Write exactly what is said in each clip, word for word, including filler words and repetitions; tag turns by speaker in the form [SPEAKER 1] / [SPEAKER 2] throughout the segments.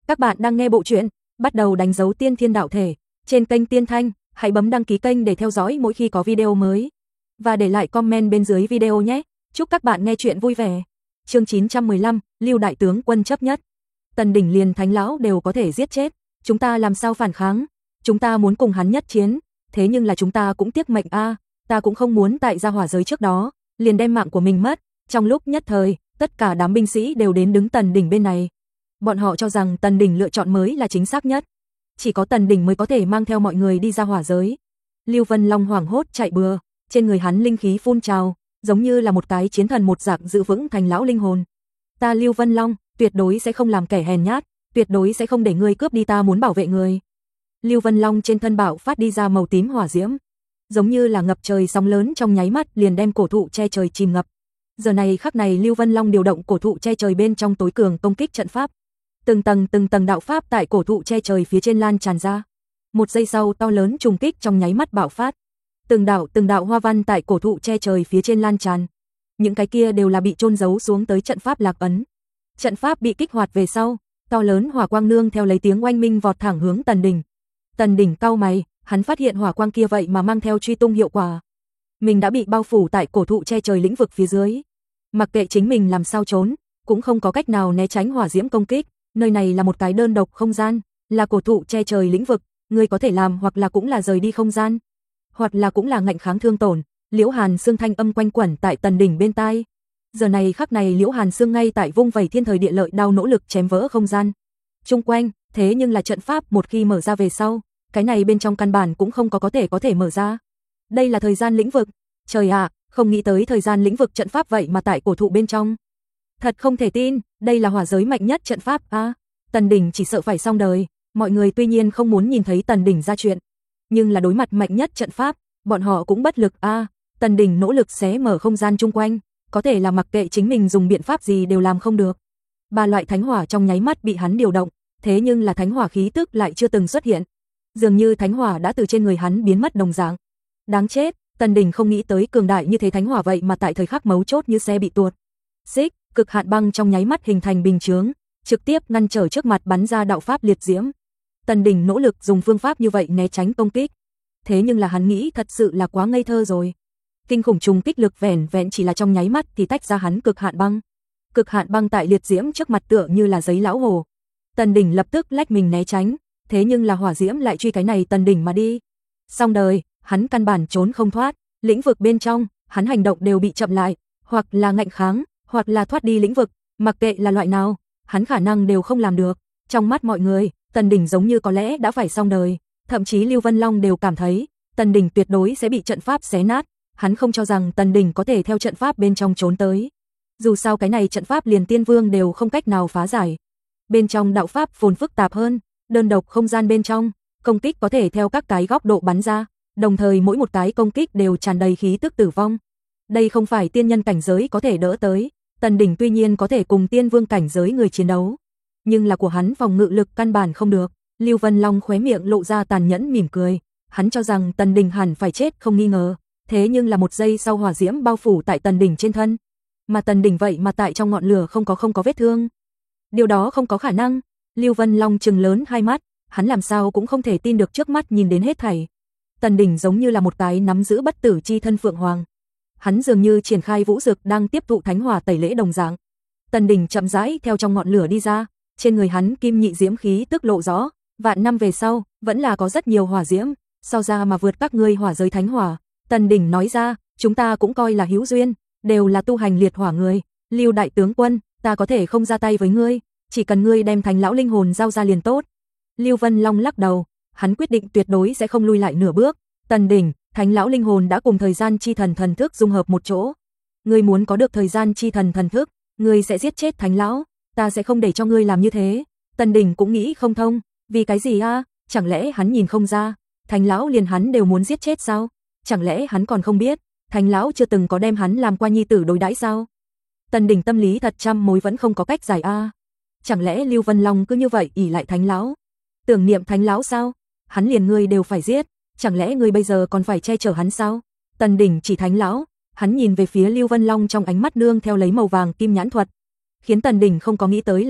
[SPEAKER 1] Các bạn đang nghe bộ truyện Bắt đầu đánh dấu tiên thiên đạo thể trên kênh Tiên Thanh, hãy bấm đăng ký kênh để theo dõi mỗi khi có video mới và để lại comment bên dưới video nhé. Chúc các bạn nghe truyện vui vẻ. Chương chín trăm mười lăm, Lưu đại tướng quân chấp nhất. Tần đỉnh liền thánh lão đều có thể giết chết, chúng ta làm sao phản kháng? Chúng ta muốn cùng hắn nhất chiến, thế nhưng là chúng ta cũng tiếc mệnh a, à, ta cũng không muốn tại gia hỏa giới trước đó liền đem mạng của mình mất. Trong lúc nhất thời, tất cả đám binh sĩ đều đến đứng Tần đỉnh bên này. Bọn họ cho rằng Tần đỉnh lựa chọn mới là chính xác nhất. Chỉ có Tần đỉnh mới có thể mang theo mọi người đi ra hỏa giới. Lưu Vân Long hoảng hốt chạy bừa, trên người hắn linh khí phun trào, giống như là một cái chiến thần một dạng giữ vững thành lão linh hồn. Ta Lưu Vân Long, tuyệt đối sẽ không làm kẻ hèn nhát, tuyệt đối sẽ không để ngươi cướp đi ta muốn bảo vệ người. Lưu Vân Long trên thân bạo phát đi ra màu tím hỏa diễm, giống như là ngập trời sóng lớn trong nháy mắt liền đem cổ thụ che trời chìm ngập. Giờ này khắc này Lưu Vân Long điều động cổ thụ che trời bên trong tối cường công kích trận pháp. Từng tầng từng tầng đạo pháp tại cổ thụ che trời phía trên lan tràn ra. Một giây sau to lớn trùng kích trong nháy mắt bạo phát. Từng đạo từng đạo hoa văn tại cổ thụ che trời phía trên lan tràn. Những cái kia đều là bị chôn giấu xuống tới trận pháp lạc ấn. Trận pháp bị kích hoạt về sau, to lớn hỏa quang nương theo lấy tiếng oanh minh vọt thẳng hướng Tần đỉnh. Tần đỉnh cau mày, hắn phát hiện hỏa quang kia vậy mà mang theo truy tung hiệu quả. Mình đã bị bao phủ tại cổ thụ che trời lĩnh vực phía dưới. Mặc kệ chính mình làm sao trốn, cũng không có cách nào né tránh hỏa diễm công kích. Nơi này là một cái đơn độc không gian, là cổ thụ che trời lĩnh vực, ngươi có thể làm hoặc là cũng là rời đi không gian, hoặc là cũng là ngạnh kháng thương tổn. Liễu Hàn Sương thanh âm quanh quẩn tại Tần đỉnh bên tai. Giờ này khắc này Liễu Hàn Sương ngay tại vung vẩy thiên thời địa lợi đao nỗ lực chém vỡ không gian chung quanh, thế nhưng là trận pháp một khi mở ra về sau, cái này bên trong căn bản cũng không có có thể có thể mở ra. Đây là thời gian lĩnh vực. Trời ạ, à, không nghĩ tới thời gian lĩnh vực trận pháp vậy mà tại cổ thụ bên trong. Thật không thể tin, đây là hỏa giới mạnh nhất trận pháp a. À, Tần đỉnh chỉ sợ phải xong đời. Mọi người tuy nhiên không muốn nhìn thấy Tần đỉnh ra chuyện, nhưng là đối mặt mạnh nhất trận pháp, bọn họ cũng bất lực a. À, Tần đỉnh nỗ lực xé mở không gian chung quanh, có thể là mặc kệ chính mình dùng biện pháp gì đều làm không được. Ba loại thánh hỏa trong nháy mắt bị hắn điều động, thế nhưng là thánh hỏa khí tức lại chưa từng xuất hiện. Dường như thánh hỏa đã từ trên người hắn biến mất đồng dạng. Đáng chết, Tần đỉnh không nghĩ tới cường đại như thế thánh hỏa vậy mà tại thời khắc mấu chốt như xe bị tuột xích, cực hạn băng trong nháy mắt hình thành bình chướng, trực tiếp ngăn trở trước mặt bắn ra đạo pháp liệt diễm. Tần đỉnh nỗ lực dùng phương pháp như vậy né tránh công kích, thế nhưng là hắn nghĩ thật sự là quá ngây thơ rồi. Kinh khủng trùng kích lực vẻn vẹn chỉ là trong nháy mắt thì tách ra hắn cực hạn băng. Cực hạn băng tại liệt diễm trước mặt tựa như là giấy lão hồ. Tần đỉnh lập tức lách mình né tránh, thế nhưng là hỏa diễm lại truy cái này Tần đỉnh mà đi. Xong đời, hắn căn bản trốn không thoát, lĩnh vực bên trong, hắn hành động đều bị chậm lại, hoặc là ngạnh kháng, hoặc là thoát đi lĩnh vực, mặc kệ là loại nào, hắn khả năng đều không làm được. Trong mắt mọi người, Tần đỉnh giống như có lẽ đã phải xong đời, thậm chí Lưu Vân Long đều cảm thấy, Tần đỉnh tuyệt đối sẽ bị trận pháp xé nát. Hắn không cho rằng Tần đỉnh có thể theo trận pháp bên trong trốn tới. Dù sao cái này trận pháp liền tiên vương đều không cách nào phá giải. Bên trong đạo pháp phồn phức tạp hơn, đơn độc không gian bên trong, công kích có thể theo các cái góc độ bắn ra, đồng thời mỗi một cái công kích đều tràn đầy khí tức tử vong. Đây không phải tiên nhân cảnh giới có thể đỡ tới. Tần đỉnh tuy nhiên có thể cùng tiên vương cảnh giới người chiến đấu, nhưng là của hắn phòng ngự lực căn bản không được. Lưu Vân Long khóe miệng lộ ra tàn nhẫn mỉm cười, hắn cho rằng Tần đỉnh hẳn phải chết không nghi ngờ. Thế nhưng là một giây sau hỏa diễm bao phủ tại Tần đỉnh trên thân, mà Tần đỉnh vậy mà tại trong ngọn lửa không có không có vết thương. Điều đó không có khả năng. Lưu Vân Long trừng lớn hai mắt, hắn làm sao cũng không thể tin được trước mắt nhìn đến hết thảy. Tần đỉnh giống như là một cái nắm giữ bất tử chi thân phượng hoàng. Hắn dường như triển khai vũ dực đang tiếp thụ thánh hỏa tẩy lễ đồng dạng. Tần đỉnh chậm rãi theo trong ngọn lửa đi ra, trên người hắn kim nhị diễm khí tức lộ rõ, vạn năm về sau, vẫn là có rất nhiều hỏa diễm, sao ra mà vượt các ngươi hỏa giới thánh hỏa. Tần đỉnh nói ra, chúng ta cũng coi là hữu duyên, đều là tu hành liệt hỏa người. Lưu đại tướng quân, ta có thể không ra tay với ngươi, chỉ cần ngươi đem thánh lão linh hồn giao ra liền tốt. Lưu Vân Long lắc đầu, hắn quyết định tuyệt đối sẽ không lui lại nửa bước. Tần đỉnh, thánh lão linh hồn đã cùng thời gian chi thần thần thức dung hợp một chỗ. Ngươi muốn có được thời gian chi thần thần thức, ngươi sẽ giết chết thánh lão, ta sẽ không để cho ngươi làm như thế. Tần đỉnh cũng nghĩ không thông, vì cái gì a? À? Chẳng lẽ hắn nhìn không ra, thánh lão liền hắn đều muốn giết chết sao? Chẳng lẽ hắn còn không biết, thánh lão chưa từng có đem hắn làm qua nhi tử đối đãi sao? Tần đỉnh tâm lý thật trăm mối vẫn không có cách giải a. À. Chẳng lẽ Lưu Vân Long cứ như vậy ỷ lại thánh lão, tưởng niệm thánh lão sao? Hắn liền ngươi đều phải giết, chẳng lẽ ngươi bây giờ còn phải che chở hắn sao? Tần đỉnh chỉ thánh lão, hắn nhìn về phía Lưu Vân Long trong ánh mắt nương theo lấy màu vàng kim nhãn thuật, khiến Tần đỉnh không có nghĩ tới là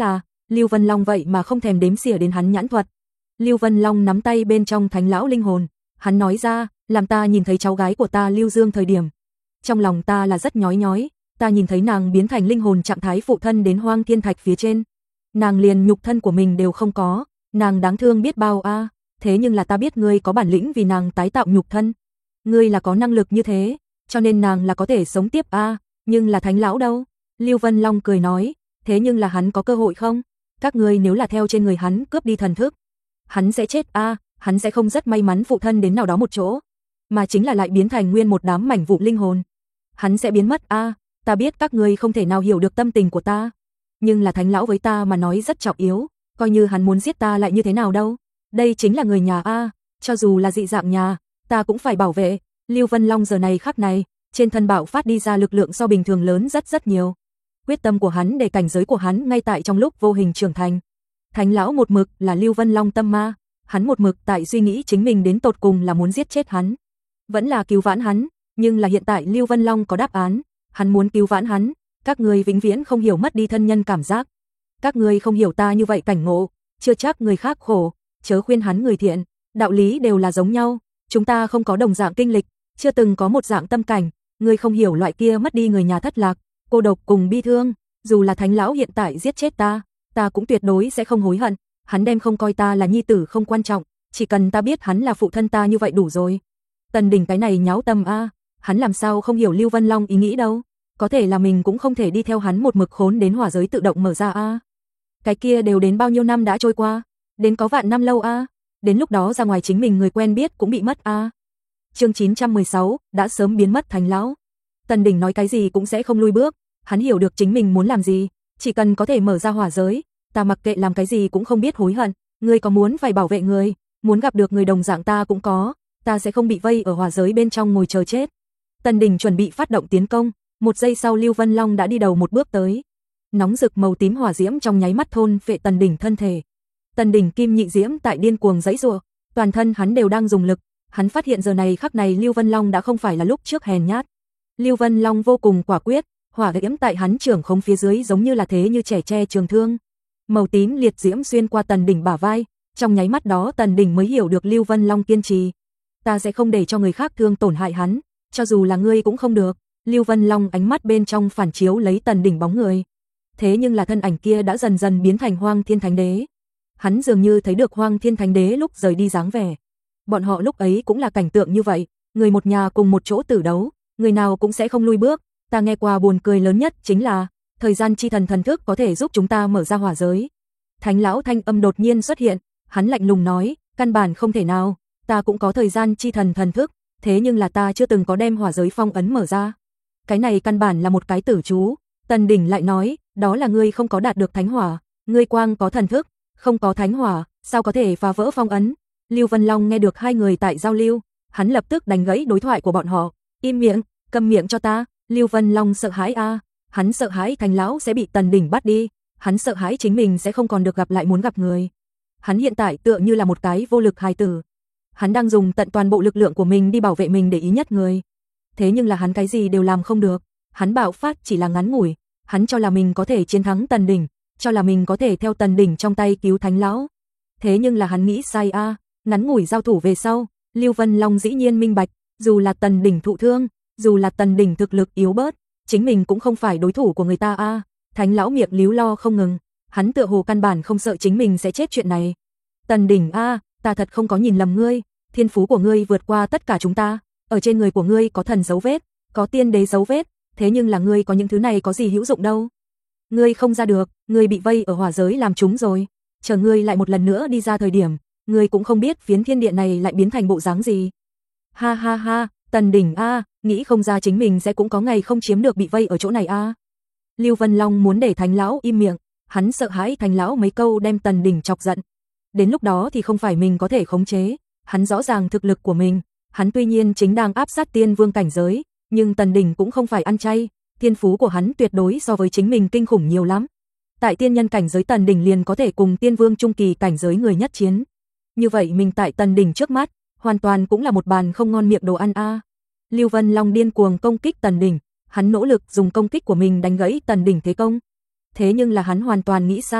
[SPEAKER 1] Lưu Vân Long vậy mà không thèm đếm xỉa đến hắn nhãn thuật. Lưu Vân Long nắm tay bên trong Thánh lão linh hồn, hắn nói ra, làm ta nhìn thấy cháu gái của ta Lưu Dương thời điểm, trong lòng ta là rất nhói nhói, ta nhìn thấy nàng biến thành linh hồn trạng thái phụ thân đến Hoang Thiên Thạch phía trên, nàng liền nhục thân của mình đều không có, nàng đáng thương biết bao a, à. Thế nhưng là ta biết ngươi có bản lĩnh vì nàng tái tạo nhục thân, ngươi là có năng lực như thế, cho nên nàng là có thể sống tiếp a, à. Nhưng là Thánh lão đâu? Lưu Vân Long cười nói, thế nhưng là hắn có cơ hội không? Các ngươi nếu là theo trên người hắn cướp đi thần thức, hắn sẽ chết a, à. Hắn sẽ không rất may mắn phụ thân đến nào đó một chỗ, mà chính là lại biến thành nguyên một đám mảnh vụn linh hồn. Hắn sẽ biến mất a, à. Ta biết các ngươi không thể nào hiểu được tâm tình của ta, nhưng là Thánh lão với ta mà nói rất trọng yếu, coi như hắn muốn giết ta lại như thế nào đâu? Đây chính là người nhà a, à. Cho dù là dị dạng nhà, ta cũng phải bảo vệ. Lưu Vân Long giờ này khắc này, trên thân bạo phát đi ra lực lượng so bình thường lớn rất rất nhiều. Quyết tâm của hắn để cảnh giới của hắn ngay tại trong lúc vô hình trưởng thành. Thánh lão một mực là Lưu Vân Long tâm ma, hắn một mực tại suy nghĩ chính mình đến tột cùng là muốn giết chết hắn, vẫn là cứu vãn hắn, nhưng là hiện tại Lưu Vân Long có đáp án, hắn muốn cứu vãn hắn. Các người vĩnh viễn không hiểu mất đi thân nhân cảm giác, các người không hiểu ta như vậy cảnh ngộ, chưa chắc người khác khổ, chớ khuyên hắn người thiện, đạo lý đều là giống nhau, chúng ta không có đồng dạng kinh lịch, chưa từng có một dạng tâm cảnh, người không hiểu loại kia mất đi người nhà thất lạc, cô độc cùng bi thương, dù là Thánh lão hiện tại giết chết ta, ta cũng tuyệt đối sẽ không hối hận, hắn đem không coi ta là nhi tử không quan trọng, chỉ cần ta biết hắn là phụ thân ta như vậy đủ rồi. Tần Đình cái này nháo tâm a, hắn làm sao không hiểu Lưu Vân Long ý nghĩ đâu, có thể là mình cũng không thể đi theo hắn một mực khốn đến hỏa giới tự động mở ra a. Cái kia đều đến bao nhiêu năm đã trôi qua, đến có vạn năm lâu a, đến lúc đó ra ngoài chính mình người quen biết cũng bị mất a. Chương chín trăm mười sáu, đã sớm biến mất Thánh lão. Tần Đình nói cái gì cũng sẽ không lùi bước, hắn hiểu được chính mình muốn làm gì, chỉ cần có thể mở ra hỏa giới, ta mặc kệ làm cái gì cũng không biết hối hận, ngươi có muốn phải bảo vệ người, muốn gặp được người đồng dạng ta cũng có, ta sẽ không bị vây ở hỏa giới bên trong ngồi chờ chết. Tần Đình chuẩn bị phát động tiến công, một giây sau Lưu Vân Long đã đi đầu một bước tới. Nóng rực màu tím hỏa diễm trong nháy mắt thôn phệ Tần Đình thân thể. Tần Đình kim nhị diễm tại điên cuồng giãy giụa, toàn thân hắn đều đang dùng lực, hắn phát hiện giờ này khắc này Lưu Vân Long đã không phải là lúc trước hèn nhát. Lưu Vân Long vô cùng quả quyết, hỏa diễm tại hắn trưởng khống phía dưới giống như là thế như trẻ tre trường thương. Màu tím liệt diễm xuyên qua Tần Đình bả vai, trong nháy mắt đó Tần Đình mới hiểu được Lưu Vân Long kiên trì. Ta sẽ không để cho người khác thương tổn hại hắn, cho dù là ngươi cũng không được. Lưu Vân Long ánh mắt bên trong phản chiếu lấy Tần Đình bóng người. Thế nhưng là thân ảnh kia đã dần dần biến thành Hoang Thiên Thánh Đế. Hắn dường như thấy được Hoang Thiên Thánh Đế lúc rời đi dáng vẻ. Bọn họ lúc ấy cũng là cảnh tượng như vậy, người một nhà cùng một chỗ tử đấu, người nào cũng sẽ không lui bước. Ta nghe qua buồn cười lớn nhất chính là, thời gian chi thần thần thức có thể giúp chúng ta mở ra hỏa giới. Thánh lão thanh âm đột nhiên xuất hiện, hắn lạnh lùng nói, căn bản không thể nào, ta cũng có thời gian chi thần thần thức, thế nhưng là ta chưa từng có đem hỏa giới phong ấn mở ra. Cái này căn bản là một cái tử chú. Tần Đình lại nói, đó là ngươi không có đạt được thánh hỏa, ngươi quang có thần thức, không có thánh hỏa, sao có thể phá vỡ phong ấn? Lưu Vân Long nghe được hai người tại giao lưu, hắn lập tức đánh gãy đối thoại của bọn họ, im miệng, câm miệng cho ta. Lưu Vân Long sợ hãi a, à. Hắn sợ hãi Thánh lão sẽ bị Tần Đình bắt đi, hắn sợ hãi chính mình sẽ không còn được gặp lại muốn gặp người. Hắn hiện tại tựa như là một cái vô lực hài tử. Hắn đang dùng tận toàn bộ lực lượng của mình đi bảo vệ mình để ý nhất người. Thế nhưng là hắn cái gì đều làm không được, hắn bạo phát chỉ là ngắn ngủi, hắn cho là mình có thể chiến thắng Tần Đình, cho là mình có thể theo Tần Đình trong tay cứu Thánh lão. Thế nhưng là hắn nghĩ sai a, à. Ngắn ngủi giao thủ về sau, Lưu Vân Long dĩ nhiên minh bạch, dù là Tần Đình thụ thương, dù là Tần Đình thực lực yếu bớt, chính mình cũng không phải đối thủ của người ta a. À. Thánh lão miệng líu lo không ngừng, hắn tựa hồ căn bản không sợ chính mình sẽ chết chuyện này. Tần Đình a, à, ta thật không có nhìn lầm ngươi, thiên phú của ngươi vượt qua tất cả chúng ta, ở trên người của ngươi có thần dấu vết, có tiên đế dấu vết, thế nhưng là ngươi có những thứ này có gì hữu dụng đâu. Ngươi không ra được, ngươi bị vây ở hỏa giới làm chúng rồi, chờ ngươi lại một lần nữa đi ra thời điểm, ngươi cũng không biết phiến thiên địa này lại biến thành bộ dáng gì. Ha ha ha, Tần Đình a, à, nghĩ không ra chính mình sẽ cũng có ngày không chiếm được bị vây ở chỗ này a. À. Lưu Vân Long muốn để Thánh lão im miệng, hắn sợ hãi Thánh lão mấy câu đem Tần Đình chọc giận. Đến lúc đó thì không phải mình có thể khống chế, hắn rõ ràng thực lực của mình, hắn tuy nhiên chính đang áp sát tiên vương cảnh giới, nhưng Tần Đình cũng không phải ăn chay, thiên phú của hắn tuyệt đối so với chính mình kinh khủng nhiều lắm. Tại tiên nhân cảnh giới Tần Đình liền có thể cùng tiên vương trung kỳ cảnh giới người nhất chiến. Như vậy mình tại Tần Đình trước mắt, hoàn toàn cũng là một bàn không ngon miệng đồ ăn a. À. Lưu Vân Long điên cuồng công kích Tần Đình, hắn nỗ lực dùng công kích của mình đánh gãy Tần Đình thế công. Thế nhưng là hắn hoàn toàn nghĩ sai,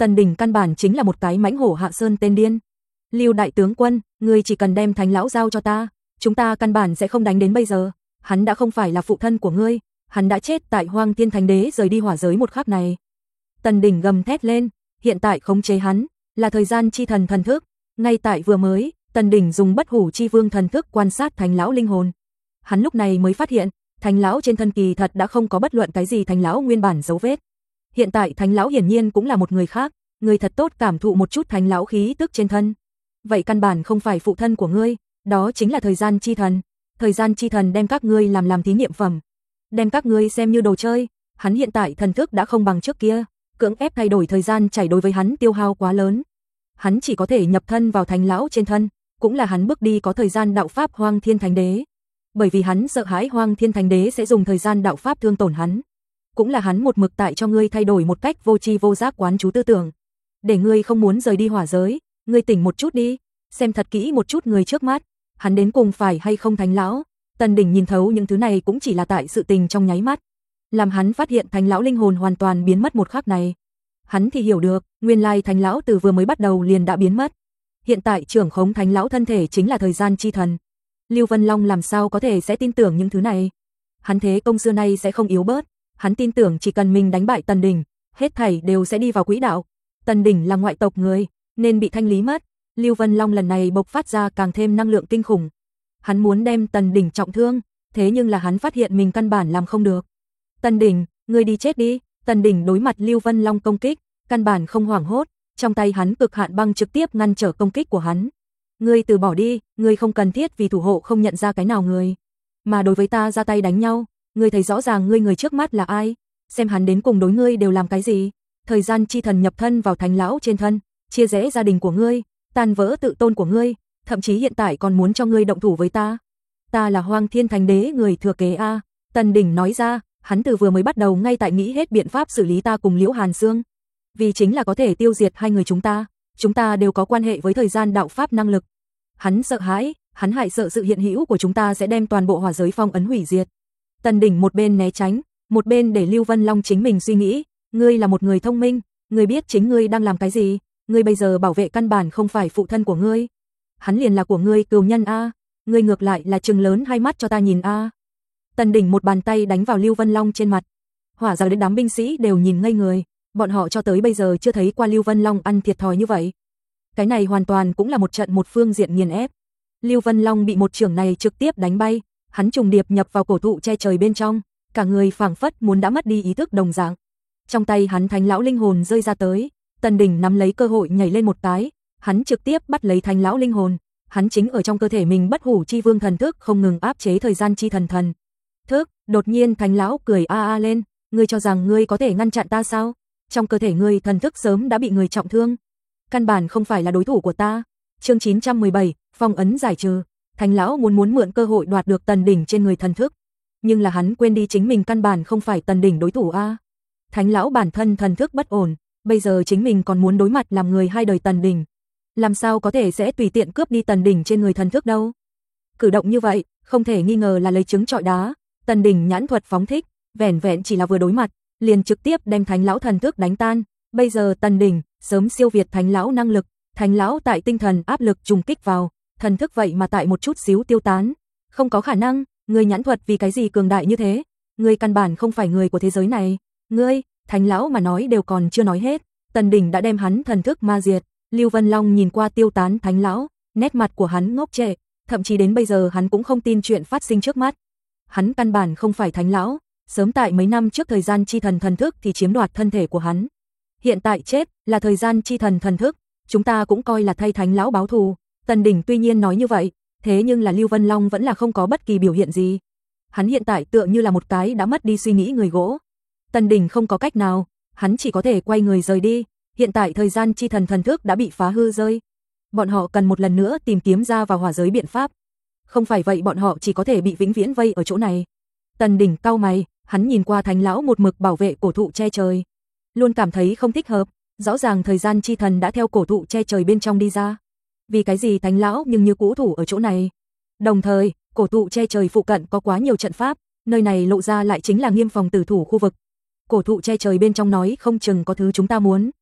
[SPEAKER 1] Tần Đình căn bản chính là một cái mãnh hổ hạ sơn tên điên. Lưu đại tướng quân, ngươi chỉ cần đem Thánh lão giao cho ta, chúng ta căn bản sẽ không đánh đến bây giờ. Hắn đã không phải là phụ thân của ngươi, hắn đã chết tại Hoang Thiên Thánh Đế rời đi hỏa giới một khắc này. Tần Đình gầm thét lên, hiện tại khống chế hắn là thời gian chi thần thần thức, ngay tại vừa mới, Tần Đình dùng bất hủ chi vương thần thức quan sát Thánh lão linh hồn. Hắn lúc này mới phát hiện, Thánh lão trên thân kỳ thật đã không có bất luận cái gì Thánh lão nguyên bản dấu vết. Hiện tại Thánh lão hiển nhiên cũng là một người khác, người thật tốt cảm thụ một chút Thánh lão khí tức trên thân. Vậy căn bản không phải phụ thân của ngươi, đó chính là thời gian chi thần. Thời gian chi thần đem các ngươi làm làm thí nghiệm phẩm, đem các ngươi xem như đồ chơi. Hắn hiện tại thần thức đã không bằng trước kia, cưỡng ép thay đổi thời gian chảy đối với hắn tiêu hao quá lớn. Hắn chỉ có thể nhập thân vào Thánh lão trên thân, cũng là hắn bước đi có thời gian đạo pháp Hoang Thiên Thánh Đế. Bởi vì hắn sợ hãi Hoang Thiên Thánh Đế sẽ dùng thời gian đạo pháp thương tổn hắn. Cũng là hắn một mực tại cho ngươi thay đổi một cách vô tri vô giác quán chú tư tưởng, để ngươi không muốn rời đi hỏa giới. Ngươi tỉnh một chút đi, xem thật kỹ một chút người trước mắt, hắn đến cùng phải hay không Thánh lão. Tần Đình nhìn thấu những thứ này cũng chỉ là tại sự tình trong nháy mắt, làm hắn phát hiện Thánh lão linh hồn hoàn toàn biến mất một khắc này. Hắn thì hiểu được, nguyên lai Thánh lão từ vừa mới bắt đầu liền đã biến mất. Hiện tại trưởng khống Thánh lão thân thể chính là thời gian chi thần. Lưu Vân Long làm sao có thể sẽ tin tưởng những thứ này? Hắn thế công xưa nay sẽ không yếu bớt, hắn tin tưởng chỉ cần mình đánh bại Tần Đình, hết thảy đều sẽ đi vào quỹ đạo. Tần Đình là ngoại tộc người, nên bị thanh lý mất. Lưu Vân Long lần này bộc phát ra càng thêm năng lượng kinh khủng. Hắn muốn đem Tần Đình trọng thương, thế nhưng là hắn phát hiện mình căn bản làm không được. Tần Đình, ngươi đi chết đi. Tần Đình đối mặt Lưu Vân Long công kích, căn bản không hoảng hốt, trong tay hắn cực hạn băng trực tiếp ngăn trở công kích của hắn. Ngươi từ bỏ đi, ngươi không cần thiết vì thủ hộ không nhận ra cái nào người, mà đối với ta ra tay đánh nhau. Ngươi thấy rõ ràng ngươi người trước mắt là ai, xem hắn đến cùng đối ngươi đều làm cái gì. Thời gian chi thần nhập thân vào Thánh lão trên thân, chia rẽ gia đình của ngươi, tan vỡ tự tôn của ngươi, thậm chí hiện tại còn muốn cho ngươi động thủ với ta. Ta là Hoang Thiên Thánh Đế người thừa kế a. Tần Đình nói ra, hắn từ vừa mới bắt đầu ngay tại nghĩ hết biện pháp xử lý ta cùng Liễu Hàn Sương, vì chính là có thể tiêu diệt hai người chúng ta. Chúng ta đều có quan hệ với thời gian đạo pháp năng lực. Hắn sợ hãi, hắn hại sợ sự hiện hữu của chúng ta sẽ đem toàn bộ hỏa giới phong ấn hủy diệt. Tần Đình một bên né tránh, một bên để Lưu Vân Long chính mình suy nghĩ. Ngươi là một người thông minh, ngươi biết chính ngươi đang làm cái gì. Ngươi bây giờ bảo vệ căn bản không phải phụ thân của ngươi, hắn liền là của ngươi cừu nhân a. Ngươi ngược lại là trừng lớn hai mắt cho ta nhìn a. Tần Đình một bàn tay đánh vào Lưu Vân Long trên mặt. Hỏa ra đến đám binh sĩ đều nhìn ngây người, bọn họ cho tới bây giờ chưa thấy qua Lưu Vân Long ăn thiệt thòi như vậy. Cái này hoàn toàn cũng là một trận một phương diện nghiền ép. Lưu Vân Long bị một chưởng này trực tiếp đánh bay, hắn trùng điệp nhập vào cổ thụ che trời bên trong, cả người phảng phất muốn đã mất đi ý thức đồng dạng. Trong tay hắn Thánh lão linh hồn rơi ra tới, Tần Đình nắm lấy cơ hội nhảy lên một cái, hắn trực tiếp bắt lấy Thánh lão linh hồn, hắn chính ở trong cơ thể mình bất hủ chi vương thần thức không ngừng áp chế thời gian chi thần thần thức. Đột nhiên Thánh lão cười a a lên, ngươi cho rằng ngươi có thể ngăn chặn ta sao? Trong cơ thể ngươi thần thức sớm đã bị người trọng thương, căn bản không phải là đối thủ của ta. Chương chín trăm mười bảy, phong ấn giải trừ. Thánh lão muốn muốn mượn cơ hội đoạt được Tần Đình trên người thần thức, nhưng là hắn quên đi chính mình căn bản không phải Tần Đình đối thủ a. Thánh lão bản thân thần thức bất ổn, bây giờ chính mình còn muốn đối mặt làm người hai đời Tần Đình, làm sao có thể sẽ tùy tiện cướp đi Tần Đình trên người thần thức đâu. Cử động như vậy, không thể nghi ngờ là lấy trứng trọi đá. Tần Đình nhãn thuật phóng thích, vẻn vẹn chỉ là vừa đối mặt, liền trực tiếp đem Thánh lão thần thức đánh tan. Bây giờ Tần Đình sớm siêu việt Thánh lão năng lực, Thánh lão tại tinh thần áp lực trùng kích vào, thần thức vậy mà tại một chút xíu tiêu tán. Không có khả năng, ngươi nhãn thuật vì cái gì cường đại như thế? Ngươi căn bản không phải người của thế giới này. Ngươi, Thánh lão mà nói đều còn chưa nói hết, Tần Đình đã đem hắn thần thức ma diệt. Lưu Vân Long nhìn qua tiêu tán Thánh lão, nét mặt của hắn ngốc trệ, thậm chí đến bây giờ hắn cũng không tin chuyện phát sinh trước mắt. Hắn căn bản không phải Thánh lão, sớm tại mấy năm trước thời gian chi thần thần thức thì chiếm đoạt thân thể của hắn. Hiện tại chết là thời gian chi thần thần thức, chúng ta cũng coi là thay Thánh lão báo thù. Tần Đình tuy nhiên nói như vậy, thế nhưng là Lưu Vân Long vẫn là không có bất kỳ biểu hiện gì. Hắn hiện tại tựa như là một cái đã mất đi suy nghĩ người gỗ. Tần Đình không có cách nào, hắn chỉ có thể quay người rời đi. Hiện tại thời gian chi thần thần thức đã bị phá hư rơi, bọn họ cần một lần nữa tìm kiếm ra vào hỏa giới biện pháp. Không phải vậy bọn họ chỉ có thể bị vĩnh viễn vây ở chỗ này. Tần Đình cau mày, hắn nhìn qua Thánh lão một mực bảo vệ cổ thụ che trời, luôn cảm thấy không thích hợp. Rõ ràng thời gian chi thần đã theo cổ thụ che trời bên trong đi ra, vì cái gì Thánh lão nhưng như cũ thủ ở chỗ này? Đồng thời, cổ thụ che trời phụ cận có quá nhiều trận pháp, nơi này lộ ra lại chính là nghiêm phòng tử thủ khu vực. Cổ thụ che trời bên trong nói không chừng có thứ chúng ta muốn.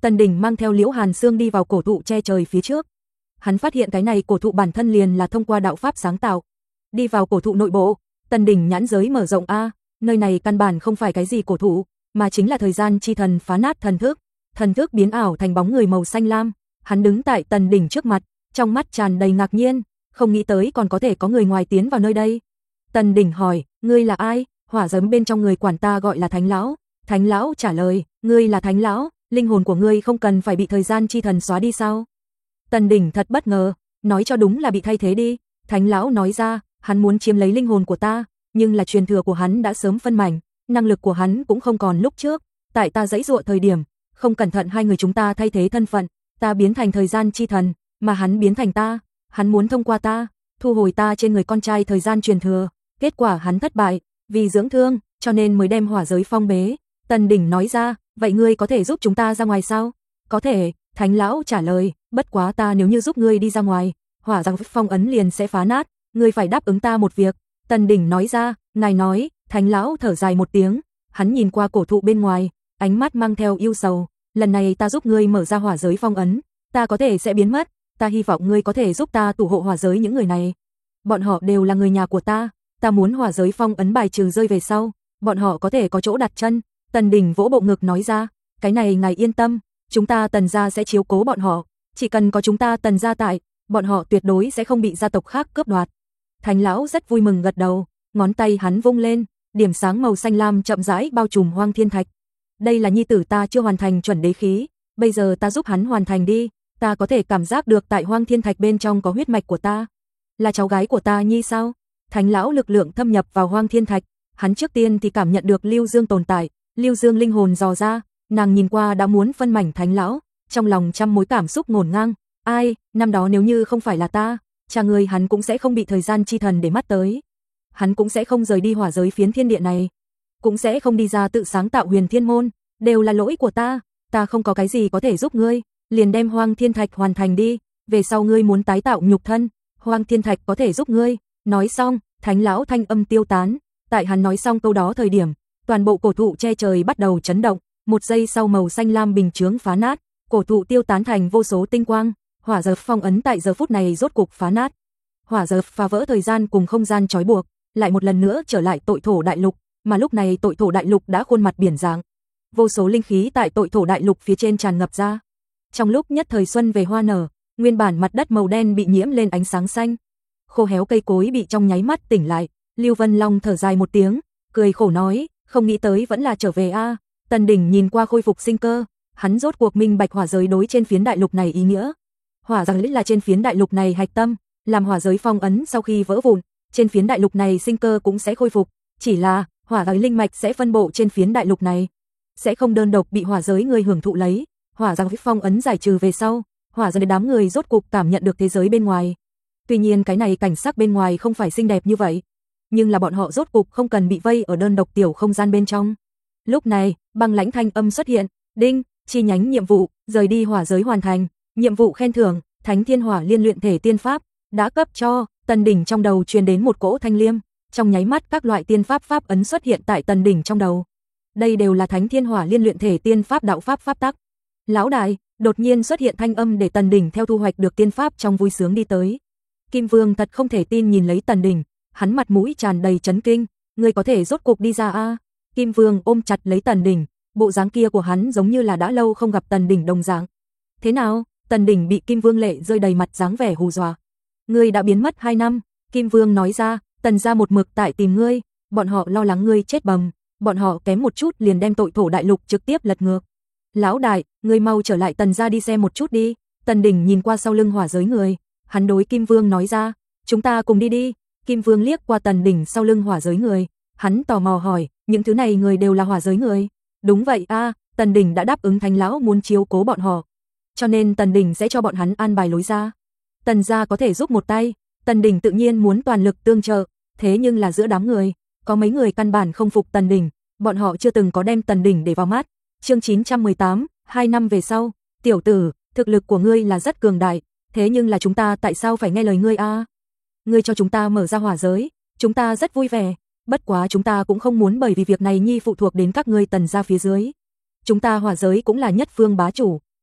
[SPEAKER 1] Tần Đình mang theo Liễu Hàn Sương đi vào cổ thụ che trời phía trước. Hắn phát hiện cái này cổ thụ bản thân liền là thông qua đạo pháp sáng tạo. Đi vào cổ thụ nội bộ, Tần Đình nhãn giới mở rộng a, nơi này căn bản không phải cái gì cổ thụ, mà chính là thời gian chi thần phá nát thần thức. Thần thức biến ảo thành bóng người màu xanh lam, hắn đứng tại Tần Đình trước mặt, trong mắt tràn đầy ngạc nhiên, không nghĩ tới còn có thể có người ngoài tiến vào nơi đây. Tần Đình hỏi, ngươi là ai? Hỏa giới bên trong người quản ta gọi là Thánh lão. Thánh lão trả lời, ngươi là Thánh lão, linh hồn của ngươi không cần phải bị thời gian chi thần xóa đi sao? Tần Đình thật bất ngờ, nói cho đúng là bị thay thế đi. Thánh lão nói ra, hắn muốn chiếm lấy linh hồn của ta, nhưng là truyền thừa của hắn đã sớm phân mảnh, năng lực của hắn cũng không còn lúc trước, tại ta giãy giụa thời điểm, không cẩn thận hai người chúng ta thay thế thân phận, ta biến thành thời gian chi thần, mà hắn biến thành ta, hắn muốn thông qua ta, thu hồi ta trên người con trai thời gian truyền thừa, kết quả hắn thất bại, vì dưỡng thương, cho nên mới đem hỏa giới phong bế. Tần Đình nói ra, vậy ngươi có thể giúp chúng ta ra ngoài sao? Có thể, Thánh lão trả lời, bất quá ta nếu như giúp ngươi đi ra ngoài, hỏa giới phong ấn liền sẽ phá nát, ngươi phải đáp ứng ta một việc. Tần Đình nói ra, ngài nói. Thánh lão thở dài một tiếng, hắn nhìn qua cổ thụ bên ngoài, ánh mắt mang theo yêu sầu, lần này ta giúp ngươi mở ra hỏa giới phong ấn, ta có thể sẽ biến mất, ta hy vọng ngươi có thể giúp ta thủ hộ hỏa giới những người này. Bọn họ đều là người nhà của ta, ta muốn hỏa giới phong ấn bài trừ rơi về sau, bọn họ có thể có chỗ đặt chân. Tần Đình vỗ bộ ngực nói ra, cái này ngài yên tâm, chúng ta Tần gia sẽ chiếu cố bọn họ, chỉ cần có chúng ta Tần gia tại, bọn họ tuyệt đối sẽ không bị gia tộc khác cướp đoạt. Thánh lão rất vui mừng gật đầu, ngón tay hắn vung lên, điểm sáng màu xanh lam chậm rãi bao trùm Hoang Thiên Thạch. Đây là nhi tử ta chưa hoàn thành chuẩn đế khí, bây giờ ta giúp hắn hoàn thành đi, ta có thể cảm giác được tại Hoang Thiên Thạch bên trong có huyết mạch của ta. Là cháu gái của ta nhi sao? Thánh lão lực lượng thâm nhập vào Hoang Thiên Thạch, hắn trước tiên thì cảm nhận được Lưu Dương tồn tại, Lưu Dương linh hồn dò ra, nàng nhìn qua đã muốn phân mảnh Thánh lão, trong lòng trăm mối cảm xúc ngổn ngang, ai, năm đó nếu như không phải là ta, cha người hắn cũng sẽ không bị thời gian chi thần để mắt tới. Hắn cũng sẽ không rời đi hỏa giới phiến thiên địa này, cũng sẽ không đi ra tự sáng tạo huyền thiên môn, đều là lỗi của ta, ta không có cái gì có thể giúp ngươi, liền đem Hoang Thiên Thạch hoàn thành đi, về sau ngươi muốn tái tạo nhục thân, Hoang Thiên Thạch có thể giúp ngươi. Nói xong, Thánh lão thanh âm tiêu tán, tại hắn nói xong câu đó thời điểm, toàn bộ cổ thụ che trời bắt đầu chấn động, một giây sau màu xanh lam bình chướng phá nát, cổ thụ tiêu tán thành vô số tinh quang, hỏa giới phong ấn tại giờ phút này rốt cục phá nát. Hỏa giới phá vỡ thời gian cùng không gian trói buộc, lại một lần nữa trở lại tội thổ đại lục, mà lúc này tội thổ đại lục đã khuôn mặt biển dạng. Vô số linh khí tại tội thổ đại lục phía trên tràn ngập ra. Trong lúc nhất thời xuân về hoa nở, nguyên bản mặt đất màu đen bị nhiễm lên ánh sáng xanh. Khô héo cây cối bị trong nháy mắt tỉnh lại, Lưu Vân Long thở dài một tiếng, cười khổ nói, không nghĩ tới vẫn là trở về a. À. Tần Đình nhìn qua khôi phục sinh cơ, hắn rốt cuộc minh bạch hỏa giới đối trên phiến đại lục này ý nghĩa. Hỏa giới là trên phiến đại lục này hạch tâm, làm hỏa giới phong ấn sau khi vỡ vụn, trên phiến đại lục này sinh cơ cũng sẽ khôi phục, chỉ là hỏa giới linh mạch sẽ phân bộ trên phiến đại lục này, sẽ không đơn độc bị hỏa giới người hưởng thụ lấy. Hỏa giới phong ấn giải trừ về sau, hỏa giới đám người rốt cục cảm nhận được thế giới bên ngoài. Tuy nhiên cái này cảnh sắc bên ngoài không phải xinh đẹp như vậy, nhưng là bọn họ rốt cục không cần bị vây ở đơn độc tiểu không gian bên trong. Lúc này, băng lãnh thanh âm xuất hiện, đinh, chi nhánh nhiệm vụ, rời đi hỏa giới hoàn thành, nhiệm vụ khen thưởng, Thánh Thiên Hỏa Liên luyện thể tiên pháp, đã cấp cho. Tần Đình trong đầu truyền đến một cỗ thanh liêm, trong nháy mắt các loại tiên pháp pháp ấn xuất hiện tại Tần Đình trong đầu. Đây đều là Thánh Thiên Hỏa Liên luyện thể tiên pháp đạo pháp pháp tắc. Lão đại, đột nhiên xuất hiện thanh âm để Tần Đình theo thu hoạch được tiên pháp trong vui sướng đi tới. Kim Vương thật không thể tin nhìn lấy Tần Đình, hắn mặt mũi tràn đầy chấn kinh, ngươi có thể rốt cục đi ra a? À? Kim Vương ôm chặt lấy Tần Đình, bộ dáng kia của hắn giống như là đã lâu không gặp Tần Đình đồng dạng. Thế nào? Tần Đình bị Kim Vương lệ rơi đầy mặt dáng vẻ hù dọa. Ngươi đã biến mất hai năm, Kim Vương nói ra, Tần gia một mực tại tìm ngươi, bọn họ lo lắng ngươi chết bầm, bọn họ kém một chút liền đem tội thổ đại lục trực tiếp lật ngược. Lão đại, ngươi mau trở lại Tần gia đi xem một chút đi. Tần Đình nhìn qua sau lưng hỏa giới người, hắn đối Kim Vương nói ra, chúng ta cùng đi đi. Kim Vương liếc qua Tần Đình sau lưng hỏa giới người, hắn tò mò hỏi, những thứ này người đều là hỏa giới người? Đúng vậy a, à, Tần Đình đã đáp ứng Thánh lão muốn chiếu cố bọn họ, cho nên Tần Đình sẽ cho bọn hắn an bài lối ra. Tần gia có thể giúp một tay, Tần Đình tự nhiên muốn toàn lực tương trợ, thế nhưng là giữa đám người, có mấy người căn bản không phục Tần Đình, bọn họ chưa từng có đem Tần Đình để vào mắt. Chương chín trăm mười tám, hai năm về sau, tiểu tử, thực lực của ngươi là rất cường đại, thế nhưng là chúng ta tại sao phải nghe lời ngươi a? À? Ngươi cho chúng ta mở ra hỏa giới, chúng ta rất vui vẻ, bất quá chúng ta cũng không muốn bởi vì việc này nhi phụ thuộc đến các ngươi Tần gia phía dưới. Chúng ta hỏa giới cũng là nhất phương bá chủ,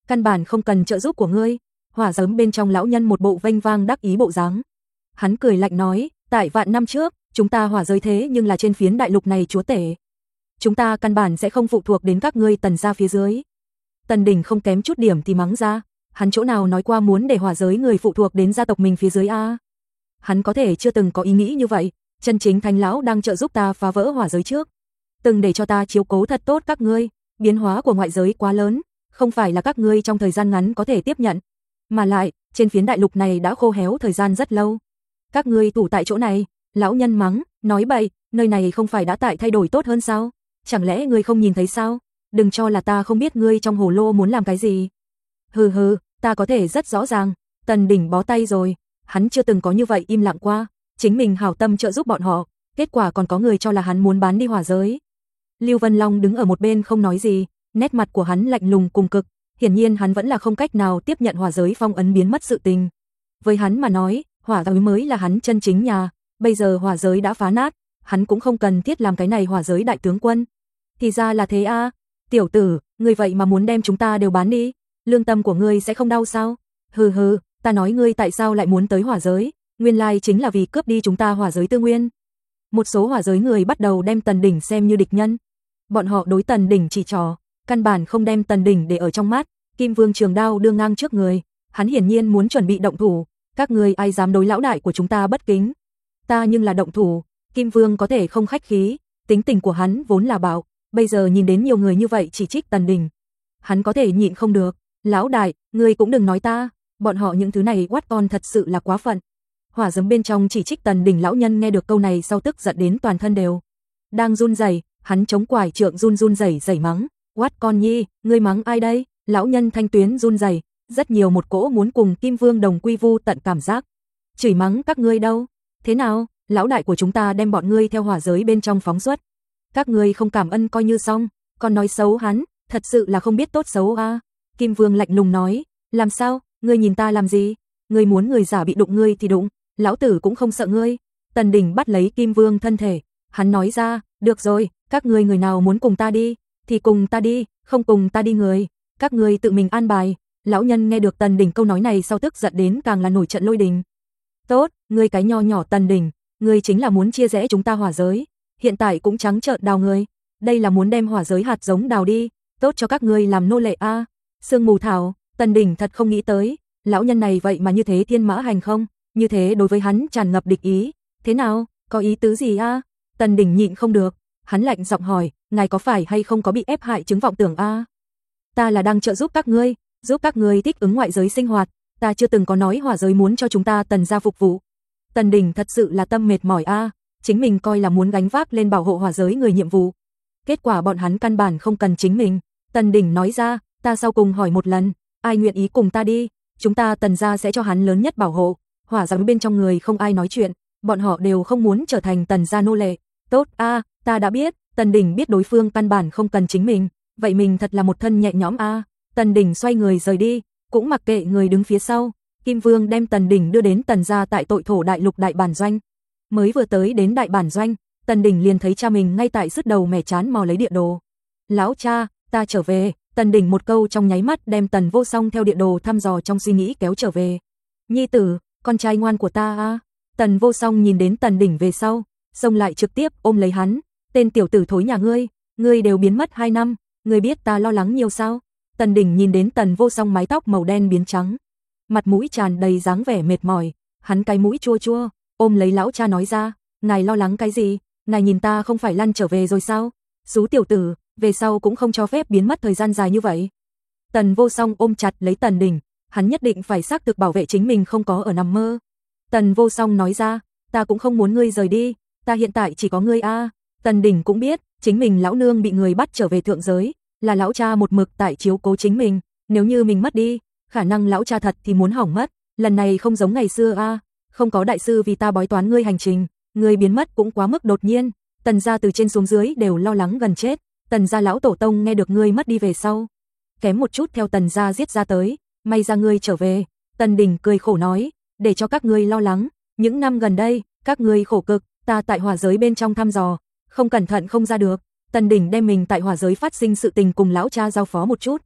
[SPEAKER 1] căn bản không cần trợ giúp của ngươi. Hỏa giới bên trong lão nhân một bộ vênh vang đắc ý bộ dáng. Hắn cười lạnh nói, tại vạn năm trước, chúng ta hỏa giới thế nhưng là trên phiến đại lục này chúa tể. Chúng ta căn bản sẽ không phụ thuộc đến các ngươi Tần gia phía dưới. Tần Đình không kém chút điểm thì mắng ra, hắn chỗ nào nói qua muốn để hỏa giới người phụ thuộc đến gia tộc mình phía dưới a? Hắn có thể chưa từng có ý nghĩ như vậy, chân chính Thánh lão đang trợ giúp ta phá vỡ hỏa giới trước, từng để cho ta chiếu cố thật tốt các ngươi, biến hóa của ngoại giới quá lớn, không phải là các ngươi trong thời gian ngắn có thể tiếp nhận, mà lại, trên phiến đại lục này đã khô héo thời gian rất lâu. Các ngươi tụ tại chỗ này, lão nhân mắng, nói bậy, nơi này không phải đã tại thay đổi tốt hơn sao? Chẳng lẽ ngươi không nhìn thấy sao? Đừng cho là ta không biết ngươi trong hồ lô muốn làm cái gì. Hừ hừ, ta có thể rất rõ ràng. Tần Đình bó tay rồi, hắn chưa từng có như vậy im lặng qua, chính mình hảo tâm trợ giúp bọn họ, kết quả còn có người cho là hắn muốn bán đi hỏa giới. Lưu Vân Long đứng ở một bên không nói gì, nét mặt của hắn lạnh lùng cùng cực, hiển nhiên hắn vẫn là không cách nào tiếp nhận hỏa giới phong ấn biến mất sự tình. Với hắn mà nói, hỏa giới mới là hắn chân chính nhà, bây giờ hỏa giới đã phá nát, hắn cũng không cần thiết làm cái này hỏa giới đại tướng quân. Thì ra là thế a, tiểu tử, ngươi vậy mà muốn đem chúng ta đều bán đi, lương tâm của ngươi sẽ không đau sao? Hừ hừ, ta nói ngươi tại sao lại muốn tới hỏa giới, nguyên lai chính là vì cướp đi chúng ta hỏa giới tư nguyên. Một số hỏa giới người bắt đầu đem Tần Đình xem như địch nhân. Bọn họ đối Tần Đình chỉ trỏ, căn bản không đem Tần Đình để ở trong mắt. Kim Vương trường đao đưa ngang trước người, hắn hiển nhiên muốn chuẩn bị động thủ, các ngươi ai dám đối lão đại của chúng ta bất kính? Ta nhưng là động thủ. Kim Vương có thể không khách khí, tính tình của hắn vốn là bạo, bây giờ nhìn đến nhiều người như vậy chỉ trích Tần Đình, hắn có thể nhịn không được. Lão đại, ngươi cũng đừng nói ta, bọn họ những thứ này quát con thật sự là quá phận. Hỏa giấm bên trong chỉ trích Tần Đình lão nhân nghe được câu này sau tức giận đến toàn thân đều đang run rẩy, hắn chống quải trượng run run rẩy rẩy mắng, quát con nhi, ngươi mắng ai đây? Lão nhân thanh tuyến run rẩy, rất nhiều một cỗ muốn cùng Kim Vương đồng quy vu tận cảm giác. Chửi mắng các ngươi đâu? Thế nào? Lão đại của chúng ta đem bọn ngươi theo hỏa giới bên trong phóng xuất. Các ngươi không cảm ơn coi như xong, còn nói xấu hắn, thật sự là không biết tốt xấu a. À. Kim Vương lạnh lùng nói, làm sao? Ngươi nhìn ta làm gì? Ngươi muốn người giả bị đụng ngươi thì đụng, lão tử cũng không sợ ngươi. Tần Đình bắt lấy Kim Vương thân thể, hắn nói ra, được rồi, các ngươi người nào muốn cùng ta đi, thì cùng ta đi, không cùng ta đi người, các ngươi tự mình an bài. Lão nhân nghe được Tần Đình câu nói này sau tức giận đến càng là nổi trận lôi đình. Tốt, ngươi cái nho nhỏ Tần Đình, ngươi chính là muốn chia rẽ chúng ta hỏa giới, hiện tại cũng trắng trợn đào ngươi, đây là muốn đem hỏa giới hạt giống đào đi, tốt cho các ngươi làm nô lệ a. À. Sương mù thảo, Tần Đình thật không nghĩ tới, lão nhân này vậy mà như thế thiên mã hành không, như thế đối với hắn tràn ngập địch ý, thế nào, có ý tứ gì a? À? Tần Đình nhịn không được, hắn lạnh giọng hỏi, ngài có phải hay không có bị ép hại chứng vọng tưởng a? À? Ta là đang trợ giúp các ngươi, giúp các ngươi thích ứng ngoại giới sinh hoạt, ta chưa từng có nói hỏa giới muốn cho chúng ta Tần gia phục vụ. Tần Đình thật sự là tâm mệt mỏi a, à, chính mình coi là muốn gánh vác lên bảo hộ hỏa giới người nhiệm vụ. Kết quả bọn hắn căn bản không cần chính mình. Tần Đình nói ra, ta sau cùng hỏi một lần, ai nguyện ý cùng ta đi, chúng ta Tần gia sẽ cho hắn lớn nhất bảo hộ. Hỏa giới bên trong người không ai nói chuyện, bọn họ đều không muốn trở thành Tần gia nô lệ. Tốt a, à, ta đã biết. Tần Đình biết đối phương căn bản không cần chính mình, vậy mình thật là một thân nhẹ nhõm a. À. Tần Đình xoay người rời đi, cũng mặc kệ người đứng phía sau. Kim Vương đem Tần Đình đưa đến Tần gia tại tội thổ đại lục đại bản doanh. Mới vừa tới đến đại bản doanh, Tần Đình liền thấy cha mình ngay tại sứt đầu mẻ chán mò lấy địa đồ. Lão cha, ta trở về. Tần Đình một câu trong nháy mắt đem Tần Vô Song theo địa đồ thăm dò trong suy nghĩ kéo trở về. Nhi tử, con trai ngoan của ta a. À. Tần Vô Song nhìn đến Tần Đình về sau, xông lại trực tiếp ôm lấy hắn. Tên tiểu tử thối nhà ngươi, ngươi đều biến mất hai năm, ngươi biết ta lo lắng nhiều sao? Tần Đình nhìn đến Tần Vô Song mái tóc màu đen biến trắng, mặt mũi tràn đầy dáng vẻ mệt mỏi, hắn cái mũi chua chua, ôm lấy lão cha nói ra, ngài lo lắng cái gì? Ngài nhìn ta không phải lăn trở về rồi sao? Xú tiểu tử, về sau cũng không cho phép biến mất thời gian dài như vậy. Tần Vô Song ôm chặt lấy Tần Đình, hắn nhất định phải xác thực bảo vệ chính mình không có ở nằm mơ. Tần Vô Song nói ra, ta cũng không muốn ngươi rời đi, ta hiện tại chỉ có ngươi a. À. Tần Đình cũng biết, chính mình lão nương bị người bắt trở về thượng giới, là lão cha một mực tại chiếu cố chính mình, nếu như mình mất đi, khả năng lão cha thật thì muốn hỏng mất, lần này không giống ngày xưa a, à. Không có đại sư vì ta bói toán ngươi hành trình, ngươi biến mất cũng quá mức đột nhiên, Tần gia từ trên xuống dưới đều lo lắng gần chết, Tần gia lão tổ tông nghe được ngươi mất đi về sau, kém một chút theo Tần gia giết ra tới, may ra ngươi trở về. Tần Đình cười khổ nói, để cho các ngươi lo lắng, những năm gần đây, các ngươi khổ cực, ta tại hỏa giới bên trong thăm dò, không cẩn thận không ra được. Tần Đình đem mình tại hỏa giới phát sinh sự tình cùng lão cha giao phó một chút.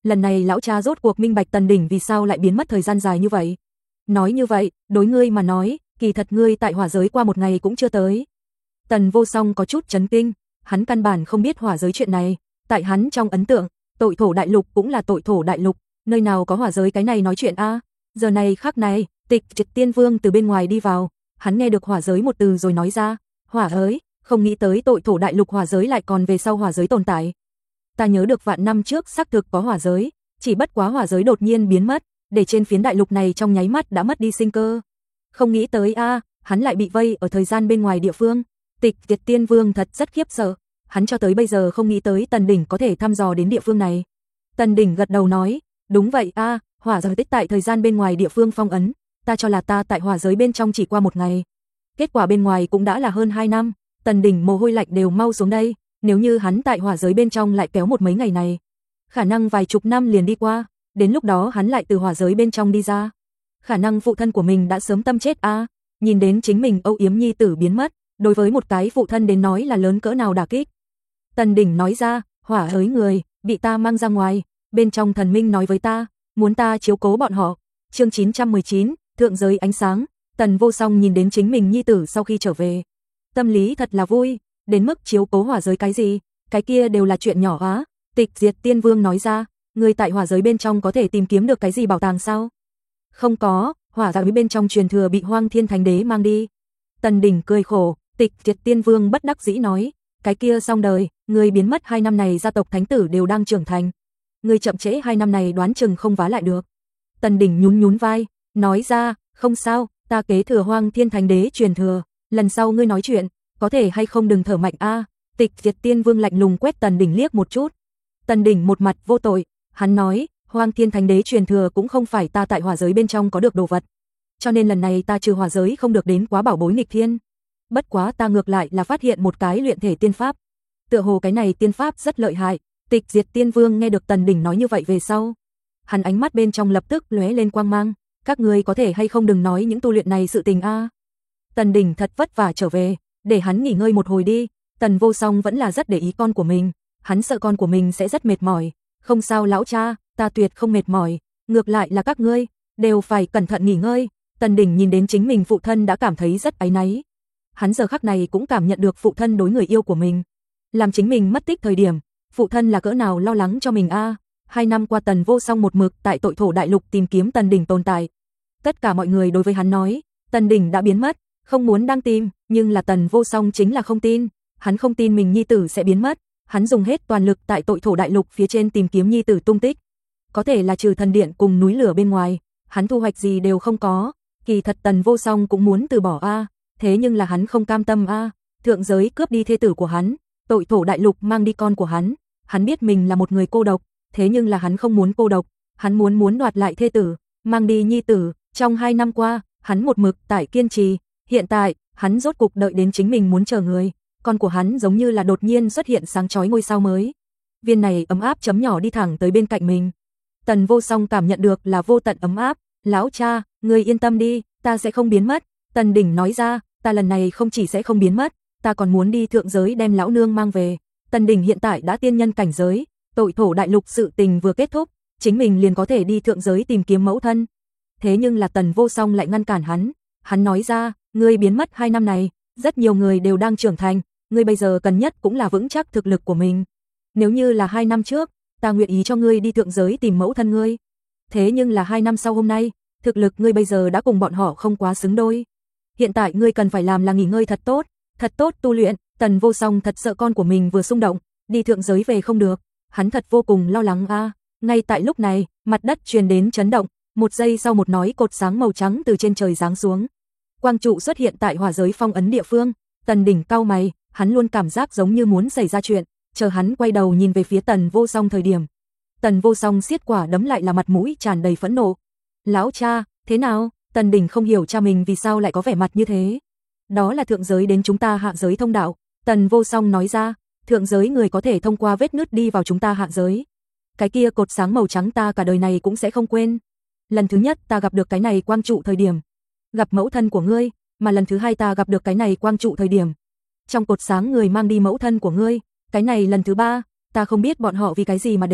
[SPEAKER 1] Lần này lão cha rốt cuộc minh bạch Tần Đỉnh vì sao lại biến mất thời gian dài như vậy. Nói như vậy, đối ngươi mà nói, kỳ thật ngươi tại hỏa giới qua một ngày cũng chưa tới. Tần Vô Song có chút chấn kinh, hắn căn bản không biết hỏa giới chuyện này, tại hắn trong ấn tượng, tội thổ đại lục cũng là tội thổ đại lục, nơi nào có hỏa giới cái này nói chuyện a? Giờ này khắc này, Tịch Triệt Tiên Vương từ bên ngoài đi vào, hắn nghe được hỏa giới một từ rồi nói ra, hỏa giới, không nghĩ tới tội thổ đại lục hỏa giới lại còn về sau hỏa giới tồn tại. Ta nhớ được vạn năm trước xác thực có hỏa giới, chỉ bất quá hỏa giới đột nhiên biến mất, để trên phiến đại lục này trong nháy mắt đã mất đi sinh cơ. Không nghĩ tới a, hắn lại bị vây ở thời gian bên ngoài địa phương. Tịch Diệt Tiên Vương thật rất khiếp sợ, hắn cho tới bây giờ không nghĩ tới Tần Đỉnh có thể thăm dò đến địa phương này. Tần Đỉnh gật đầu nói, đúng vậy a, hỏa giới tích tại thời gian bên ngoài địa phương phong ấn, ta cho là ta tại hỏa giới bên trong chỉ qua một ngày. Kết quả bên ngoài cũng đã là hơn hai năm, Tần Đỉnh mồ hôi lạnh đều mau xuống đây, nếu như hắn tại hỏa giới bên trong lại kéo một mấy ngày này, khả năng vài chục năm liền đi qua, đến lúc đó hắn lại từ hỏa giới bên trong đi ra. Khả năng phụ thân của mình đã sớm tâm chết a, nhìn đến chính mình âu yếm nhi tử biến mất, đối với một cái phụ thân đến nói là lớn cỡ nào đả kích. Tần Đỉnh nói ra, hỏa giới người, bị ta mang ra ngoài, bên trong thần minh nói với ta, muốn ta chiếu cố bọn họ. Chương chín trăm mười chín, thượng giới ánh sáng. Tần Vô Song nhìn đến chính mình nhi tử sau khi trở về, tâm lý thật là vui, đến mức chiếu cố hỏa giới cái gì, cái kia đều là chuyện nhỏ á. Tịch Diệt Tiên Vương nói ra, người tại hỏa giới bên trong có thể tìm kiếm được cái gì bảo tàng sao? Không có, hỏa giới bên trong truyền thừa bị Hoang Thiên Thánh Đế mang đi. Tần Đỉnh cười khổ, Tịch Diệt Tiên Vương bất đắc dĩ nói, cái kia xong đời, người biến mất hai năm này gia tộc thánh tử đều đang trưởng thành. Người chậm trễ hai năm này đoán chừng không vá lại được. Tần Đỉnh nhún nhún vai, nói ra, không sao, ta kế thừa Hoang Thiên Thánh Đế truyền thừa, lần sau ngươi nói chuyện, có thể hay không đừng thở mạnh a. Tịch Diệt Tiên Vương lạnh lùng quét Tần Đỉnh liếc một chút. Tần Đỉnh một mặt vô tội, hắn nói, Hoang Thiên Thánh Đế truyền thừa cũng không phải ta tại hỏa giới bên trong có được đồ vật, cho nên lần này ta trừ hỏa giới không được đến quá bảo bối nghịch thiên. Bất quá ta ngược lại là phát hiện một cái luyện thể tiên pháp. Tựa hồ cái này tiên pháp rất lợi hại. Tịch Diệt Tiên Vương nghe được Tần Đỉnh nói như vậy về sau, hắn ánh mắt bên trong lập tức lóe lên quang mang, các ngươi có thể hay không đừng nói những tu luyện này sự tình a. Tần Đỉnh thật vất vả trở về, để hắn nghỉ ngơi một hồi đi. Tần Vô Song vẫn là rất để ý con của mình, hắn sợ con của mình sẽ rất mệt mỏi. Không sao lão cha, ta tuyệt không mệt mỏi, ngược lại là các ngươi đều phải cẩn thận nghỉ ngơi. Tần Đỉnh nhìn đến chính mình phụ thân đã cảm thấy rất áy náy. Hắn giờ khắc này cũng cảm nhận được phụ thân đối người yêu của mình, làm chính mình mất tích thời điểm, phụ thân là cỡ nào lo lắng cho mình a. Hai năm qua Tần Vô Song một mực tại tội thổ đại lục tìm kiếm Tần Đỉnh tồn tại. Tất cả mọi người đối với hắn nói, Tần Đỉnh đã biến mất, không muốn đang tìm, nhưng là Tần Vô Song chính là không tin, hắn không tin mình nhi tử sẽ biến mất, hắn dùng hết toàn lực tại tội thổ đại lục phía trên tìm kiếm nhi tử tung tích. Có thể là trừ thần điện cùng núi lửa bên ngoài, hắn thu hoạch gì đều không có, kỳ thật Tần Vô Song cũng muốn từ bỏ a, thế nhưng là hắn không cam tâm a, thượng giới cướp đi thê tử của hắn, tội thổ đại lục mang đi con của hắn, hắn biết mình là một người cô độc, thế nhưng là hắn không muốn cô độc, hắn muốn muốn đoạt lại thê tử, mang đi nhi tử. Trong hai năm qua, hắn một mực tại kiên trì, hiện tại, hắn rốt cục đợi đến chính mình muốn chờ người, con của hắn giống như là đột nhiên xuất hiện sáng chói ngôi sao mới. Viên này ấm áp chấm nhỏ đi thẳng tới bên cạnh mình. Tần Vô Song cảm nhận được là vô tận ấm áp, lão cha, ngươi yên tâm đi, ta sẽ không biến mất. Tần Đỉnh nói ra, ta lần này không chỉ sẽ không biến mất, ta còn muốn đi thượng giới đem lão nương mang về. Tần Đỉnh hiện tại đã tiên nhân cảnh giới, tội thổ đại lục sự tình vừa kết thúc, chính mình liền có thể đi thượng giới tìm kiếm mẫu thân. Thế nhưng là Tần Vô Song lại ngăn cản hắn, hắn nói ra, ngươi biến mất hai năm này, rất nhiều người đều đang trưởng thành, ngươi bây giờ cần nhất cũng là vững chắc thực lực của mình. Nếu như là hai năm trước, ta nguyện ý cho ngươi đi thượng giới tìm mẫu thân ngươi. Thế nhưng là hai năm sau hôm nay, thực lực ngươi bây giờ đã cùng bọn họ không quá xứng đôi. Hiện tại ngươi cần phải làm là nghỉ ngơi thật tốt, thật tốt tu luyện. Tần Vô Song thật sợ con của mình vừa xung động, đi thượng giới về không được, hắn thật vô cùng lo lắng a. Ngay tại lúc này, mặt đất truyền đến chấn động, một giây sau một nói cột sáng màu trắng từ trên trời giáng xuống. Quang trụ xuất hiện tại hỏa giới phong ấn địa phương, Tần Đỉnh cau mày, hắn luôn cảm giác giống như muốn xảy ra chuyện, chờ hắn quay đầu nhìn về phía Tần Vô Song thời điểm. Tần Vô Song siết quả đấm lại là mặt mũi tràn đầy phẫn nộ. Lão cha, thế nào? Tần Đỉnh không hiểu cha mình vì sao lại có vẻ mặt như thế. Đó là thượng giới đến chúng ta hạ giới thông đạo. Tần Vô Song nói ra, thượng giới người có thể thông qua vết nứt đi vào chúng ta hạ giới. Cái kia cột sáng màu trắng ta cả đời này cũng sẽ không quên. Lần thứ nhất ta gặp được cái này quang trụ thời điểm, gặp mẫu thân của ngươi, mà lần thứ hai ta gặp được cái này quang trụ thời điểm, trong cột sáng người mang đi mẫu thân của ngươi, cái này lần thứ ba, ta không biết bọn họ vì cái gì mà đến,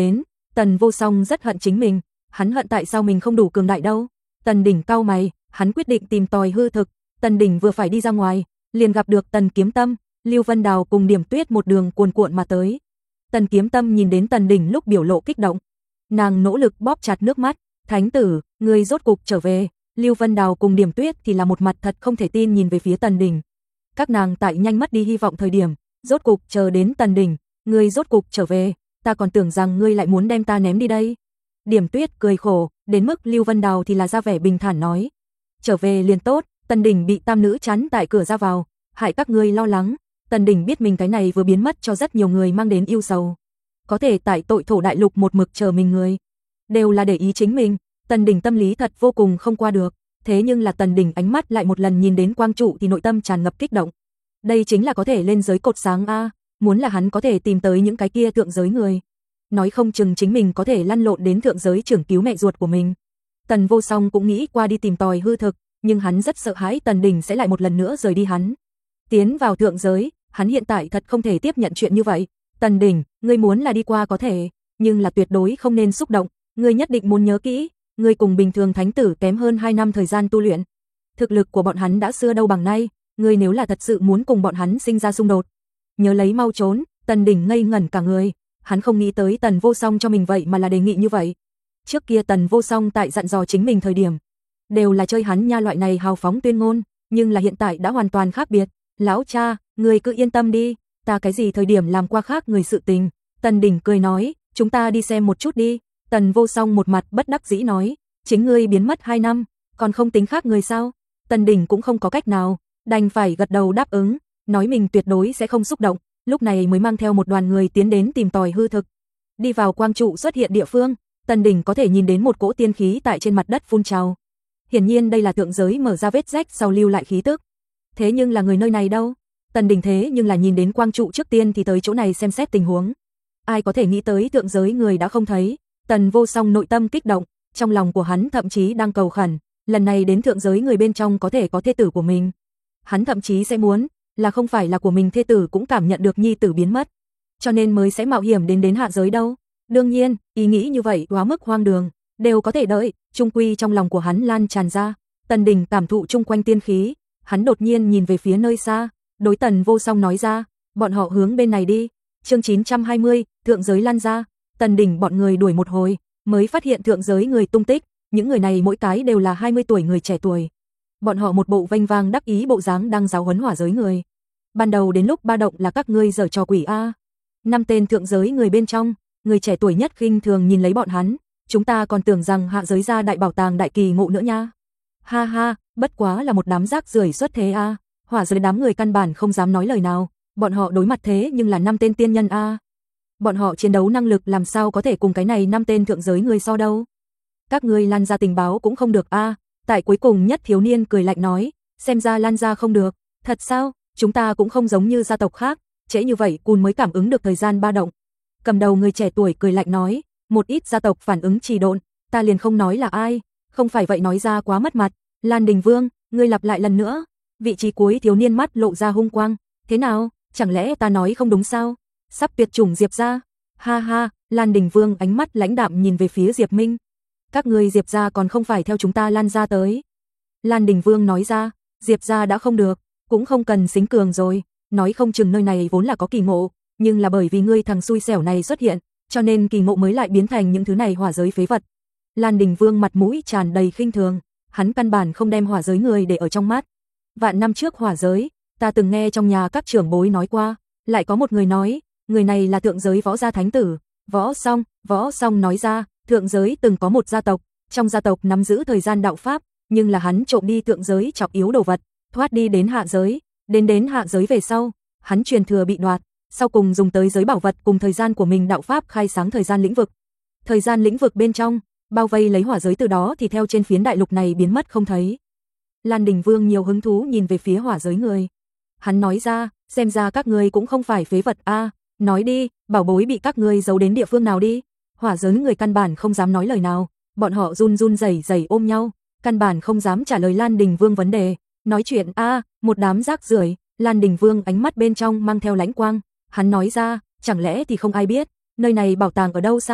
[SPEAKER 1] Tần Vô Song rất hận chính mình, hắn hận tại sao mình không đủ cường đại đâu. Tần Đỉnh cau mày, hắn quyết định tìm tòi hư thực. Tần Đỉnh vừa phải đi ra ngoài, liền gặp được Tần Kiếm Tâm, Lưu Vân Đào cùng Điểm Tuyết một đường cuồn cuộn mà tới. Tần Kiếm Tâm nhìn đến Tần Đỉnh lúc biểu lộ kích động, nàng nỗ lực bóp chặt nước mắt, "Thánh tử, ngươi rốt cục trở về." Lưu Vân Đào cùng Điểm Tuyết thì là một mặt thật không thể tin nhìn về phía Tần Đỉnh. Các nàng tại nhanh mất đi hy vọng thời điểm, rốt cục chờ đến Tần Đỉnh, "Ngươi rốt cục trở về, ta còn tưởng rằng ngươi lại muốn đem ta ném đi đây." Điểm Tuyết cười khổ, đến mức Lưu Vân Đào thì là ra vẻ bình thản nói, "Trở về liền tốt." Tần Đỉnh bị tam nữ chắn tại cửa ra vào, hại các ngươi lo lắng. Tần Đỉnh biết mình cái này vừa biến mất cho rất nhiều người mang đến ưu sầu. Có thể tại tội thổ đại lục một mực chờ mình người, đều là để ý chính mình. Tần Đỉnh tâm lý thật vô cùng không qua được, thế nhưng là Tần Đỉnh ánh mắt lại một lần nhìn đến quang trụ thì nội tâm tràn ngập kích động. Đây chính là có thể lên giới cột sáng a, muốn là hắn có thể tìm tới những cái kia thượng giới người, nói không chừng chính mình có thể lăn lộn đến thượng giới trưởng cứu mẹ ruột của mình. Tần Vô Song cũng nghĩ qua đi tìm tòi hư thực, nhưng hắn rất sợ hãi Tần Đỉnh sẽ lại một lần nữa rời đi hắn. Tiến vào thượng giới, hắn hiện tại thật không thể tiếp nhận chuyện như vậy. "Tần Đỉnh, ngươi muốn là đi qua có thể, nhưng là tuyệt đối không nên xúc động, ngươi nhất định muốn nhớ kỹ, ngươi cùng bình thường thánh tử kém hơn hai năm thời gian tu luyện. Thực lực của bọn hắn đã xưa đâu bằng nay, ngươi nếu là thật sự muốn cùng bọn hắn sinh ra xung đột, nhớ lấy mau trốn." Tần Đỉnh ngây ngẩn cả người, hắn không nghĩ tới Tần Vô Song cho mình vậy mà là đề nghị như vậy. Trước kia Tần Vô Song tại dặn dò chính mình thời điểm, đều là chơi hắn nha loại này hào phóng tuyên ngôn, nhưng là hiện tại đã hoàn toàn khác biệt. "Lão cha, ngươi cứ yên tâm đi, ta cái gì thời điểm làm qua khác người sự tình." Tần Đỉnh cười nói, "Chúng ta đi xem một chút đi." Tần Vô Song một mặt bất đắc dĩ nói, "Chính ngươi biến mất hai năm, còn không tính khác người sao?" Tần Đỉnh cũng không có cách nào, đành phải gật đầu đáp ứng, nói mình tuyệt đối sẽ không xúc động, lúc này mới mang theo một đoàn người tiến đến tìm tòi hư thực. Đi vào quang trụ xuất hiện địa phương, Tần Đỉnh có thể nhìn đến một cỗ tiên khí tại trên mặt đất phun trào. Hiển nhiên đây là thượng giới mở ra vết rách sau lưu lại khí tức. Thế nhưng là người nơi này đâu? Tần Đỉnh thế nhưng là nhìn đến quang trụ trước tiên thì tới chỗ này xem xét tình huống. Ai có thể nghĩ tới thượng giới người đã không thấy. Tần Vô Song nội tâm kích động, trong lòng của hắn thậm chí đang cầu khẩn, lần này đến thượng giới người bên trong có thể có thê tử của mình. Hắn thậm chí sẽ muốn, là không phải là của mình thê tử cũng cảm nhận được nhi tử biến mất, cho nên mới sẽ mạo hiểm đến đến hạ giới đâu. Đương nhiên, ý nghĩ như vậy quá mức hoang đường, đều có thể đợi, trung quy trong lòng của hắn lan tràn ra. Tần Đỉnh cảm thụ chung quanh tiên khí, hắn đột nhiên nhìn về phía nơi xa, đối Tần Vô Song nói ra, "Bọn họ hướng bên này đi." Chương chín trăm hai mươi, thượng giới lan ra. Tần Đỉnh bọn người đuổi một hồi, mới phát hiện thượng giới người tung tích, những người này mỗi cái đều là hai mươi tuổi người trẻ tuổi. Bọn họ một bộ vênh vang đắc ý bộ dáng đang giáo huấn hỏa giới người. "Ban đầu đến lúc ba động là các ngươi giở trò quỷ a." Năm tên thượng giới người bên trong, người trẻ tuổi nhất khinh thường nhìn lấy bọn hắn, "Chúng ta còn tưởng rằng hạ giới ra đại bảo tàng đại kỳ ngộ nữa nha." "Ha ha, bất quá là một đám rác rưởi xuất thế a." Hỏa giới đám người căn bản không dám nói lời nào, bọn họ đối mặt thế nhưng là năm tên tiên nhân a. Bọn họ chiến đấu năng lực làm sao có thể cùng cái này năm tên thượng giới người so đâu. "Các ngươi lan ra tình báo cũng không được a." Tại cuối cùng nhất thiếu niên cười lạnh nói, "Xem ra lan ra không được." "Thật sao? Chúng ta cũng không giống như gia tộc khác, trễ như vậy cùn mới cảm ứng được thời gian ba động." Cầm đầu người trẻ tuổi cười lạnh nói, "Một ít gia tộc phản ứng trì độn, ta liền không nói là ai, không phải vậy nói ra quá mất mặt." "Lan Đình Vương, ngươi lặp lại lần nữa." Vị trí cuối thiếu niên mắt lộ ra hung quang, "Thế nào, chẳng lẽ ta nói không đúng sao? Sắp tuyệt chủng Diệp gia." "Ha ha." Lan Đình Vương ánh mắt lãnh đạm nhìn về phía Diệp Minh, "Các ngươi Diệp gia còn không phải theo chúng ta lan ra tới." Lan Đình Vương nói ra, "Diệp gia đã không được, cũng không cần xính cường rồi, nói không chừng nơi này vốn là có kỳ ngộ, nhưng là bởi vì ngươi thằng xui xẻo này xuất hiện, cho nên kỳ ngộ mới lại biến thành những thứ này hỏa giới phế vật." Lan Đình Vương mặt mũi tràn đầy khinh thường, hắn căn bản không đem hỏa giới người để ở trong mắt. "Vạn năm trước hỏa giới, ta từng nghe trong nhà các trưởng bối nói qua, lại có một người nói, người này là thượng giới võ gia thánh tử." Võ Song, Võ Song nói ra, thượng giới từng có một gia tộc, trong gia tộc nắm giữ thời gian đạo pháp, nhưng là hắn trộm đi thượng giới trọng yếu đồ vật, thoát đi đến hạ giới, đến đến hạ giới về sau, hắn truyền thừa bị đoạt, sau cùng dùng tới giới bảo vật cùng thời gian của mình đạo pháp khai sáng thời gian lĩnh vực. Thời gian lĩnh vực bên trong, bao vây lấy hỏa giới, từ đó thì theo trên phiến đại lục này biến mất không thấy. Lan Đình Vương nhiều hứng thú nhìn về phía hỏa giới người. Hắn nói ra, "Xem ra các ngươi cũng không phải phế vật a, nói đi, bảo bối bị các ngươi giấu đến địa phương nào đi." Hỏa giới người căn bản không dám nói lời nào, bọn họ run run rẩy rẩy ôm nhau, căn bản không dám trả lời Lan Đình Vương vấn đề. "Nói chuyện a, một đám rác rưởi." Lan Đình Vương ánh mắt bên trong mang theo lãnh quang, hắn nói ra, "Chẳng lẽ thì không ai biết, nơi này bảo tàng ở đâu sao?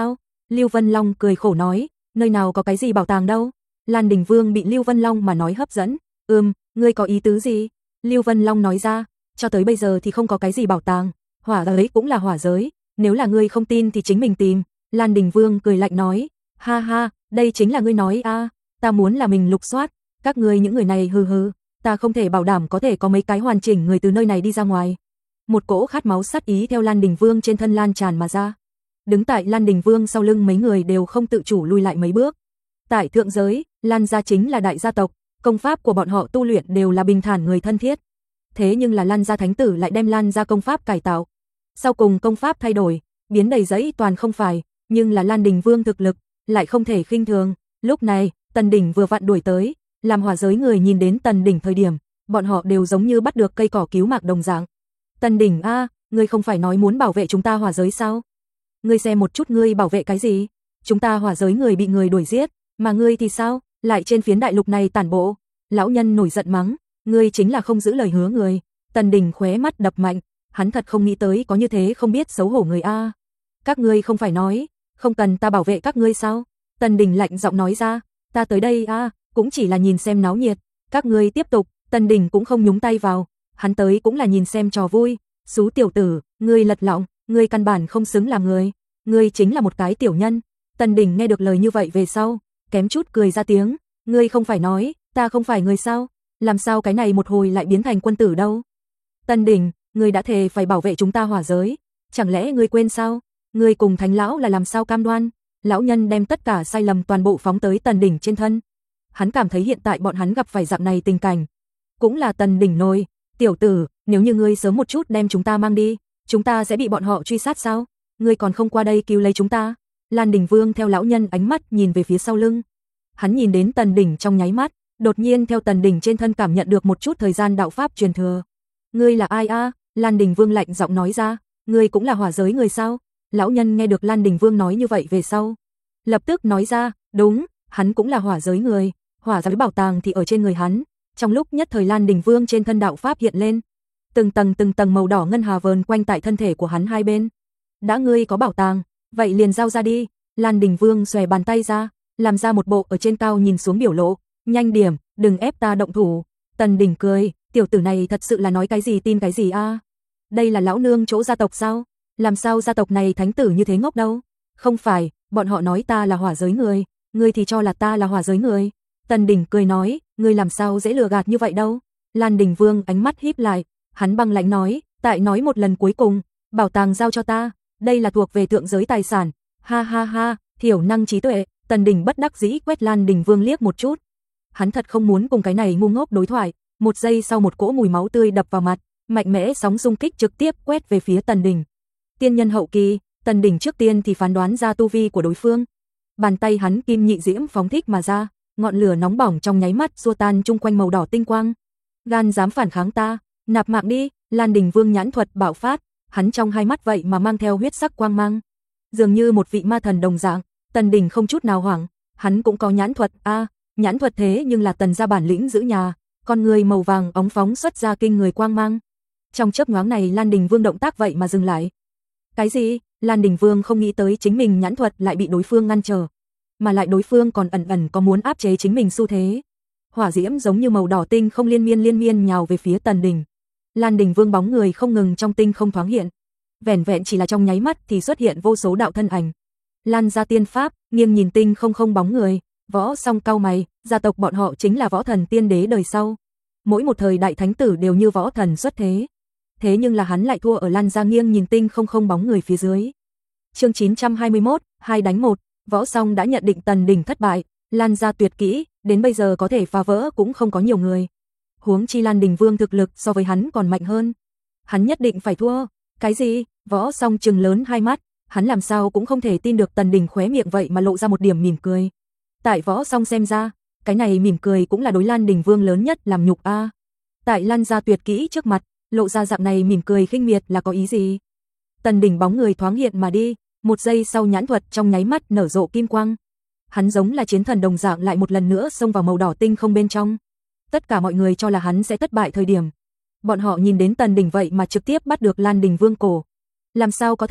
[SPEAKER 1] Lưu Vân Long cười khổ nói, nơi nào có cái gì bảo tàng đâu. Lan Đình Vương bị Lưu Vân Long mà nói hấp dẫn. Ừm, ngươi có ý tứ gì? Lưu Vân Long nói ra, cho tới bây giờ thì không có cái gì bảo tàng, hỏa giới cũng là hỏa giới, nếu là ngươi không tin thì chính mình tìm. Lan Đình Vương cười lạnh nói, ha ha, đây chính là ngươi nói a, à, ta muốn là mình lục soát, các ngươi những người này hừ hừ, ta không thể bảo đảm có thể có mấy cái hoàn chỉnh người từ nơi này đi ra ngoài. Một cỗ khát máu sát ý theo Lan Đình Vương trên thân lan tràn mà ra. Đứng tại Lan Đình Vương sau lưng mấy người đều không tự chủ lui lại mấy bước. Tại thượng giới, Lan gia chính là đại gia tộc, công pháp của bọn họ tu luyện đều là bình thản người thân thiết. Thế nhưng là Lan gia thánh tử lại đem Lan gia công pháp cải tạo. Sau cùng công pháp thay đổi, biến đầy giấy toàn không phải, nhưng là Lan Đình Vương thực lực lại không thể khinh thường. Lúc này, Tần Đỉnh vừa vặn đuổi tới, làm hỏa giới người nhìn đến Tần Đỉnh thời điểm, bọn họ đều giống như bắt được cây cỏ cứu mạng đồng dạng. Tần Đỉnh a, à, ngươi không phải nói muốn bảo vệ chúng ta hỏa giới sao? Ngươi xem một chút ngươi bảo vệ cái gì? Chúng ta hỏa giới người bị người đuổi giết, mà ngươi thì sao? Lại trên phiến đại lục này tản bộ. Lão nhân nổi giận mắng, ngươi chính là không giữ lời hứa người. Tần Đỉnh khóe mắt đập mạnh, hắn thật không nghĩ tới có như thế không biết xấu hổ người a. À. Các ngươi không phải nói, không cần ta bảo vệ các ngươi sao? Tần Đỉnh lạnh giọng nói ra, ta tới đây a, à, cũng chỉ là nhìn xem náo nhiệt, các ngươi tiếp tục. Tần Đỉnh cũng không nhúng tay vào, hắn tới cũng là nhìn xem trò vui. Xú tiểu tử, ngươi lật lọng, ngươi căn bản không xứng làm người, ngươi chính là một cái tiểu nhân. Tần Đỉnh nghe được lời như vậy về sau, kém chút cười ra tiếng, ngươi không phải nói, ta không phải người sao? Làm sao cái này một hồi lại biến thành quân tử đâu? Tần Đỉnh, ngươi đã thề phải bảo vệ chúng ta hỏa giới, chẳng lẽ ngươi quên sao? Ngươi cùng Thánh lão là làm sao cam đoan? Lão nhân đem tất cả sai lầm toàn bộ phóng tới Tần Đỉnh trên thân. Hắn cảm thấy hiện tại bọn hắn gặp phải dạng này tình cảnh, cũng là Tần Đỉnh nổi. Tiểu tử, nếu như ngươi sớm một chút đem chúng ta mang đi, chúng ta sẽ bị bọn họ truy sát sao? Ngươi còn không qua đây cứu lấy chúng ta? Lan Đình Vương theo lão nhân ánh mắt nhìn về phía sau lưng. Hắn nhìn đến Tần Đỉnh trong nháy mắt, đột nhiên theo Tần Đỉnh trên thân cảm nhận được một chút thời gian đạo pháp truyền thừa. Ngươi là ai a? À? Lan Đình Vương lạnh giọng nói ra, ngươi cũng là hỏa giới người sao? Lão nhân nghe được Lan Đình Vương nói như vậy về sau, lập tức nói ra, đúng, hắn cũng là hỏa giới người, hỏa giới bảo tàng thì ở trên người hắn. Trong lúc nhất thời Lan Đình Vương trên thân đạo pháp hiện lên, từng tầng từng tầng màu đỏ ngân hà vờn quanh tại thân thể của hắn hai bên. Đã ngươi có bảo tàng, vậy liền giao ra đi. Lan Đình Vương xòe bàn tay ra, làm ra một bộ ở trên cao nhìn xuống biểu lộ, nhanh điểm, đừng ép ta động thủ. Tần Đỉnh cười, tiểu tử này thật sự là nói cái gì tin cái gì a? À? Đây là lão nương chỗ gia tộc sao? Làm sao gia tộc này thánh tử như thế ngốc đâu? Không phải, bọn họ nói ta là hỏa giới người, ngươi thì cho là ta là hỏa giới người. Tần Đỉnh cười nói, ngươi làm sao dễ lừa gạt như vậy đâu? Lan Đình Vương ánh mắt híp lại, hắn băng lãnh nói, tại nói một lần cuối cùng, bảo tàng giao cho ta, đây là thuộc về thượng giới tài sản. Ha ha ha, thiểu năng trí tuệ. Tần Đỉnh bất đắc dĩ quét Lan Đình Vương liếc một chút. Hắn thật không muốn cùng cái này ngu ngốc đối thoại. Một giây sau một cỗ mùi máu tươi đập vào mặt, mạnh mẽ sóng xung kích trực tiếp quét về phía Tần Đỉnh. Tiên nhân hậu kỳ, Tần Đỉnh trước tiên thì phán đoán ra tu vi của đối phương. Bàn tay hắn kim nhị diễm phóng thích mà ra, ngọn lửa nóng bỏng trong nháy mắt xua tan chung quanh màu đỏ tinh quang. Gan dám phản kháng ta, nạp mạng đi. Lan Đình Vương nhãn thuật bạo phát, hắn trong hai mắt vậy mà mang theo huyết sắc quang mang, dường như một vị ma thần đồng dạng. Tần Đỉnh không chút nào hoảng, hắn cũng có nhãn thuật a, à, nhãn thuật thế nhưng là Tần gia bản lĩnh giữ nhà, con người màu vàng óng phóng xuất ra kinh người quang mang. Trong chớp nhoáng này Lan Đình Vương động tác vậy mà dừng lại. Cái gì? Lan Đình Vương không nghĩ tới chính mình nhãn thuật lại bị đối phương ngăn trở, mà lại đối phương còn ẩn ẩn có muốn áp chế chính mình xu thế. Hỏa diễm giống như màu đỏ tinh không liên miên liên miên nhào về phía Tần Đỉnh. Lan Đình Vương bóng người không ngừng trong tinh không thoáng hiện, vẻn vẹn chỉ là trong nháy mắt thì xuất hiện vô số đạo thân ảnh. Lan gia tiên pháp, nghiêng nhìn tinh không không bóng người, Võ Song cau mày, gia tộc bọn họ chính là võ thần tiên đế đời sau. Mỗi một thời đại thánh tử đều như võ thần xuất thế. Thế nhưng là hắn lại thua ở Lan gia nghiêng nhìn tinh không không bóng người phía dưới. Chương chín trăm hai mươi mốt, hai đánh một, Võ Song đã nhận định Tần Đỉnh thất bại, Lan gia tuyệt kỹ, đến bây giờ có thể phá vỡ cũng không có nhiều người. Huống chi Lan Đình Vương thực lực so với hắn còn mạnh hơn. Hắn nhất định phải thua. Cái gì? Võ Song trừng lớn hai mắt, hắn làm sao cũng không thể tin được Tần Đỉnh khóe miệng vậy mà lộ ra một điểm mỉm cười. Tại Võ Song xem ra, cái này mỉm cười cũng là đối Lan Đình Vương lớn nhất làm nhục a. À. Tại Lan gia tuyệt kỹ trước mặt, lộ ra dạng này mỉm cười khinh miệt là có ý gì? Tần Đỉnh bóng người thoáng hiện mà đi, một giây sau nhãn thuật trong nháy mắt nở rộ kim quang. Hắn giống là chiến thần đồng dạng lại một lần nữa xông vào màu đỏ tinh không bên trong. Tất cả mọi người cho là hắn sẽ thất bại thời điểm, bọn họ nhìn đến Tần Đỉnh vậy mà trực tiếp bắt được Lan Đình Vương cổ. Làm sao có thể?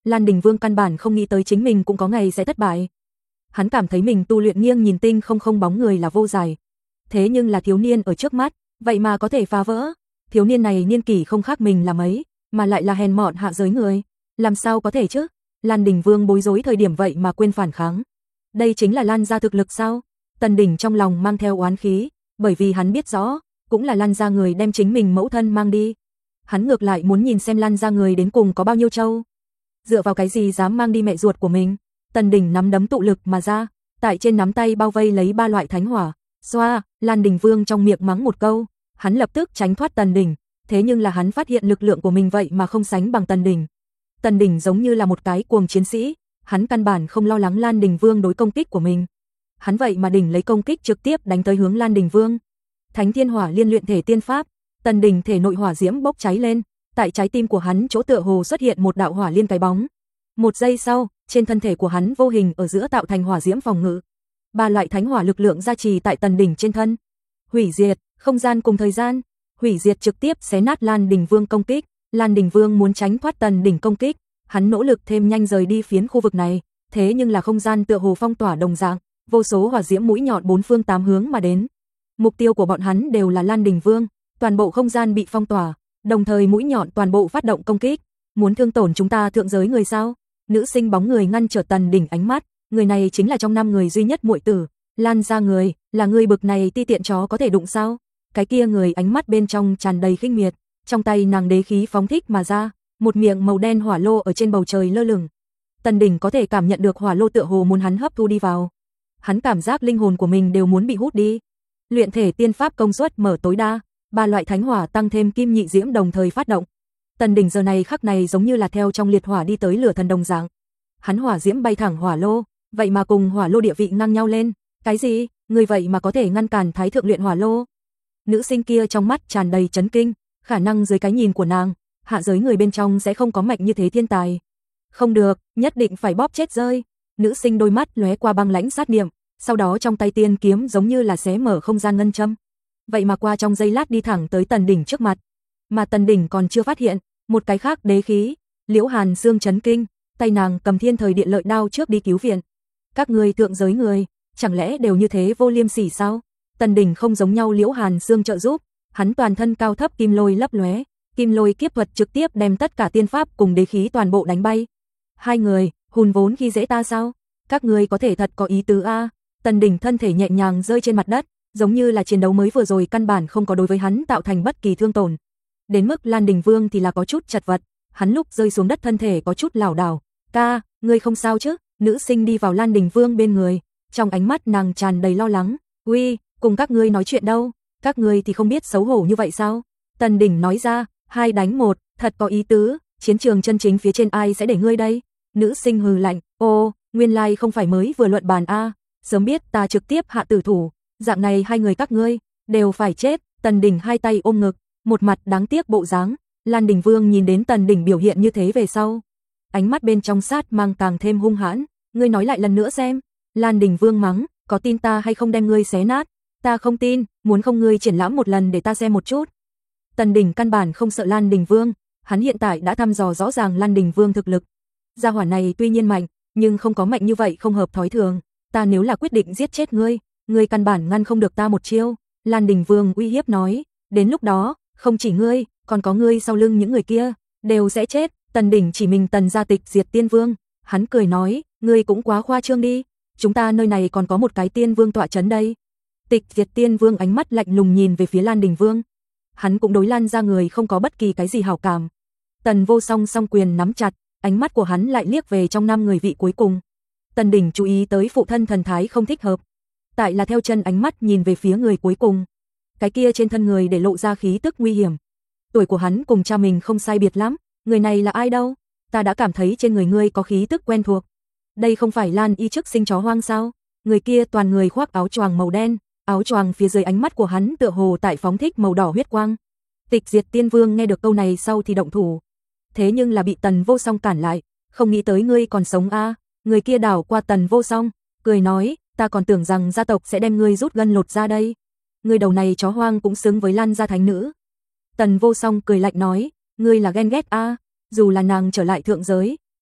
[SPEAKER 1] Lan Đình Vương căn bản không nghĩ tới chính mình cũng có ngày sẽ thất bại. Hắn cảm thấy mình tu luyện nghiêng nhìn tinh không không bóng người là vô giải. Thế nhưng là thiếu niên ở trước mắt, vậy mà có thể phá vỡ. Thiếu niên này niên kỷ không khác mình là mấy, mà lại là hèn mọn hạ giới người. Làm sao có thể chứ? Lan Đình Vương bối rối thời điểm vậy mà quên phản kháng. Đây chính là Lan gia thực lực sao? Tần Đình trong lòng mang theo oán khí, bởi vì hắn biết rõ, cũng là Lan gia người đem chính mình mẫu thân mang đi. Hắn ngược lại muốn nhìn xem Lan gia người đến cùng có bao nhiêu trâu. Dựa vào cái gì dám mang đi mẹ ruột của mình? Tần Đình nắm đấm tụ lực mà ra, tại trên nắm tay bao vây lấy ba loại thánh hỏa. Xoa, Lan Đình Vương trong miệng mắng một câu, hắn lập tức tránh thoát Tần Đình, thế nhưng là hắn phát hiện lực lượng của mình vậy mà không sánh bằng Tần Đình. Tần Đình giống như là một cái cuồng chiến sĩ, hắn căn bản không lo lắng Lan Đình Vương đối công kích của mình. Hắn vậy mà đỉnh lấy công kích trực tiếp đánh tới hướng Lan Đình Vương. Thánh Thiên Hỏa Liên luyện thể tiên pháp, Tần Đình thể nội hỏa diễm bốc cháy lên, tại trái tim của hắn chỗ tựa hồ xuất hiện một đạo hỏa liên cái bóng. Một giây sau, trên thân thể của hắn vô hình ở giữa tạo thành hỏa diễm phòng ngự. Ba loại thánh hỏa lực lượng gia trì tại Tần Đình trên thân. Hủy diệt, không gian cùng thời gian, hủy diệt trực tiếp xé nát Lan Đình Vương công kích. Lan Đình Vương muốn tránh thoát Tần Đình công kích, hắn nỗ lực thêm nhanh rời đi phiến khu vực này, thế nhưng là không gian tựa hồ phong tỏa đồng dạng, vô số hỏa diễm mũi nhọn bốn phương tám hướng mà đến. Mục tiêu của bọn hắn đều là Lan Đình Vương, toàn bộ không gian bị phong tỏa, đồng thời mũi nhọn toàn bộ phát động công kích, muốn thương tổn chúng ta thượng giới người sao? Nữ sinh bóng người ngăn trở Tần Đình ánh mắt, người này chính là trong năm người duy nhất muội tử, Lan gia người, là người bực này ti tiện chó có thể đụng sao? Cái kia người ánh mắt bên trong tràn đầy khinh miệt, trong tay nàng đế khí phóng thích mà ra, một miệng màu đen hỏa lô ở trên bầu trời lơ lửng. Tần Đình có thể cảm nhận được hỏa lô tựa hồ muốn hắn hấp thu đi vào. Hắn cảm giác linh hồn của mình đều muốn bị hút đi. Luyện thể tiên pháp công suất mở tối đa, ba loại thánh hỏa tăng thêm kim nhị diễm đồng thời phát động. Tần Đình giờ này khắc này giống như là theo trong liệt hỏa đi tới lửa thần đồng dạng. Hắn hỏa diễm bay thẳng hỏa lô, vậy mà cùng hỏa lô địa vị ngang nhau lên. Cái gì? Người vậy mà có thể ngăn cản Thái thượng luyện hỏa lô? Nữ sinh kia trong mắt tràn đầy chấn kinh, khả năng dưới cái nhìn của nàng, hạ giới người bên trong sẽ không có mạnh như thế thiên tài. Không được, nhất định phải bóp chết rơi. Nữ sinh đôi mắt lóe qua băng lãnh sát niệm, sau đó trong tay tiên kiếm giống như là xé mở không gian ngân châm. Vậy mà qua trong giây lát đi thẳng tới Tần Đình trước mặt. Mà Tần Đình còn chưa phát hiện, một cái khác đế khí, Liễu Hàn Xương chấn kinh, tay nàng cầm thiên thời địa lợi đao trước đi cứu viện. Các người thượng giới người, chẳng lẽ đều như thế vô liêm sỉ sao? Tần Đình không giống nhau Liễu Hàn Xương trợ giúp, hắn toàn thân cao thấp kim lôi lấp lóe, kim lôi kiếp thuật trực tiếp đem tất cả tiên pháp cùng đế khí toàn bộ đánh bay. Hai người, hùn vốn khi dễ ta sao? Các người có thể thật có ý tứ a. Tần Đình thân thể nhẹ nhàng rơi trên mặt đất, giống như là chiến đấu mới vừa rồi căn bản không có đối với hắn tạo thành bất kỳ thương tổn. Đến mức Lan Đình Vương thì là có chút chật vật, hắn lúc rơi xuống đất thân thể có chút lảo đảo. "Ca, ngươi không sao chứ?" Nữ sinh đi vào Lan Đình Vương bên người, trong ánh mắt nàng tràn đầy lo lắng. "Uy, cùng các ngươi nói chuyện đâu, các ngươi thì không biết xấu hổ như vậy sao?" Tần Đình nói ra, hai đánh một, thật có ý tứ, chiến trường chân chính phía trên ai sẽ để ngươi đây? Nữ sinh hừ lạnh, ô, nguyên lai like không phải mới vừa luận bàn a, sớm biết ta trực tiếp hạ tử thủ, dạng này hai người các ngươi đều phải chết. Tần Đình hai tay ôm ngực, một mặt đáng tiếc bộ dáng. Lan Đình Vương nhìn đến Tần Đình biểu hiện như thế về sau, ánh mắt bên trong sát mang càng thêm hung hãn. Ngươi nói lại lần nữa xem. Lan Đình Vương mắng, có tin ta hay không đem ngươi xé nát? Ta không tin, muốn không ngươi triển lãm một lần để ta xem một chút. Tần Đình căn bản không sợ Lan Đình Vương, hắn hiện tại đã thăm dò rõ ràng Lan Đình Vương thực lực. Gia hỏa này tuy nhiên mạnh, nhưng không có mạnh như vậy không hợp thói thường. Ta nếu là quyết định giết chết ngươi, ngươi căn bản ngăn không được ta một chiêu. Lan Đình Vương uy hiếp nói, đến lúc đó, không chỉ ngươi, còn có ngươi sau lưng những người kia, đều sẽ chết. Tần Đình chỉ mình Tần gia tịch diệt tiên vương, hắn cười nói, ngươi cũng quá khoa trương đi, chúng ta nơi này còn có một cái tiên vương tọa trấn đây. Tịch diệt tiên vương ánh mắt lạnh lùng nhìn về phía Lan Đình Vương. Hắn cũng đối Lan gia người không có bất kỳ cái gì hảo cảm. Tần Vô Song song quyền nắm chặt, ánh mắt của hắn lại liếc về trong năm người vị cuối cùng. Tần Đình chú ý tới phụ thân thần thái không thích hợp, tại là theo chân ánh mắt nhìn về phía người cuối cùng. Cái kia trên thân người để lộ ra khí tức nguy hiểm. Tuổi của hắn cùng cha mình không sai biệt lắm, người này là ai đâu? Ta đã cảm thấy trên người ngươi có khí tức quen thuộc. Đây không phải Lan Y trước sinh chó hoang sao? Người kia toàn người khoác áo choàng màu đen, áo choàng phía dưới ánh mắt của hắn tựa hồ tại phóng thích màu đỏ huyết quang. Tịch diệt tiên vương nghe được câu này sau thì động thủ. Thế nhưng là bị Tần Vô Song cản lại, không nghĩ tới ngươi còn sống a. À. Người kia đảo qua Tần Vô Song, cười nói, ta còn tưởng rằng gia tộc sẽ đem ngươi rút gân lột ra đây. Ngươi đầu này chó hoang cũng xứng với Lan gia thánh nữ. Tần Vô Song cười lạnh nói, ngươi là ghen ghét a, à. Dù là nàng trở lại thượng giới,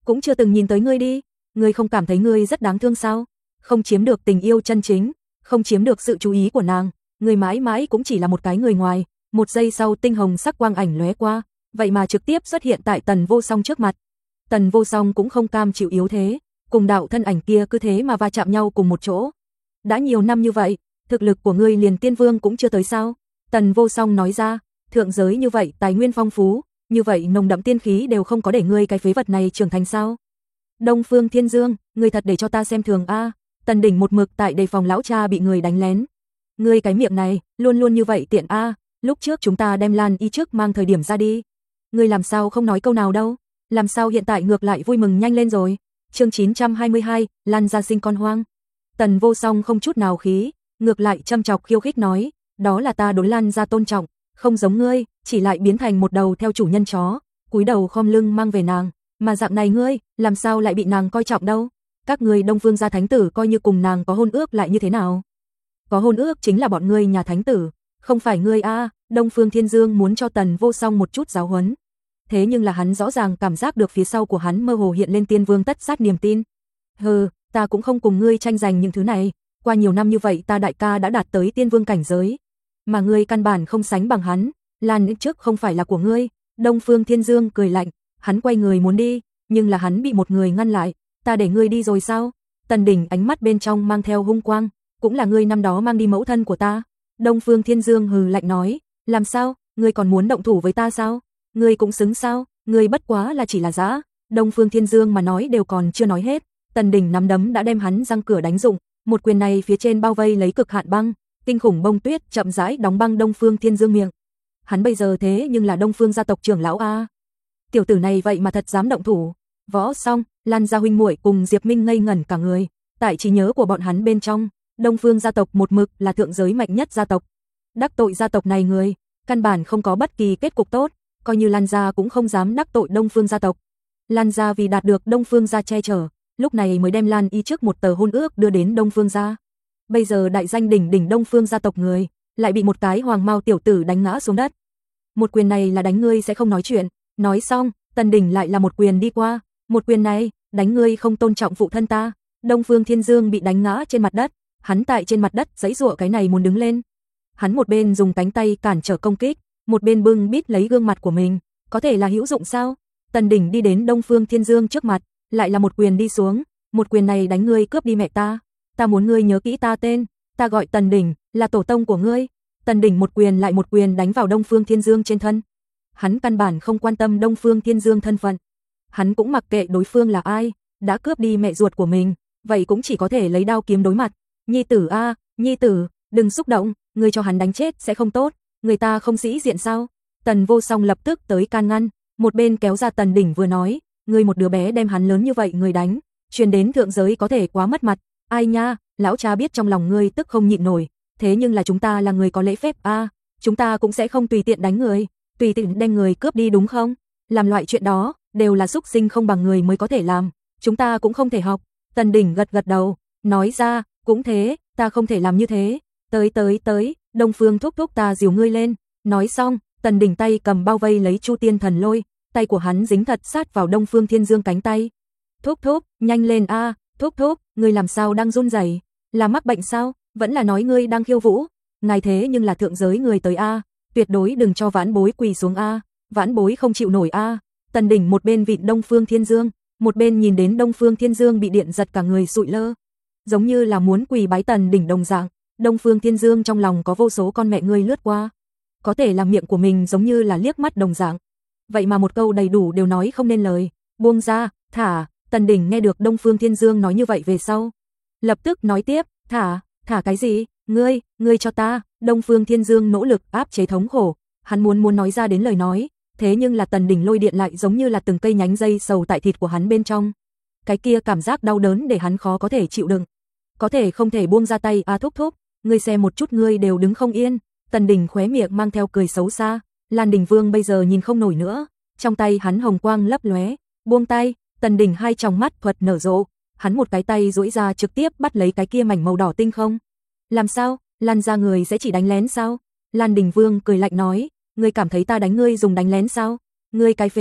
[SPEAKER 1] cũng chưa từng nhìn tới ngươi đi, ngươi không cảm thấy ngươi rất đáng thương sao? Không chiếm được tình yêu chân chính, không chiếm được sự chú ý của nàng, ngươi mãi mãi cũng chỉ là một cái người ngoài. Một giây sau tinh hồng sắc quang ảnh lóe qua, vậy mà trực tiếp xuất hiện tại Tần Vô Song trước mặt. Tần Vô Song cũng không cam chịu yếu thế, cùng đạo thân ảnh kia cứ thế mà va chạm nhau cùng một chỗ. Đã nhiều năm như vậy, thực lực của ngươi liền tiên vương cũng chưa tới sao? Tần Vô Song nói ra, thượng giới như vậy tài nguyên phong phú, như vậy nồng đậm tiên khí đều không có để ngươi cái phế vật này trưởng thành sao? Đông Phương Thiên Dương, ngươi thật để cho ta xem thường a. Tần Đỉnh một mực tại đề phòng lão cha bị người đánh lén. Ngươi cái miệng này, luôn luôn như vậy tiện a, lúc trước chúng ta đem Lan Y trước mang thời điểm ra đi. Ngươi làm sao không nói câu nào đâu? Làm sao hiện tại ngược lại vui mừng nhanh lên rồi? Chương chín trăm hai mươi hai, Lan gia sinh con hoang. Tần Vô Song không chút nào khí, ngược lại châm chọc khiêu khích nói, đó là ta đối Lan gia tôn trọng, không giống ngươi, chỉ lại biến thành một đầu theo chủ nhân chó, cúi đầu khom lưng mang về nàng, mà dạng này ngươi, làm sao lại bị nàng coi trọng đâu? Các ngươi Đông Phương gia thánh tử coi như cùng nàng có hôn ước lại như thế nào? Có hôn ước chính là bọn ngươi nhà thánh tử, không phải ngươi a. Đông Phương Thiên Dương muốn cho Tần Vô Song một chút giáo huấn. Thế nhưng là hắn rõ ràng cảm giác được phía sau của hắn mơ hồ hiện lên tiên vương tất sát niềm tin. Hừ, ta cũng không cùng ngươi tranh giành những thứ này, qua nhiều năm như vậy ta đại ca đã đạt tới tiên vương cảnh giới, mà ngươi căn bản không sánh bằng hắn, Lan trước không phải là của ngươi. Đông Phương Thiên Dương cười lạnh, hắn quay người muốn đi, nhưng là hắn bị một người ngăn lại, ta để ngươi đi rồi sao? Tần Đỉnh ánh mắt bên trong mang theo hung quang, cũng là ngươi năm đó mang đi mẫu thân của ta. Đông Phương Thiên Dương hừ lạnh nói, làm sao, ngươi còn muốn động thủ với ta sao? Ngươi cũng xứng sao, ngươi bất quá là chỉ là dã. Đông Phương Thiên Dương mà nói đều còn chưa nói hết, Tần Đỉnh nắm đấm đã đem hắn răng cửa đánh rụng, một quyền này phía trên bao vây lấy cực hạn băng, kinh khủng bông tuyết chậm rãi đóng băng Đông Phương Thiên Dương miệng. Hắn bây giờ thế nhưng là Đông Phương gia tộc trưởng lão a. Tiểu tử này vậy mà thật dám động thủ. Võ Song, Lan gia huynh muội cùng Diệp Minh ngây ngẩn cả người, tại trí nhớ của bọn hắn bên trong, Đông Phương gia tộc một mực là thượng giới mạnh nhất gia tộc. Đắc tội gia tộc này người, căn bản không có bất kỳ kết cục tốt, coi như Lan gia cũng không dám đắc tội Đông Phương gia tộc. Lan gia vì đạt được Đông Phương gia che chở, lúc này mới đem Lan Y trước một tờ hôn ước đưa đến Đông Phương gia. Bây giờ đại danh đỉnh đỉnh Đông Phương gia tộc người, lại bị một cái hoàng mao tiểu tử đánh ngã xuống đất. Một quyền này là đánh ngươi sẽ không nói chuyện. Nói xong, Tần Đỉnh lại là một quyền đi qua, một quyền này, đánh ngươi không tôn trọng phụ thân ta. Đông Phương Thiên Dương bị đánh ngã trên mặt đất, hắn tại trên mặt đất giãy giụa cái này muốn đứng lên. Hắn một bên dùng cánh tay cản trở công kích, một bên bưng bít lấy gương mặt của mình, có thể là hữu dụng sao? Tần Đỉnh đi đến Đông Phương Thiên Dương trước mặt, lại là một quyền đi xuống, một quyền này đánh ngươi cướp đi mẹ ta, ta muốn ngươi nhớ kỹ ta tên, ta gọi Tần Đỉnh, là tổ tông của ngươi. Tần Đỉnh một quyền lại một quyền đánh vào Đông Phương Thiên Dương trên thân. Hắn căn bản không quan tâm Đông Phương Thiên Dương thân phận, hắn cũng mặc kệ đối phương là ai, đã cướp đi mẹ ruột của mình, vậy cũng chỉ có thể lấy đao kiếm đối mặt. Nhi tử a, nhi tử, đừng xúc động, ngươi cho hắn đánh chết sẽ không tốt, người ta không sĩ diện sao? Tần Vô Song lập tức tới can ngăn, một bên kéo ra Tần Đỉnh vừa nói, ngươi một đứa bé đem hắn lớn như vậy người đánh, truyền đến thượng giới có thể quá mất mặt. Ai nha, lão cha biết trong lòng ngươi tức không nhịn nổi, thế nhưng là chúng ta là người có lễ phép a, chúng ta cũng sẽ không tùy tiện đánh người, tùy tiện đem người cướp đi đúng không? Làm loại chuyện đó, đều là súc sinh không bằng người mới có thể làm, chúng ta cũng không thể học. Tần Đỉnh gật gật đầu, nói ra, cũng thế, ta không thể làm như thế. Tới tới tới, Đông Phương thúc thúc ta dìu ngươi lên. Nói xong, Tần Đỉnh tay cầm bao vây lấy Chu Tiên Thần Lôi, tay của hắn dính thật sát vào Đông Phương Thiên Dương cánh tay. Thúc thúc, nhanh lên a, thúc thúc, ngươi làm sao đang run rẩy? Là mắc bệnh sao? Vẫn là nói ngươi đang khiêu vũ? Ngài thế nhưng là thượng giới người tới a, tuyệt đối đừng cho vãn bối quỳ xuống a, vãn bối không chịu nổi a. Tần Đỉnh một bên vịn Đông Phương Thiên Dương, một bên nhìn đến Đông Phương Thiên Dương bị điện giật cả người sụi lơ, giống như là muốn quỳ bái Tần Đỉnh đồng dạng. Đông Phương Thiên Dương trong lòng có vô số con mẹ ngươi lướt qua, có thể làm miệng của mình giống như là liếc mắt đồng dạng, vậy mà một câu đầy đủ đều nói không nên lời. Buông ra, thả. Tần Đỉnh nghe được Đông Phương Thiên Dương nói như vậy về sau, lập tức nói tiếp, thả, thả cái gì? Ngươi, ngươi cho ta. Đông Phương Thiên Dương nỗ lực áp chế thống khổ, hắn muốn muốn nói ra đến lời nói, thế nhưng là Tần Đỉnh lôi điện lại giống như là từng cây nhánh dây sầu tại thịt của hắn bên trong. Cái kia cảm giác đau đớn để hắn khó có thể chịu đựng, có thể không thể buông ra tay a. Thúc thúc, ngươi xem một chút ngươi đều đứng không yên. Tần Đỉnh khóe miệng mang theo cười xấu xa, Lan Đình Vương bây giờ nhìn không nổi nữa, trong tay hắn hồng quang lấp lóe, buông tay. Tần Đỉnh hai tròng mắt thuật nở rộ, hắn một cái tay duỗi ra trực tiếp bắt lấy cái kia mảnh màu đỏ tinh không. Làm sao? Lan gia người sẽ chỉ đánh lén sao? Lan Đình Vương cười lạnh nói, ngươi cảm thấy ta đánh ngươi dùng đánh lén sao? Ngươi cái phế vật,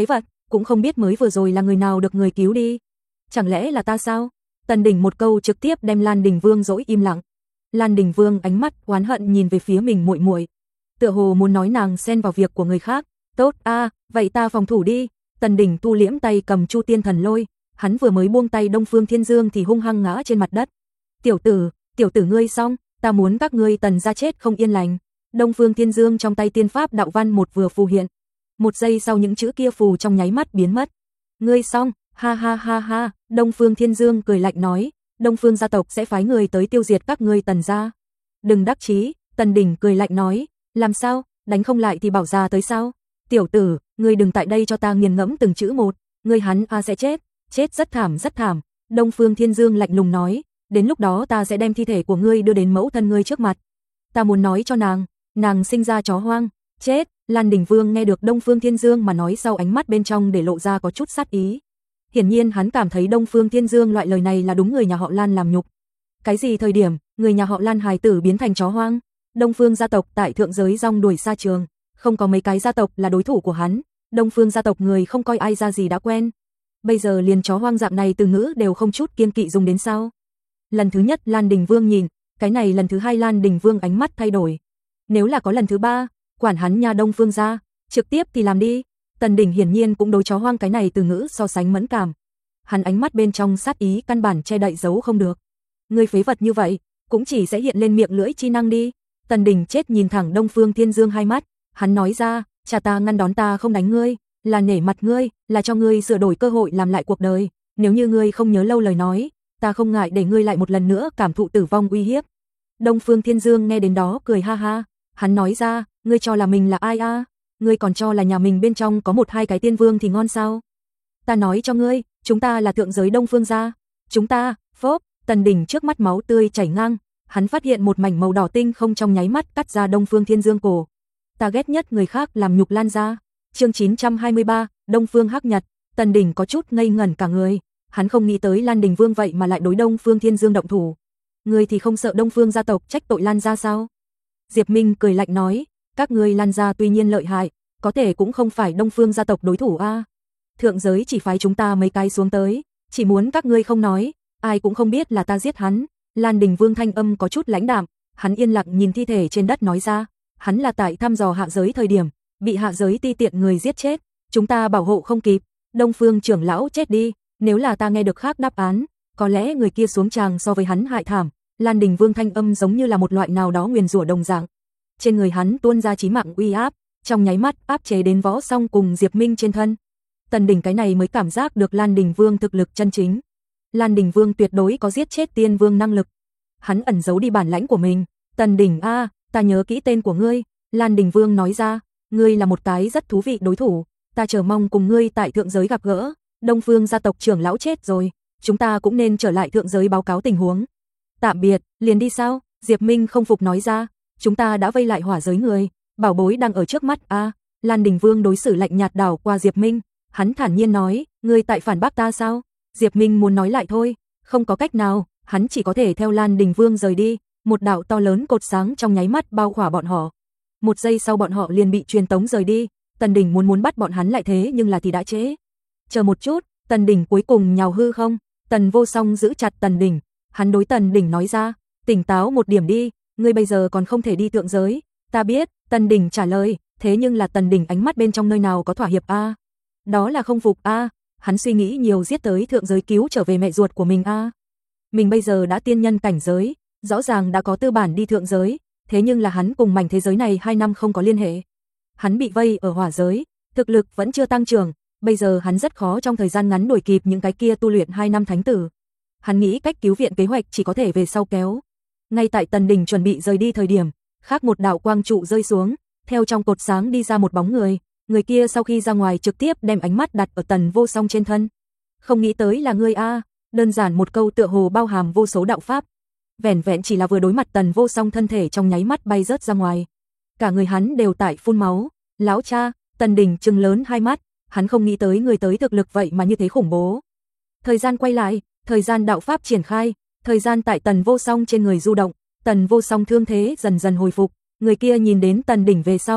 [SPEAKER 1] cũng không biết mới vừa rồi là người nào được người cứu đi. Chẳng lẽ là ta sao? Tần Đình một câu trực tiếp đem Lan Đình Vương dỗi im lặng. Lan Đình Vương ánh mắt oán hận nhìn về phía mình muội muội, tựa hồ muốn nói nàng xen vào việc của người khác. Tốt a, vậy ta phòng thủ đi. Tần Đình tu liễm tay cầm Chu Tiên Thần Lôi, hắn vừa mới buông tay Đông Phương Thiên Dương thì hung hăng ngã trên mặt đất. Tiểu tử, tiểu tử ngươi xong, ta muốn các ngươi Tần gia chết không yên lành. Đông Phương Thiên Dương trong tay tiên pháp đạo văn một vừa phù hiện. Một giây sau những chữ kia phù trong nháy mắt biến mất. Ngươi xong, ha ha ha ha, Đông Phương Thiên Dương cười lạnh nói, Đông Phương gia tộc sẽ phái người tới tiêu diệt các ngươi Tần gia. Đừng đắc chí, Tần Đình cười lạnh nói, làm sao, đánh không lại thì bảo ra tới sao? Tiểu tử, ngươi đừng tại đây cho ta nghiền ngẫm từng chữ một, ngươi hắn a sẽ chết, chết rất thảm rất thảm. Đông Phương Thiên Dương lạnh lùng nói, đến lúc đó ta sẽ đem thi thể của ngươi đưa đến mẫu thân ngươi trước mặt. Ta muốn nói cho nàng, nàng sinh ra chó hoang, chết. Lan Đình Vương nghe được Đông Phương Thiên Dương mà nói sau ánh mắt bên trong để lộ ra có chút sát ý. Hiển nhiên hắn cảm thấy Đông Phương Thiên Dương loại lời này là đúng người nhà họ Lan làm nhục. Cái gì thời điểm, người nhà họ Lan hài tử biến thành chó hoang? Đông Phương gia tộc tại thượng giới rong đuổi xa trường, không có mấy cái gia tộc là đối thủ của hắn. Đông Phương gia tộc người không coi ai ra gì đã quen. Bây giờ liền chó hoang dạng này từ ngữ đều không chút kiêng kỵ dùng đến sao? Lần thứ nhất Lan Đình Vương nhìn, cái này lần thứ hai Lan Đình Vương ánh mắt thay đổi. Nếu là có lần thứ ba, quản hắn nha Đông Phương gia, trực tiếp thì làm đi. Tần Đình hiển nhiên cũng đối chó hoang cái này từ ngữ so sánh mẫn cảm. Hắn ánh mắt bên trong sát ý căn bản che đậy giấu không được. Ngươi phế vật như vậy, cũng chỉ sẽ hiện lên miệng lưỡi chi năng đi. Tần Đình chết nhìn thẳng Đông Phương Thiên Dương hai mắt, hắn nói ra, cha ta ngăn đón ta không đánh ngươi, là nể mặt ngươi, là cho ngươi sửa đổi cơ hội làm lại cuộc đời. Nếu như ngươi không nhớ lâu lời nói, ta không ngại để ngươi lại một lần nữa cảm thụ tử vong uy hiếp. Đông Phương Thiên Dương nghe đến đó cười ha ha, hắn nói ra, ngươi cho là mình là ai a? À? Ngươi còn cho là nhà mình bên trong có một hai cái tiên vương thì ngon sao? Ta nói cho ngươi, chúng ta là thượng giới Đông Phương gia. Chúng ta, phốp, Tần Đình trước mắt máu tươi chảy ngang, hắn phát hiện một mảnh màu đỏ tinh không trong nháy mắt cắt ra Đông Phương Thiên Dương cổ. Ta ghét nhất người khác làm nhục Lan gia. Chương chín trăm hai mươi ba, Đông Phương Hắc Nhật. Tần Đình có chút ngây ngẩn cả người, hắn không nghĩ tới Lan Đình Vương vậy mà lại đối Đông Phương Thiên Dương động thủ. Ngươi thì không sợ Đông Phương gia tộc trách tội Lan gia sao? Diệp Minh cười lạnh nói, các ngươi Lan gia tuy nhiên lợi hại, có thể cũng không phải Đông Phương gia tộc đối thủ a. Thượng giới chỉ phái chúng ta mấy cái xuống tới, chỉ muốn các ngươi không nói, ai cũng không biết là ta giết hắn. Lan Đình Vương thanh âm có chút lãnh đạm, hắn yên lặng nhìn thi thể trên đất nói ra, hắn là tại thăm dò hạ giới thời điểm, bị hạ giới ti tiện người giết chết, chúng ta bảo hộ không kịp, Đông Phương trưởng lão chết đi, nếu là ta nghe được khác đáp án, có lẽ người kia xuống tràng so với hắn hại thảm. Lan Đình Vương thanh âm giống như là một loại nào đó nguyền rủa đồng dạng. Trên người hắn tuôn ra chí mạng uy áp, trong nháy mắt áp chế đến Võ Song cùng Diệp Minh trên thân. Tần Đình cái này mới cảm giác được Lan Đình Vương thực lực chân chính. Lan Đình Vương tuyệt đối có giết chết tiên vương năng lực. Hắn ẩn giấu đi bản lãnh của mình. Tần Đình a, ta nhớ kỹ tên của ngươi. Lan Đình Vương nói ra, ngươi là một cái rất thú vị đối thủ, ta chờ mong cùng ngươi tại thượng giới gặp gỡ. Đông Phương gia tộc trưởng lão chết rồi, chúng ta cũng nên trở lại thượng giới báo cáo tình huống. Tạm biệt, liền đi sao? Diệp Minh không phục nói ra, chúng ta đã vây lại hỏa giới người, bảo bối đang ở trước mắt a. À, Lan Đình Vương đối xử lạnh nhạt đảo qua Diệp Minh, hắn thản nhiên nói, ngươi tại phản bác ta sao? Diệp Minh muốn nói lại thôi, không có cách nào, hắn chỉ có thể theo Lan Đình Vương rời đi. Một đạo to lớn cột sáng trong nháy mắt bao khỏa bọn họ. Một giây sau bọn họ liền bị truyền tống rời đi. Tần Đình muốn muốn bắt bọn hắn lại thế nhưng là thì đã trễ. Chờ một chút, Tần Đình cuối cùng nhào hư không? Tần Vô Song giữ chặt Tần Đình, hắn đối Tần Đình nói ra, tỉnh táo một điểm đi, ngươi bây giờ còn không thể đi thượng giới. Ta biết, Tần Đình trả lời, thế nhưng là Tần Đình ánh mắt bên trong nơi nào có thỏa hiệp a? À? Đó là không phục a, à? Hắn suy nghĩ nhiều giết tới thượng giới cứu trở về mẹ ruột của mình a. À? Mình bây giờ đã tiên nhân cảnh giới, rõ ràng đã có tư bản đi thượng giới, thế nhưng là hắn cùng mảnh thế giới này hai năm không có liên hệ. Hắn bị vây ở hỏa giới, thực lực vẫn chưa tăng trưởng, bây giờ hắn rất khó trong thời gian ngắn đuổi kịp những cái kia tu luyện hai năm thánh tử. Hắn nghĩ cách cứu viện kế hoạch chỉ có thể về sau kéo. Ngay tại Tần Đình chuẩn bị rời đi thời điểm, khác một đạo quang trụ rơi xuống, theo trong cột sáng đi ra một bóng người, người kia sau khi ra ngoài trực tiếp đem ánh mắt đặt ở Tần Vô Song trên thân. Không nghĩ tới là ngươi a, đơn giản một câu tựa hồ bao hàm vô số đạo pháp. Vẻn vẹn chỉ là vừa đối mặt Tần Vô Song thân thể trong nháy mắt bay rớt ra ngoài. Cả người hắn đều tại phun máu. Lão cha, Tần Đình trừng lớn hai mắt, hắn không nghĩ tới người tới thực lực vậy mà như thế khủng bố. Thời gian quay lại, thời gian đạo pháp triển khai, thời gian tại Tần Vô Song trên người du động, Tần Vô Song thương thế dần dần hồi phục, người kia nhìn đến Tần Đình về sau,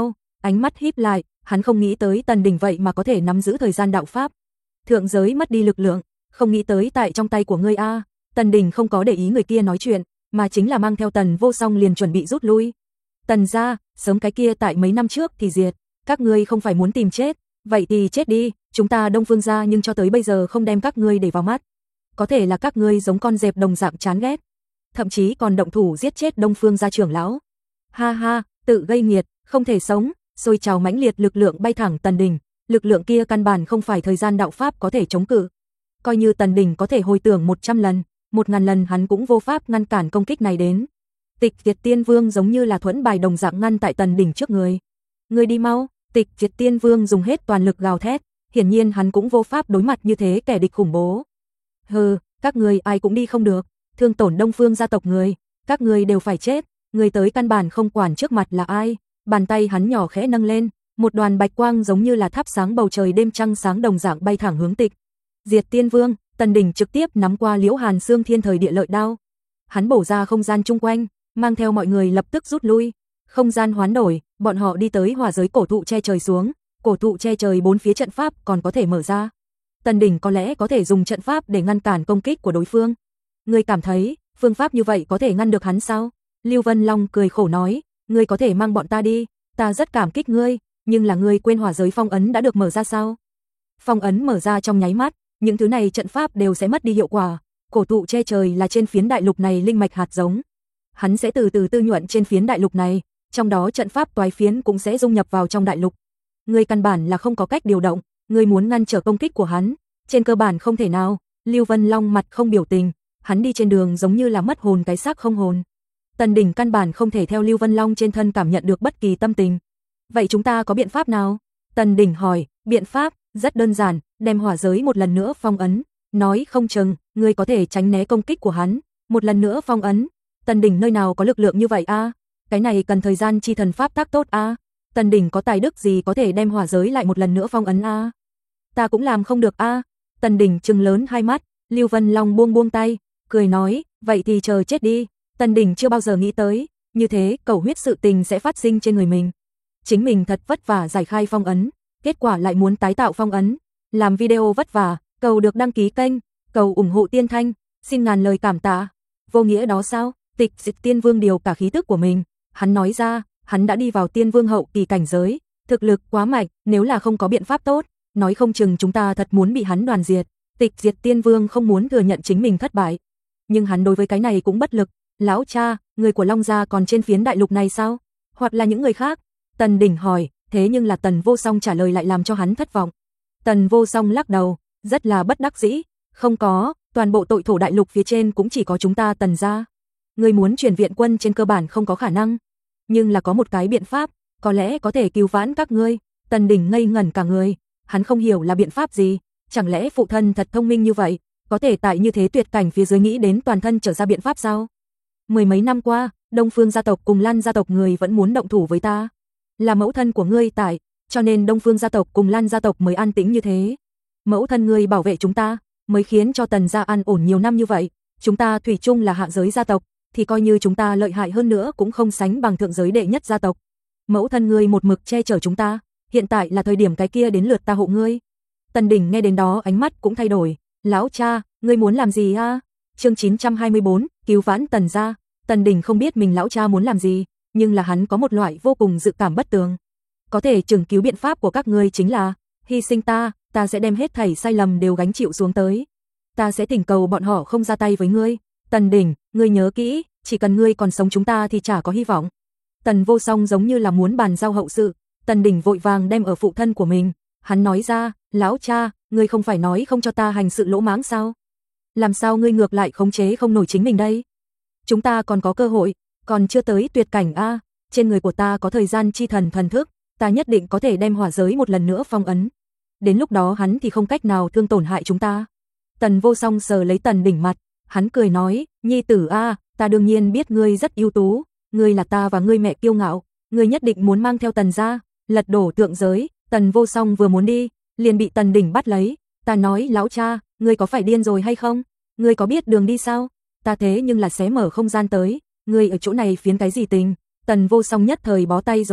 [SPEAKER 1] ánh mắt híp lại, hắn không nghĩ tới Tần Đình vậy mà có thể nắm giữ thời gian đạo pháp. Thượng giới mất đi lực lượng, không nghĩ tới tại trong tay của ngươi a. Tần Đình không có để ý người kia nói chuyện, mà chính là mang theo Tần Vô Song liền chuẩn bị rút lui. Tần gia, sớm cái kia tại mấy năm trước thì diệt, các ngươi không phải muốn tìm chết, vậy thì chết đi, chúng ta Đông Phương gia nhưng cho tới bây giờ không đem các ngươi để vào mắt. Có thể là các ngươi giống con dẹp đồng dạng chán ghét, thậm chí còn động thủ giết chết Đông Phương gia trưởng lão. Ha ha, tự gây nghiệt, không thể sống, sôi trào mãnh liệt lực lượng bay thẳng Tần Đình, lực lượng kia căn bản không phải thời gian đạo pháp có thể chống cự. Coi như Tần Đình có thể hồi tưởng một trăm lần, một ngàn lần hắn cũng vô pháp ngăn cản công kích này đến. Tịch Diệt Tiên Vương giống như là thuẫn bài đồng dạng ngăn tại Tần Đình trước người. Người đi mau, Tịch Diệt Tiên Vương dùng hết toàn lực gào thét, hiển nhiên hắn cũng vô pháp đối mặt như thế kẻ địch khủng bố. Hừ, các người ai cũng đi không được, thương tổn Đông Phương gia tộc người, các người đều phải chết, người tới căn bản không quản trước mặt là ai. Bàn tay hắn nhỏ khẽ nâng lên, một đoàn bạch quang giống như là thắp sáng bầu trời đêm trăng sáng đồng dạng bay thẳng hướng Tịch Diệt Tiên Vương. Tần Đình trực tiếp nắm qua Liễu Hàn Xương Thiên Thời Địa Lợi đao. Hắn bổ ra không gian chung quanh, mang theo mọi người lập tức rút lui. Không gian hoán đổi, bọn họ đi tới hỏa giới cổ thụ che trời xuống, cổ thụ che trời bốn phía trận pháp còn có thể mở ra. Tần Đình có lẽ có thể dùng trận pháp để ngăn cản công kích của đối phương. Ngươi cảm thấy, phương pháp như vậy có thể ngăn được hắn sao? Lưu Vân Long cười khổ nói, ngươi có thể mang bọn ta đi, ta rất cảm kích ngươi, nhưng là ngươi quên hỏa giới phong ấn đã được mở ra sao? Phong ấn mở ra trong nháy mắt, những thứ này trận pháp đều sẽ mất đi hiệu quả. Cổ thụ che trời là trên phiến đại lục này linh mạch hạt giống. Hắn sẽ từ từ tư nhuận trên phiến đại lục này, trong đó trận pháp toái phiến cũng sẽ dung nhập vào trong đại lục. Ngươi căn bản là không có cách điều động, ngươi muốn ngăn trở công kích của hắn, trên cơ bản không thể nào. Lưu Vân Long mặt không biểu tình, hắn đi trên đường giống như là mất hồn cái xác không hồn. Tần Đình căn bản không thể theo Lưu Vân Long trên thân cảm nhận được bất kỳ tâm tình. Vậy chúng ta có biện pháp nào? Tần Đình hỏi, biện pháp, rất đơn giản, đem hỏa giới một lần nữa phong ấn, nói không chừng, ngươi có thể tránh né công kích của hắn, một lần nữa phong ấn. Tần Đình nơi nào có lực lượng như vậy a? Cái này cần thời gian chi thần pháp tác tốt a. Tần Đình có tài đức gì có thể đem hỏa giới lại một lần nữa phong ấn a? Ta cũng làm không được a. Tần Đình trừng lớn hai mắt, Lưu Vân Long buông buông tay, cười nói, vậy thì chờ chết đi. Tần Đình chưa bao giờ nghĩ tới, như thế cầu huyết sự tình sẽ phát sinh trên người mình. Chính mình thật vất vả giải khai phong ấn, kết quả lại muốn tái tạo phong ấn. Làm video vất vả, cầu được đăng ký kênh, cầu ủng hộ Tiên Thanh, xin ngàn lời cảm tạ. Vô nghĩa đó sao? Tịch Diệt Tiên Vương điều cả khí tức của mình, hắn nói ra, hắn đã đi vào Tiên Vương hậu kỳ cảnh giới, thực lực quá mạnh, nếu là không có biện pháp tốt, nói không chừng chúng ta thật muốn bị hắn đoàn diệt. Tịch Diệt Tiên Vương không muốn thừa nhận chính mình thất bại, nhưng hắn đối với cái này cũng bất lực. Lão cha, người của Long gia còn trên phiến đại lục này sao? Hoặc là những người khác? Tần Đình hỏi, thế nhưng là Tần Vô Song trả lời lại làm cho hắn thất vọng. Tần Vô Song lắc đầu, rất là bất đắc dĩ, không có, toàn bộ tội thổ đại lục phía trên cũng chỉ có chúng ta Tần gia. Người muốn chuyển viện quân trên cơ bản không có khả năng, nhưng là có một cái biện pháp, có lẽ có thể cứu vãn các ngươi. Tần Đình ngây ngẩn cả người, hắn không hiểu là biện pháp gì, chẳng lẽ phụ thân thật thông minh như vậy, có thể tại như thế tuyệt cảnh phía dưới nghĩ đến toàn thân trở ra biện pháp sao? Mười mấy năm qua, Đông Phương gia tộc cùng Lan gia tộc người vẫn muốn động thủ với ta. Là mẫu thân của ngươi tại, cho nên Đông Phương gia tộc cùng Lan gia tộc mới an tĩnh như thế. Mẫu thân ngươi bảo vệ chúng ta, mới khiến cho Tần gia an ổn nhiều năm như vậy. Chúng ta thủy chung là hạ giới gia tộc, thì coi như chúng ta lợi hại hơn nữa cũng không sánh bằng thượng giới đệ nhất gia tộc. Mẫu thân ngươi một mực che chở chúng ta, hiện tại là thời điểm cái kia đến lượt ta hộ ngươi. Tần Đình nghe đến đó ánh mắt cũng thay đổi. Lão cha, ngươi muốn làm gì a? Chương chín trăm hai mươi bốn, cứu vãn Tần gia. Tần Đình không biết mình lão cha muốn làm gì, nhưng là hắn có một loại vô cùng dự cảm bất tường. Có thể chừng cứu biện pháp của các ngươi chính là hy sinh ta, ta sẽ đem hết thảy sai lầm đều gánh chịu xuống tới. Ta sẽ thỉnh cầu bọn họ không ra tay với ngươi. Tần Đình, ngươi nhớ kỹ, chỉ cần ngươi còn sống chúng ta thì chả có hy vọng. Tần Vô Song giống như là muốn bàn giao hậu sự, Tần Đình vội vàng đem ở phụ thân của mình. Hắn nói ra, lão cha, ngươi không phải nói không cho ta hành sự lỗ mãng sao? Làm sao ngươi ngược lại khống chế không nổi chính mình đây? Chúng ta còn có cơ hội, còn chưa tới tuyệt cảnh a. Trên người của ta có thời gian chi thần thần thức, ta nhất định có thể đem hỏa giới một lần nữa phong ấn. Đến lúc đó hắn thì không cách nào thương tổn hại chúng ta. Tần Vô Song sờ lấy Tần Đình mặt, hắn cười nói, nhi tử a, ta đương nhiên biết ngươi rất ưu tú, ngươi là ta và ngươi mẹ kiêu ngạo, ngươi nhất định muốn mang theo Tần gia, lật đổ thượng giới. Tần Vô Song vừa muốn đi, liền bị Tần Đình bắt lấy. Ta nói lão cha, ngươi có phải điên rồi hay không? Ngươi có biết đường đi sao? Ta thế nhưng là xé mở không gian tới, ngươi ở chỗ này phiến cái gì tình? Tần Vô Song nhất thời bó tay rồi,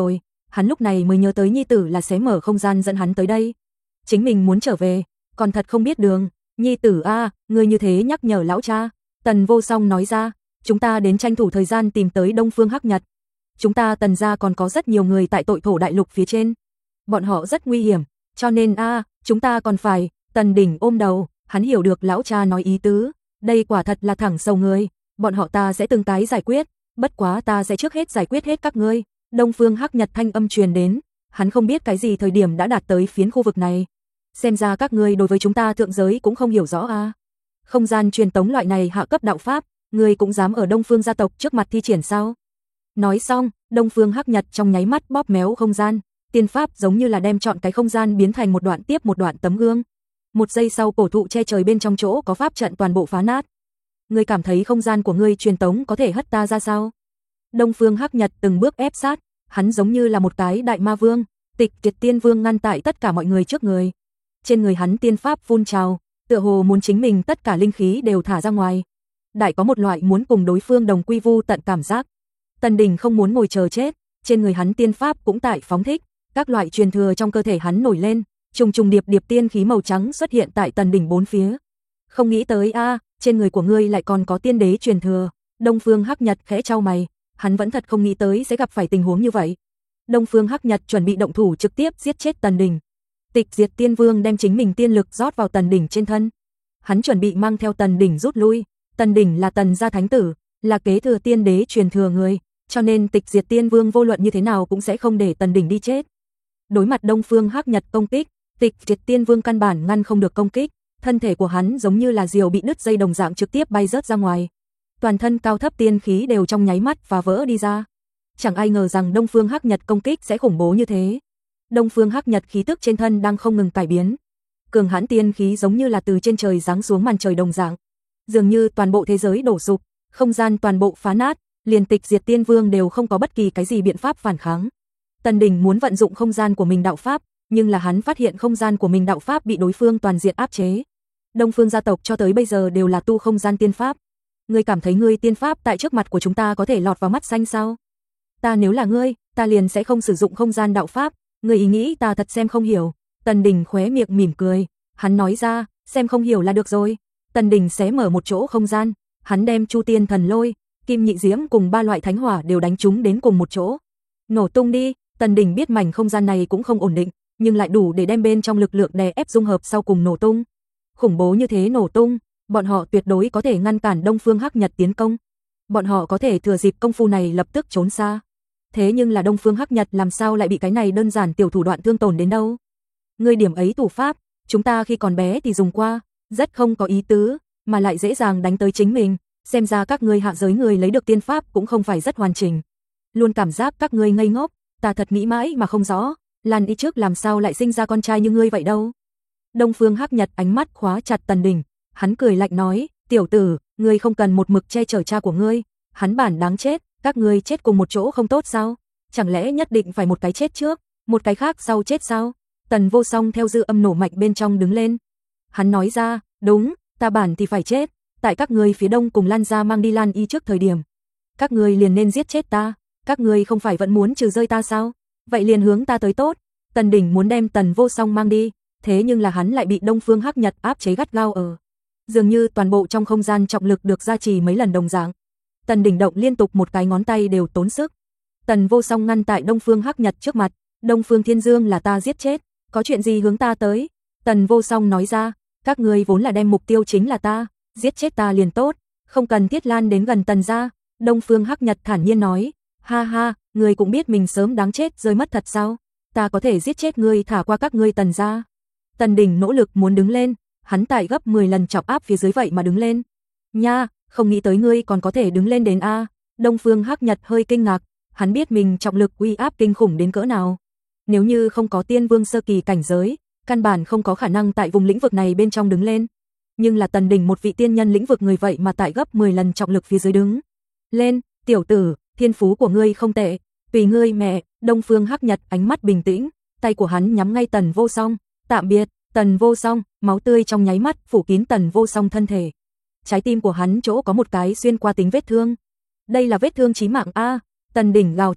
[SPEAKER 1] hắn lúc này mới nhớ tới nhi tử là xé mở không gian dẫn hắn tới đây. Chính mình muốn trở về, còn thật không biết đường. Nhi tử a, à, ngươi như thế nhắc nhở lão cha. Tần Vô Song nói ra, chúng ta đến tranh thủ thời gian tìm tới Đông Phương Hắc Nhật. Chúng ta Tần gia còn có rất nhiều người tại tội thổ đại lục phía trên. Bọn họ rất nguy hiểm, cho nên a, à, chúng ta còn phải. Tần Đình ôm đầu, hắn hiểu được lão cha nói ý tứ. Đây quả thật là thẳng sầu người, bọn họ ta sẽ từng cái giải quyết, bất quá ta sẽ trước hết giải quyết hết các ngươi. Đông Phương Hắc Nhật thanh âm truyền đến, hắn không biết cái gì thời điểm đã đạt tới phiến khu vực này. Xem ra các ngươi đối với chúng ta thượng giới cũng không hiểu rõ a. À. Không gian truyền tống loại này hạ cấp đạo pháp, ngươi cũng dám ở Đông Phương gia tộc trước mặt thi triển sao? Nói xong, Đông Phương Hắc Nhật trong nháy mắt bóp méo không gian, tiên pháp giống như là đem trọn cái không gian biến thành một đoạn tiếp một đoạn tấm gương. Một giây sau cổ thụ che trời bên trong chỗ có pháp trận toàn bộ phá nát. Ngươi cảm thấy không gian của ngươi truyền tống có thể hất ta ra sao? Đông Phương Hắc Nhật từng bước ép sát, hắn giống như là một cái đại ma vương, Tịch Diệt Tiên Vương ngăn tại tất cả mọi người trước người. Trên người hắn tiên pháp phun trào, tựa hồ muốn chính mình tất cả linh khí đều thả ra ngoài. Đại có một loại muốn cùng đối phương đồng quy vu tận cảm giác. Tần Đình không muốn ngồi chờ chết, trên người hắn tiên pháp cũng tại phóng thích, các loại truyền thừa trong cơ thể hắn nổi lên, trùng trùng điệp điệp tiên khí màu trắng xuất hiện tại Tần Đình bốn phía. Không nghĩ tới a, à, trên người của ngươi lại còn có tiên đế truyền thừa. Đông Phương Hắc Nhật khẽ chau mày, hắn vẫn thật không nghĩ tới sẽ gặp phải tình huống như vậy. Đông Phương Hắc Nhật chuẩn bị động thủ trực tiếp giết chết Tần Đình. Tịch Diệt Tiên Vương đem chính mình tiên lực rót vào Tần Đình trên thân. Hắn chuẩn bị mang theo Tần Đình rút lui. Tần Đình là Tần gia thánh tử, là kế thừa tiên đế truyền thừa người, cho nên Tịch Diệt Tiên Vương vô luận như thế nào cũng sẽ không để Tần Đình đi chết. Đối mặt Đông Phương Hắc Nhật công kích, Tịch Diệt Tiên Vương căn bản ngăn không được công kích, thân thể của hắn giống như là diều bị đứt dây đồng dạng trực tiếp bay rớt ra ngoài. Toàn thân cao thấp tiên khí đều trong nháy mắt và vỡ đi ra. Chẳng ai ngờ rằng Đông Phương Hắc Nhật công kích sẽ khủng bố như thế. Đông Phương Hắc Nhật khí tức trên thân đang không ngừng cải biến. Cường hãn tiên khí giống như là từ trên trời giáng xuống màn trời đồng dạng. Dường như toàn bộ thế giới đổ sụp, không gian toàn bộ phá nát, liền Tịch Diệt Tiên Vương đều không có bất kỳ cái gì biện pháp phản kháng. Tần Đình muốn vận dụng không gian của mình đạo pháp, nhưng là hắn phát hiện không gian của mình đạo pháp bị đối phương toàn diện áp chế. Đông Phương gia tộc cho tới bây giờ đều là tu không gian tiên pháp. Ngươi cảm thấy ngươi tiên pháp tại trước mặt của chúng ta có thể lọt vào mắt xanh sao? Ta nếu là ngươi, ta liền sẽ không sử dụng không gian đạo pháp, ngươi ý nghĩ ta thật xem không hiểu. Tần Đình khóe miệng mỉm cười, hắn nói ra, xem không hiểu là được rồi. Tần Đình xé mở một chỗ không gian, hắn đem Chu Tiên Thần Lôi, Kim Nhị Diễm cùng ba loại thánh hỏa đều đánh trúng đến cùng một chỗ. Nổ tung đi. Tần Đình biết mảnh không gian này cũng không ổn định, nhưng lại đủ để đem bên trong lực lượng đè ép dung hợp sau cùng nổ tung. Khủng bố như thế nổ tung, bọn họ tuyệt đối có thể ngăn cản Đông Phương Hắc Nhật tiến công. Bọn họ có thể thừa dịp công phu này lập tức trốn xa. Thế nhưng là Đông Phương Hắc Nhật làm sao lại bị cái này đơn giản tiểu thủ đoạn thương tổn đến đâu? Ngươi điểm ấy thủ pháp, chúng ta khi còn bé thì dùng qua, rất không có ý tứ, mà lại dễ dàng đánh tới chính mình, xem ra các ngươi hạ giới người lấy được tiên pháp cũng không phải rất hoàn chỉnh. Luôn cảm giác các ngươi ngây ngốc, ta thật nghĩ mãi mà không rõ, Lan đi trước làm sao lại sinh ra con trai như ngươi vậy đâu. Đông Phương Hắc Nhật ánh mắt khóa chặt Tần Đình, hắn cười lạnh nói, tiểu tử, ngươi không cần một mực che chở cha của ngươi, hắn bản đáng chết, các ngươi chết cùng một chỗ không tốt sao? Chẳng lẽ nhất định phải một cái chết trước, một cái khác sau chết sao? Tần Vô Song theo dư âm nổ mạnh bên trong đứng lên. Hắn nói ra, đúng, ta bản thì phải chết, tại các ngươi phía đông cùng Lan gia mang đi Lan y trước thời điểm. Các ngươi liền nên giết chết ta, các ngươi không phải vẫn muốn trừ rơi ta sao? Vậy liền hướng ta tới tốt. Tần Đình muốn đem Tần Vô Song mang đi, thế nhưng là hắn lại bị Đông Phương Hắc Nhật áp chế gắt gao ở. Dường như toàn bộ trong không gian trọng lực được gia trì mấy lần đồng dạng. Tần Đình động liên tục một cái ngón tay đều tốn sức. Tần Vô Song ngăn tại Đông Phương Hắc Nhật trước mặt, Đông Phương Thiên Dương là ta giết chết, có chuyện gì hướng ta tới? Tần Vô Song nói ra, các ngươi vốn là đem mục tiêu chính là ta, giết chết ta liền tốt, không cần thiết lan đến gần Tần gia. Đông Phương Hắc Nhật thản nhiên nói, ha ha, ngươi cũng biết mình sớm đáng chết rơi mất thật sao? Ta có thể giết chết ngươi thả qua các ngươi Tần gia. Tần Đình nỗ lực muốn đứng lên, hắn tại gấp mười lần trọng áp phía dưới vậy mà đứng lên. Nha, không nghĩ tới ngươi còn có thể đứng lên đến a. Đông Phương Hắc Nhật hơi kinh ngạc, hắn biết mình trọng lực uy áp kinh khủng đến cỡ nào. Nếu như không có tiên vương sơ kỳ cảnh giới, căn bản không có khả năng tại vùng lĩnh vực này bên trong đứng lên. Nhưng là Tần Đình một vị tiên nhân lĩnh vực người vậy mà tại gấp mười lần trọng lực phía dưới đứng lên, tiểu tử, thiên phú của ngươi không tệ, tùy ngươi mẹ. Đông Phương Hắc Nhật ánh mắt bình tĩnh, tay của hắn nhắm ngay Tần Vô Song, tạm biệt. Tần Vô Song, máu tươi trong nháy mắt phủ kín Tần Vô Song thân thể. Trái tim của hắn chỗ có một cái xuyên qua tính vết thương. Đây là vết thương chí mạng a. Tần Đình gào thét,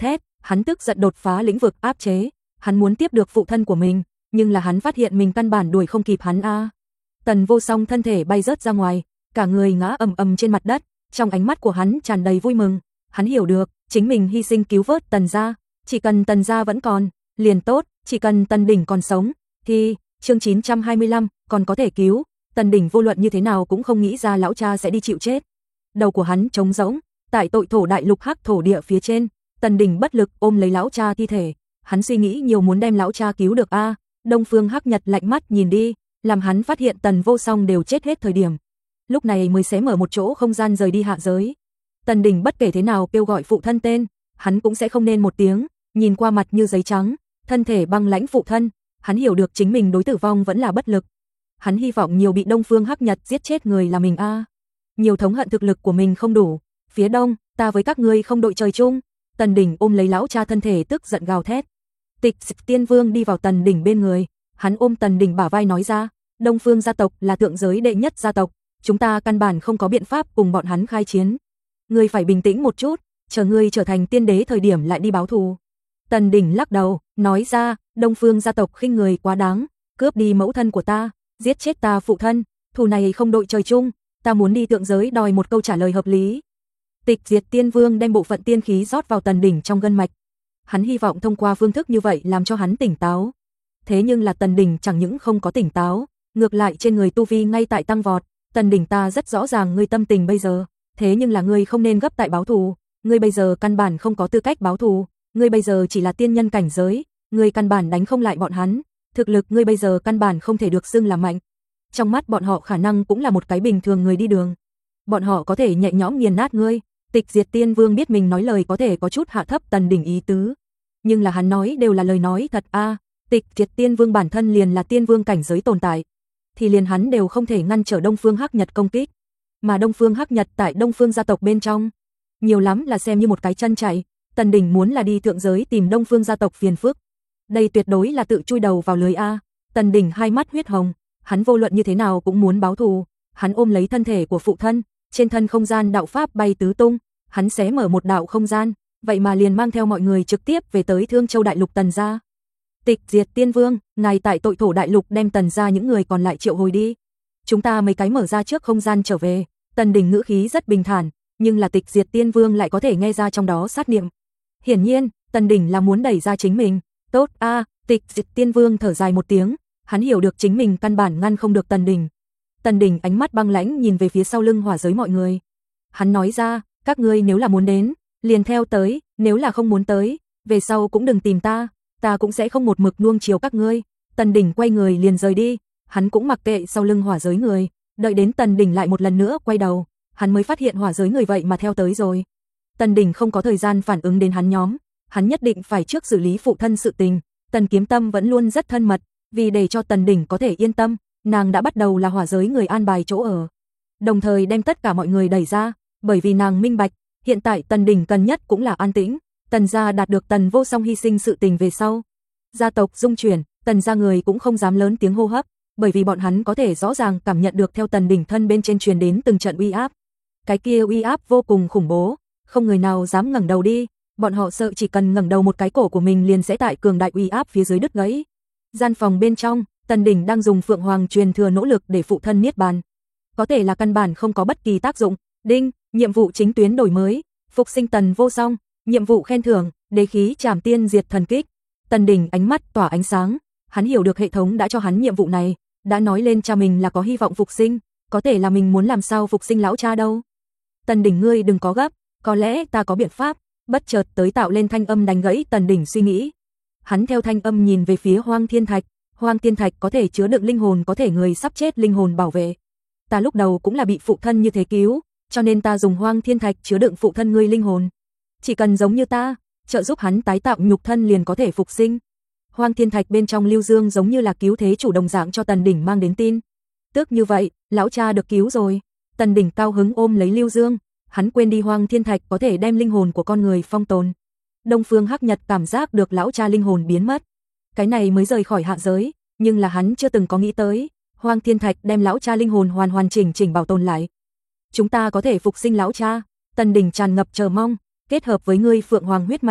[SPEAKER 1] Hắn tức giận đột phá lĩnh vực áp chế, hắn muốn tiếp được phụ thân của mình, nhưng là hắn phát hiện mình căn bản đuổi không kịp hắn a. Tần Vô Song thân thể bay rớt ra ngoài, cả người ngã ầm ầm trên mặt đất, trong ánh mắt của hắn tràn đầy vui mừng, hắn hiểu được, chính mình hy sinh cứu vớt Tần gia, chỉ cần Tần gia vẫn còn, liền tốt, chỉ cần Tần Đỉnh còn sống, thì chương chín trăm hai mươi lăm còn có thể cứu. Tần Đỉnh vô luận như thế nào cũng không nghĩ ra lão cha sẽ đi chịu chết. Đầu của hắn trống rỗng, tại tội thổ đại lục hắc thổ địa phía trên, Tần Đỉnh bất lực ôm lấy lão cha thi thể, hắn suy nghĩ nhiều muốn đem lão cha cứu được a. Đông Phương Hắc Nhật lạnh mắt nhìn đi, làm hắn phát hiện Tần Vô Song đều chết hết thời điểm. Lúc này mới xé mở một chỗ không gian rời đi hạ giới. Tần Đỉnh bất kể thế nào kêu gọi phụ thân tên, hắn cũng sẽ không nên một tiếng, nhìn qua mặt như giấy trắng, thân thể băng lãnh phụ thân, hắn hiểu được chính mình đối tử vong vẫn là bất lực. Hắn hy vọng nhiều bị Đông Phương Hắc Nhật giết chết người là mình a. Nhiều thống hận thực lực của mình không đủ, phía đông, ta với các ngươi không đội trời chung. Tần Đỉnh ôm lấy lão cha thân thể tức giận gào thét. Tịch Tiên Vương đi vào Tần Đỉnh bên người, hắn ôm Tần Đỉnh bả vai nói ra, Đông Phương gia tộc là thượng giới đệ nhất gia tộc, chúng ta căn bản không có biện pháp cùng bọn hắn khai chiến. Ngươi phải bình tĩnh một chút, chờ ngươi trở thành tiên đế thời điểm lại đi báo thù. Tần Đỉnh lắc đầu, nói ra, Đông Phương gia tộc khinh người quá đáng, cướp đi mẫu thân của ta, giết chết ta phụ thân, thù này không đội trời chung, ta muốn đi thượng giới đòi một câu trả lời hợp lý. Tịch Diệt Tiên Vương đem bộ phận tiên khí rót vào Tần Đỉnh trong gân mạch. Hắn hy vọng thông qua phương thức như vậy làm cho hắn tỉnh táo. Thế nhưng là Tần Đỉnh chẳng những không có tỉnh táo, ngược lại trên người tu vi ngay tại tăng vọt. Tần Đỉnh, ta rất rõ ràng ngươi tâm tình bây giờ, thế nhưng là ngươi không nên gấp tại báo thù, ngươi bây giờ căn bản không có tư cách báo thù, ngươi bây giờ chỉ là tiên nhân cảnh giới, ngươi căn bản đánh không lại bọn hắn, thực lực ngươi bây giờ căn bản không thể được xưng là mạnh. Trong mắt bọn họ khả năng cũng là một cái bình thường người đi đường. Bọn họ có thể nhẹ nhõm nghiền nát ngươi. Tịch Diệt Tiên Vương biết mình nói lời có thể có chút hạ thấp Tần Đỉnh ý tứ, nhưng là hắn nói đều là lời nói thật a. À, Tịch Diệt Tiên Vương bản thân liền là tiên vương cảnh giới tồn tại, thì liền hắn đều không thể ngăn trở Đông Phương Hắc Nhật công kích, mà Đông Phương Hắc Nhật tại Đông Phương gia tộc bên trong, nhiều lắm là xem như một cái chân chạy. Tần Đỉnh muốn là đi thượng giới tìm Đông Phương gia tộc phiền phức, đây tuyệt đối là tự chui đầu vào lưới a. Tần Đỉnh hai mắt huyết hồng, hắn vô luận như thế nào cũng muốn báo thù, hắn ôm lấy thân thể của phụ thân, trên thân không gian đạo pháp bay tứ tung, hắn xé mở một đạo không gian, vậy mà liền mang theo mọi người trực tiếp về tới Thương Châu đại lục Tần gia. Tịch Diệt Tiên Vương, ngài tại tội thổ đại lục đem Tần gia những người còn lại triệu hồi đi. Chúng ta mấy cái mở ra trước không gian trở về. Tần Đỉnh ngữ khí rất bình thản, nhưng là Tịch Diệt Tiên Vương lại có thể nghe ra trong đó sát niệm. Hiển nhiên, Tần Đỉnh là muốn đẩy ra chính mình. Tốt a, à, Tịch Diệt Tiên Vương thở dài một tiếng, hắn hiểu được chính mình căn bản ngăn không được Tần Đỉnh. Tần Đỉnh ánh mắt băng lãnh nhìn về phía sau lưng hỏa giới mọi người. Hắn nói ra, các ngươi nếu là muốn đến, liền theo tới, nếu là không muốn tới, về sau cũng đừng tìm ta, ta cũng sẽ không một mực nuông chiều các ngươi. Tần Đỉnh quay người liền rời đi, hắn cũng mặc kệ sau lưng hỏa giới người, đợi đến Tần Đỉnh lại một lần nữa quay đầu, hắn mới phát hiện hỏa giới người vậy mà theo tới rồi. Tần Đỉnh không có thời gian phản ứng đến hắn nhóm, hắn nhất định phải trước xử lý phụ thân sự tình. Tần Kiếm Tâm vẫn luôn rất thân mật, vì để cho Tần Đỉnh có thể yên tâm, nàng đã bắt đầu là hỏa giới người an bài chỗ ở, đồng thời đem tất cả mọi người đẩy ra, bởi vì nàng minh bạch, hiện tại Tần Đỉnh cần nhất cũng là an tĩnh. Tần gia đạt được Tần Vô Song hy sinh sự tình về sau, gia tộc dung chuyển, Tần gia người cũng không dám lớn tiếng hô hấp, bởi vì bọn hắn có thể rõ ràng cảm nhận được theo Tần Đỉnh thân bên trên truyền đến từng trận uy áp. Cái kia uy áp vô cùng khủng bố, không người nào dám ngẩng đầu đi, bọn họ sợ chỉ cần ngẩng đầu một cái cổ của mình liền sẽ tại cường đại uy áp phía dưới đứt gãy. Gian phòng bên trong, Tần Đỉnh đang dùng Phượng Hoàng truyền thừa nỗ lực để phụ thân niết bàn, có thể là căn bản không có bất kỳ tác dụng. Đinh, nhiệm vụ chính tuyến đổi mới, phục sinh Tần Vô Song, nhiệm vụ khen thưởng, đế khí Trảm Tiên Diệt Thần Kích. Tần Đỉnh ánh mắt tỏa ánh sáng, hắn hiểu được hệ thống đã cho hắn nhiệm vụ này, đã nói lên cha mình là có hy vọng phục sinh, có thể là mình muốn làm sao phục sinh lão cha đâu. Tần Đỉnh, ngươi đừng có gấp, có lẽ ta có biện pháp. Bất chợt tới tạo lên thanh âm đánh gãy Tần Đỉnh suy nghĩ. Hắn theo thanh âm nhìn về phía Hoang Thiên Thạch, Hoang Thiên Thạch có thể chứa đựng linh hồn, có thể người sắp chết linh hồn bảo vệ. Ta lúc đầu cũng là bị phụ thân như thế cứu, cho nên ta dùng Hoang Thiên Thạch chứa đựng phụ thân ngươi linh hồn. Chỉ cần giống như ta, trợ giúp hắn tái tạo nhục thân liền có thể phục sinh. Hoang Thiên Thạch bên trong lưu dương giống như là cứu thế chủ đồng dạng cho Tần Đỉnh mang đến tin. Tức như vậy, lão cha được cứu rồi. Tần Đỉnh cao hứng ôm lấy lưu dương, hắn quên đi Hoang Thiên Thạch có thể đem linh hồn của con người phong tồn. Đông Phương Hắc Nhật cảm giác được lão cha linh hồn biến mất, cái này mới rời khỏi hạ giới, nhưng là hắn chưa từng có nghĩ tới, Hoang Thiên Thạch đem lão cha linh hồn hoàn hoàn chỉnh chỉnh bảo tồn lại. Chúng ta có thể phục sinh lão cha. Tần Đỉnh tràn ngập chờ mong, kết hợp với ngươi Phượng Hoàng huyết mạch,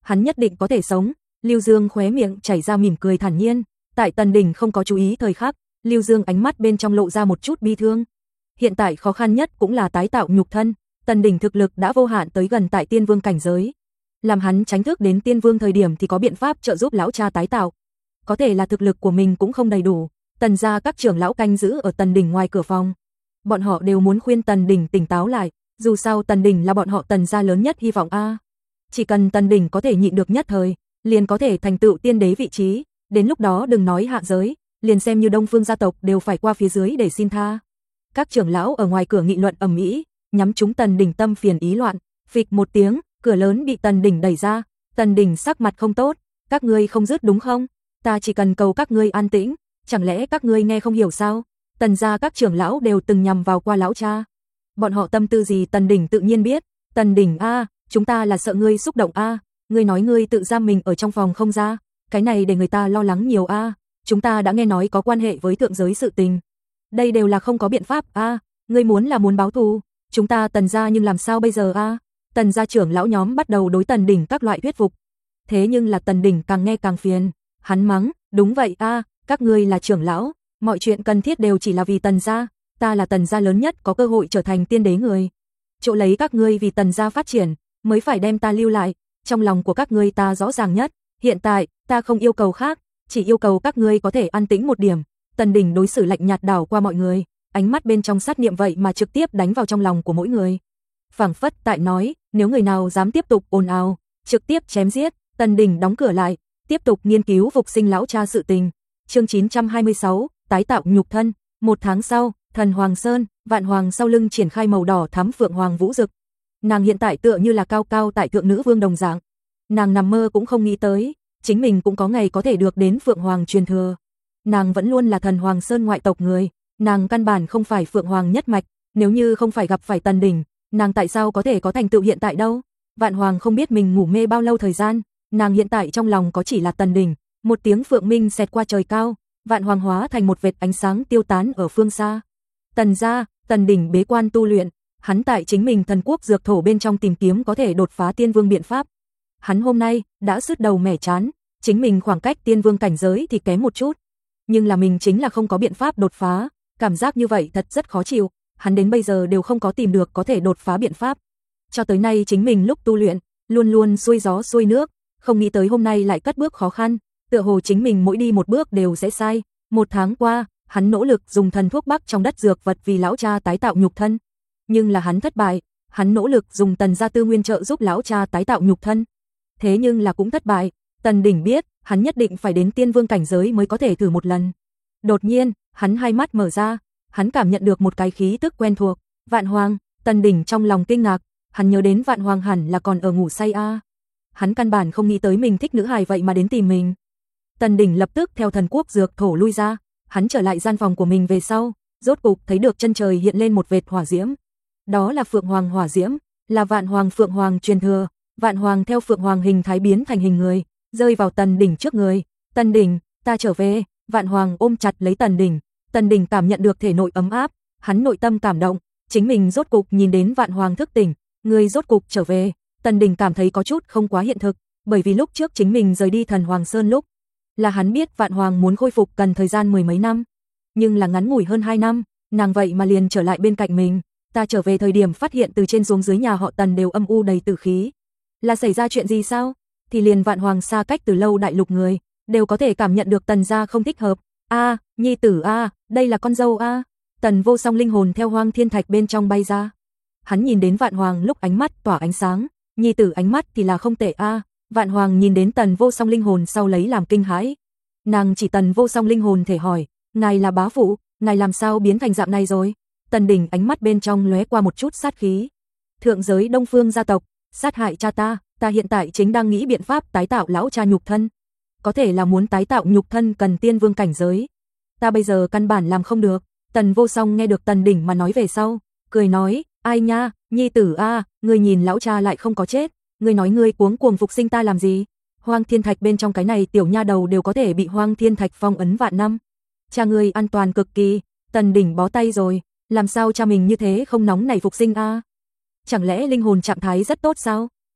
[SPEAKER 1] hắn nhất định có thể sống. Lưu Dương khóe miệng chảy ra mỉm cười thản nhiên, tại Tần Đình không có chú ý thời khắc, Lưu Dương ánh mắt bên trong lộ ra một chút bi thương. Hiện tại khó khăn nhất cũng là tái tạo nhục thân, Tần Đình thực lực đã vô hạn tới gần tại tiên vương cảnh giới. Làm hắn tránh thức đến tiên vương thời điểm thì có biện pháp trợ giúp lão cha tái tạo. Có thể là thực lực của mình cũng không đầy đủ. Tần gia các trưởng lão canh giữ ở Tần Đình ngoài cửa phòng. Bọn họ đều muốn khuyên Tần Đình tỉnh táo lại, dù sao Tần Đình là bọn họ Tần gia lớn nhất hy vọng a. Chỉ cần Tần Đình có thể nhịn được nhất thời, liền có thể thành tựu tiên đế vị trí, đến lúc đó đừng nói hạ giới, liền xem như Đông Phương gia tộc đều phải qua phía dưới để xin tha. Các trưởng lão ở ngoài cửa nghị luận ầm ĩ, nhắm trúng Tần Đình tâm phiền ý loạn, phịch một tiếng, cửa lớn bị Tần Đình đẩy ra, Tần Đình sắc mặt không tốt, các ngươi không dứt đúng không? Ta chỉ cần cầu các ngươi an tĩnh, chẳng lẽ các ngươi nghe không hiểu sao? Tần gia các trưởng lão đều từng nhằm vào qua lão cha. Bọn họ tâm tư gì Tần Đình tự nhiên biết. Tần Đình a, chúng ta là sợ ngươi xúc động a, ngươi nói ngươi tự giam mình ở trong phòng không ra, cái này để người ta lo lắng nhiều a, chúng ta đã nghe nói có quan hệ với thượng giới sự tình. Đây đều là không có biện pháp a, ngươi muốn là muốn báo thù, chúng ta Tần gia nhưng làm sao bây giờ a? Tần gia trưởng lão nhóm bắt đầu đối Tần Đình các loại thuyết phục. Thế nhưng là Tần Đình càng nghe càng phiền, hắn mắng, đúng vậy a, các ngươi là trưởng lão, mọi chuyện cần thiết đều chỉ là vì Tần gia, ta là Tần gia lớn nhất có cơ hội trở thành tiên đế người. Chỗ lấy các ngươi vì Tần gia phát triển, mới phải đem ta lưu lại, trong lòng của các ngươi ta rõ ràng nhất, hiện tại, ta không yêu cầu khác, chỉ yêu cầu các ngươi có thể an tĩnh một điểm. Tần Đình đối xử lạnh nhạt đảo qua mọi người, ánh mắt bên trong sát niệm vậy mà trực tiếp đánh vào trong lòng của mỗi người. Phảng phất tại nói, nếu người nào dám tiếp tục ồn ào, trực tiếp chém giết. Tần Đình đóng cửa lại, tiếp tục nghiên cứu phục sinh lão cha sự tình. Chương chín trăm hai mươi sáu, tái tạo nhục thân. Một tháng sau, Thần Hoàng Sơn, Vạn Hoàng sau lưng triển khai màu đỏ thắm phượng hoàng vũ rực. Nàng hiện tại tựa như là cao cao tại thượng nữ vương đồng dạng. Nàng nằm mơ cũng không nghĩ tới, chính mình cũng có ngày có thể được đến phượng hoàng truyền thừa. Nàng vẫn luôn là Thần Hoàng Sơn ngoại tộc người, nàng căn bản không phải phượng hoàng nhất mạch, nếu như không phải gặp phải Tần Đình, nàng tại sao có thể có thành tựu hiện tại đâu? Vạn Hoàng không biết mình ngủ mê bao lâu thời gian, nàng hiện tại trong lòng có chỉ là Tần Đình. Một tiếng phượng minh xẹt qua trời cao, Vạn Hoàng hóa thành một vệt ánh sáng tiêu tán ở phương xa. Tần gia, Tần Đình bế quan tu luyện, hắn tại chính mình thần quốc dược thổ bên trong tìm kiếm có thể đột phá tiên vương biện pháp. Hắn hôm nay đã sứt đầu mẻ chán, chính mình khoảng cách tiên vương cảnh giới thì kém một chút, nhưng là mình chính là không có biện pháp đột phá, cảm giác như vậy thật rất khó chịu, hắn đến bây giờ đều không có tìm được có thể đột phá biện pháp. Cho tới nay chính mình lúc tu luyện, luôn luôn xuôi gió xuôi nước, không nghĩ tới hôm nay lại cất bước khó khăn, tựa hồ chính mình mỗi đi một bước đều sẽ sai. Một tháng qua, hắn nỗ lực dùng thần thuốc bắc trong đất dược vật vì lão cha tái tạo nhục thân, nhưng là hắn thất bại, hắn nỗ lực dùng Tần gia tư nguyên trợ giúp lão cha tái tạo nhục thân, thế nhưng là cũng thất bại. Tần Đình biết, hắn nhất định phải đến tiên vương cảnh giới mới có thể thử một lần. Đột nhiên, hắn hai mắt mở ra, hắn cảm nhận được một cái khí tức quen thuộc, Vạn Hoàng. Tần Đình trong lòng kinh ngạc, hắn nhớ đến Vạn Hoàng hẳn là còn ở ngủ say a. Hắn căn bản không nghĩ tới mình thích nữ hài vậy mà đến tìm mình. Tần Đình lập tức theo thần quốc dược thổ lui ra, hắn trở lại gian phòng của mình về sau, rốt cục thấy được chân trời hiện lên một vệt hỏa diễm. Đó là Phượng Hoàng hỏa diễm, là Vạn Hoàng Phượng Hoàng truyền thừa. Vạn Hoàng theo Phượng Hoàng hình thái biến thành hình người, rơi vào Tần Đình trước người. Tần Đình, ta trở về. Vạn Hoàng ôm chặt lấy Tần Đình. Tần Đình cảm nhận được thể nội ấm áp, hắn nội tâm cảm động, chính mình rốt cục nhìn đến Vạn Hoàng thức tỉnh, người rốt cục trở về. Tần Đình cảm thấy có chút không quá hiện thực, bởi vì lúc trước chính mình rời đi Thần Hoàng Sơn lúc, là hắn biết Vạn Hoàng muốn khôi phục cần thời gian mười mấy năm, nhưng là ngắn ngủi hơn hai năm, nàng vậy mà liền trở lại bên cạnh mình. Ta trở về thời điểm phát hiện từ trên xuống dưới nhà họ Tần đều âm u đầy tử khí. Là xảy ra chuyện gì sao? Thì liền Vạn Hoàng xa cách từ lâu đại lục người, đều có thể cảm nhận được Tần gia không thích hợp. A, nhi tử a, đây là con dâu a. Tần Vô Song linh hồn theo Hoang Thiên Thạch bên trong bay ra. Hắn nhìn đến Vạn Hoàng lúc ánh mắt tỏa ánh sáng, nhi tử ánh mắt thì là không tệ a. Vạn Hoàng nhìn đến Tần Vô Song linh hồn sau lấy làm kinh hãi. Nàng chỉ Tần Vô Song linh hồn thể hỏi, ngài là bá phụ, ngài làm sao biến thành dạng này rồi? Tần Đình ánh mắt bên trong lóe qua một chút sát khí. Thượng giới Đông Phương gia tộc, sát hại cha ta, ta hiện tại chính đang nghĩ biện pháp tái tạo lão cha nhục thân. Có thể là muốn tái tạo nhục thân cần tiên vương cảnh giới. Ta bây giờ căn bản làm không được. Tần Vô Song nghe được Tần Đình mà nói về sau, cười nói, ai nha, nhi tử a, ngươi nhìn lão cha lại không có chết, ngươi nói ngươi cuống cuồng phục sinh ta làm gì? Hoang Thiên Thạch bên trong cái này tiểu nha đầu đều có thể bị Hoang Thiên Thạch phong ấn vạn năm. Cha ngươi an toàn cực kỳ. Tần Đình bó tay rồi, làm sao cha mình như thế không nóng nảy phục sinh a? Chẳng lẽ linh hồn trạng thái rất tốt sao?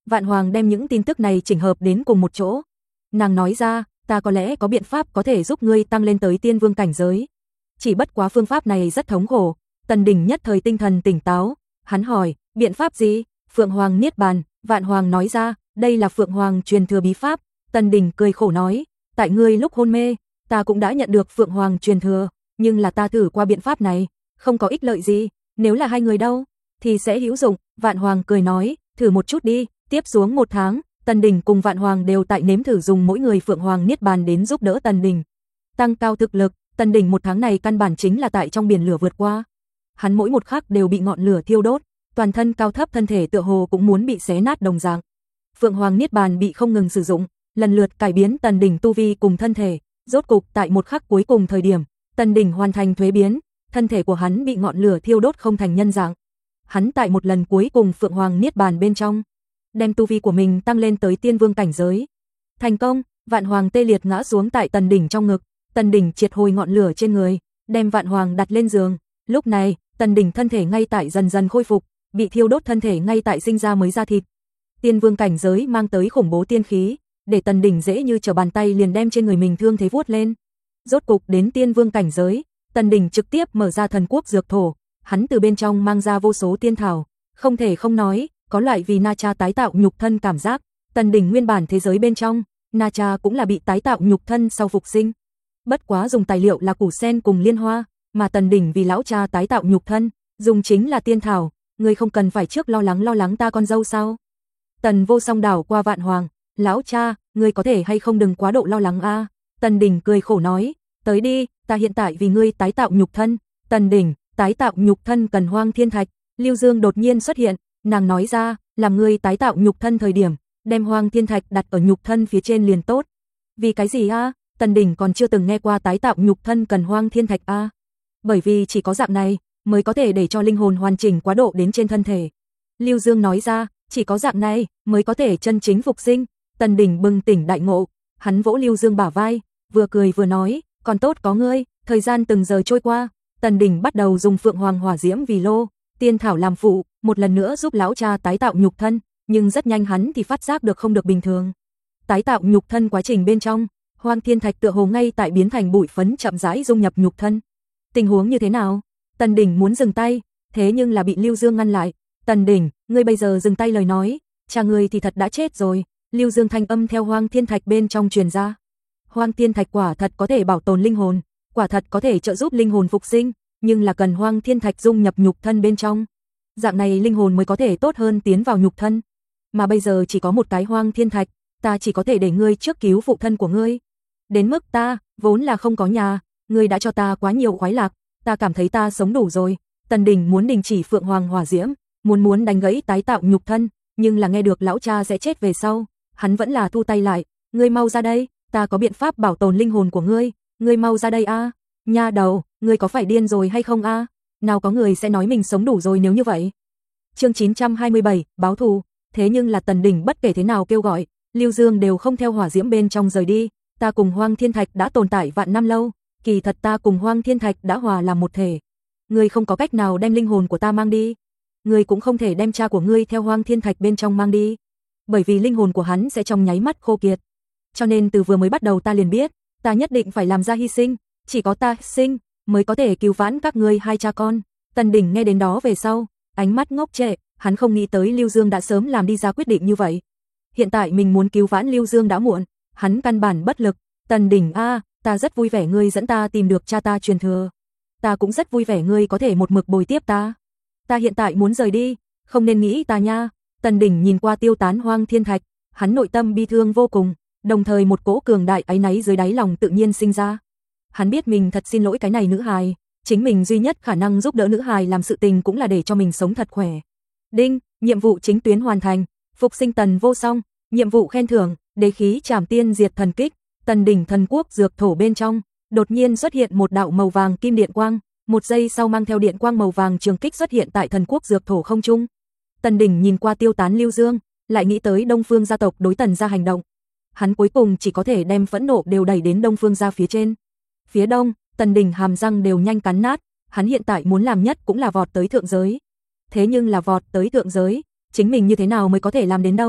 [SPEAKER 1] Vạn Hoàng đem những tin tức này chỉnh hợp đến cùng một chỗ. Nàng nói ra, ta có lẽ có biện pháp có thể giúp ngươi tăng lên tới tiên vương cảnh giới. Chỉ bất quá phương pháp này rất thống khổ. Tần Đình nhất thời tinh thần tỉnh táo. Hắn hỏi, biện pháp gì? Phượng Hoàng Niết Bàn. Vạn Hoàng nói ra, đây là Phượng Hoàng truyền thừa bí pháp. Tần Đình cười khổ nói, tại ngươi lúc hôn mê, ta cũng đã nhận được Phượng Hoàng truyền thừa, nhưng là ta thử qua biện pháp này, không có ích lợi gì, nếu là hai người đâu, thì sẽ hữu dụng. Vạn Hoàng cười nói, thử một chút đi. Tiếp xuống một tháng, Tần Đình cùng Vạn Hoàng đều tại nếm thử dùng mỗi người Phượng Hoàng Niết Bàn đến giúp đỡ Tần Đình tăng cao thực lực. Tần Đình một tháng này căn bản chính là tại trong biển lửa vượt qua. Hắn mỗi một khắc đều bị ngọn lửa thiêu đốt, toàn thân cao thấp thân thể tựa hồ cũng muốn bị xé nát đồng dạng. Phượng Hoàng Niết Bàn bị không ngừng sử dụng, lần lượt cải biến Tần Đình tu vi cùng thân thể, rốt cục tại một khắc cuối cùng thời điểm, Tần Đình hoàn thành thuế biến, thân thể của hắn bị ngọn lửa thiêu đốt không thành nhân dạng. Hắn tại một lần cuối cùng Phượng Hoàng Niết Bàn bên trong, đem tu vi của mình tăng lên tới tiên vương cảnh giới. Thành công, Vạn Hoàng tê liệt ngã xuống tại Tần Đình trong ngực, Tần Đình triệt hồi ngọn lửa trên người, đem Vạn Hoàng đặt lên giường. Lúc này, Tần Đình thân thể ngay tại dần dần khôi phục, bị thiêu đốt thân thể ngay tại sinh ra mới da thịt. Tiên vương cảnh giới mang tới khủng bố tiên khí, để Tần Đình dễ như trở bàn tay liền đem trên người mình thương thế vuốt lên. Rốt cục đến tiên vương cảnh giới, Tần Đình trực tiếp mở ra thần quốc dược thổ, hắn từ bên trong mang ra vô số tiên thảo, không thể không nói, có loại vì Na Cha tái tạo nhục thân cảm giác. Tần Đình nguyên bản thế giới bên trong, Na Cha cũng là bị tái tạo nhục thân sau phục sinh. Bất quá dùng tài liệu là củ sen cùng liên hoa, mà Tần Đình vì lão cha tái tạo nhục thân, dùng chính là tiên thảo, ngươi không cần phải trước lo lắng lo lắng ta con dâu sao? Tần Vô Song đảo qua Vạn Hoàng, lão cha, ngươi có thể hay không đừng quá độ lo lắng a. Tần Đình cười khổ nói, tới đi, ta hiện tại vì ngươi tái tạo nhục thân. Tần Đình, tái tạo nhục thân cần Hoang Thiên Thạch. Lưu Dương đột nhiên xuất hiện, nàng nói ra, làm ngươi tái tạo nhục thân thời điểm, đem Hoang Thiên Thạch đặt ở nhục thân phía trên liền tốt. Vì cái gì a? Tần Đình còn chưa từng nghe qua tái tạo nhục thân cần Hoang Thiên Thạch a. Bởi vì chỉ có dạng này mới có thể để cho linh hồn hoàn chỉnh quá độ đến trên thân thể. Lưu Dương nói ra, chỉ có dạng này mới có thể chân chính phục sinh. Tần Đình bừng tỉnh đại ngộ, hắn vỗ Lưu Dương bả vai, vừa cười vừa nói, còn tốt có ngươi. Thời gian từng giờ trôi qua, Tần Đình bắt đầu dùng Phượng Hoàng hỏa diễm vì lô, tiên thảo làm phụ, một lần nữa giúp lão cha tái tạo nhục thân, nhưng rất nhanh hắn thì phát giác được không được bình thường. Tái tạo nhục thân quá trình bên trong, Hoang Thiên Thạch tựa hồ ngay tại biến thành bụi phấn chậm rãi dung nhập nhục thân. Tình huống như thế nào? Tần Đình muốn dừng tay, thế nhưng là bị Lưu Dương ngăn lại. Tần Đình, ngươi bây giờ dừng tay lời nói, cha ngươi thì thật đã chết rồi. Lưu Dương thanh âm theo Hoang Thiên Thạch bên trong truyền ra. Hoang Thiên Thạch quả thật có thể bảo tồn linh hồn, quả thật có thể trợ giúp linh hồn phục sinh, nhưng là cần Hoang Thiên Thạch dung nhập nhục thân bên trong. Dạng này linh hồn mới có thể tốt hơn tiến vào nhục thân. Mà bây giờ chỉ có một cái Hoang Thiên Thạch, ta chỉ có thể để ngươi trước cứu phụ thân của ngươi. Đến mức ta, vốn là không có nhà, ngươi đã cho ta quá nhiều khoái lạc, ta cảm thấy ta sống đủ rồi. Tần Đình muốn đình chỉ Phượng Hoàng hỏa diễm, muốn muốn đánh gãy tái tạo nhục thân, nhưng là nghe được lão cha sẽ chết về sau, hắn vẫn là thu tay lại. Ngươi mau ra đây, ta có biện pháp bảo tồn linh hồn của ngươi, ngươi mau ra đây a. Nha đầu, ngươi có phải điên rồi hay không a? Nào có người sẽ nói mình sống đủ rồi nếu như vậy. Chương chín trăm hai mươi bảy, báo thù. Thế nhưng là Tần Đình bất kể thế nào kêu gọi, Lưu Dương đều không theo hỏa diễm bên trong rời đi. Ta cùng Hoang Thiên Thạch đã tồn tại vạn năm lâu, kỳ thật ta cùng Hoang Thiên Thạch đã hòa làm một thể. Ngươi không có cách nào đem linh hồn của ta mang đi, ngươi cũng không thể đem cha của ngươi theo Hoang Thiên Thạch bên trong mang đi, bởi vì linh hồn của hắn sẽ trong nháy mắt khô kiệt. Cho nên từ vừa mới bắt đầu ta liền biết, ta nhất định phải làm ra hy sinh, chỉ có ta sinh mới có thể cứu vãn các ngươi hai cha con. Tần Đình nghe đến đó về sau, ánh mắt ngốc trệ, hắn không nghĩ tới Lưu Dương đã sớm làm đi ra quyết định như vậy. Hiện tại mình muốn cứu vãn Lưu Dương đã muộn, hắn căn bản bất lực. Tần Đình a, ta rất vui vẻ ngươi dẫn ta tìm được cha ta truyền thừa. Ta cũng rất vui vẻ ngươi có thể một mực bồi tiếp ta. Ta hiện tại muốn rời đi, không nên nghĩ ta nha. Tần Đình nhìn qua tiêu tán Hoang Thiên Thạch, hắn nội tâm bi thương vô cùng, đồng thời một cỗ cường đại áy náy dưới đáy lòng tự nhiên sinh ra. Hắn biết mình thật xin lỗi cái này nữ hài, chính mình duy nhất khả năng giúp đỡ nữ hài làm sự tình cũng là để cho mình sống thật khỏe. Đinh, nhiệm vụ chính tuyến hoàn thành, phục sinh Tần Vô Song, nhiệm vụ khen thưởng, đế khí Trảm Tiên Diệt Thần Kích. Tần Đình thần quốc dược thổ bên trong, đột nhiên xuất hiện một đạo màu vàng kim điện quang, một giây sau mang theo điện quang màu vàng trường kích xuất hiện tại thần quốc dược thổ không trung. Tần Đình nhìn qua tiêu tán Lưu Dương, lại nghĩ tới Đông Phương gia tộc đối Tần gia hành động. Hắn cuối cùng chỉ có thể đem phẫn nộ đều đẩy đến Đông Phương gia phía trên. Phía đông, Tần Đình hàm răng đều nhanh cắn nát, hắn hiện tại muốn làm nhất cũng là vọt tới thượng giới. Thế nhưng là vọt tới thượng giới, chính mình như thế nào mới có thể làm đến đâu?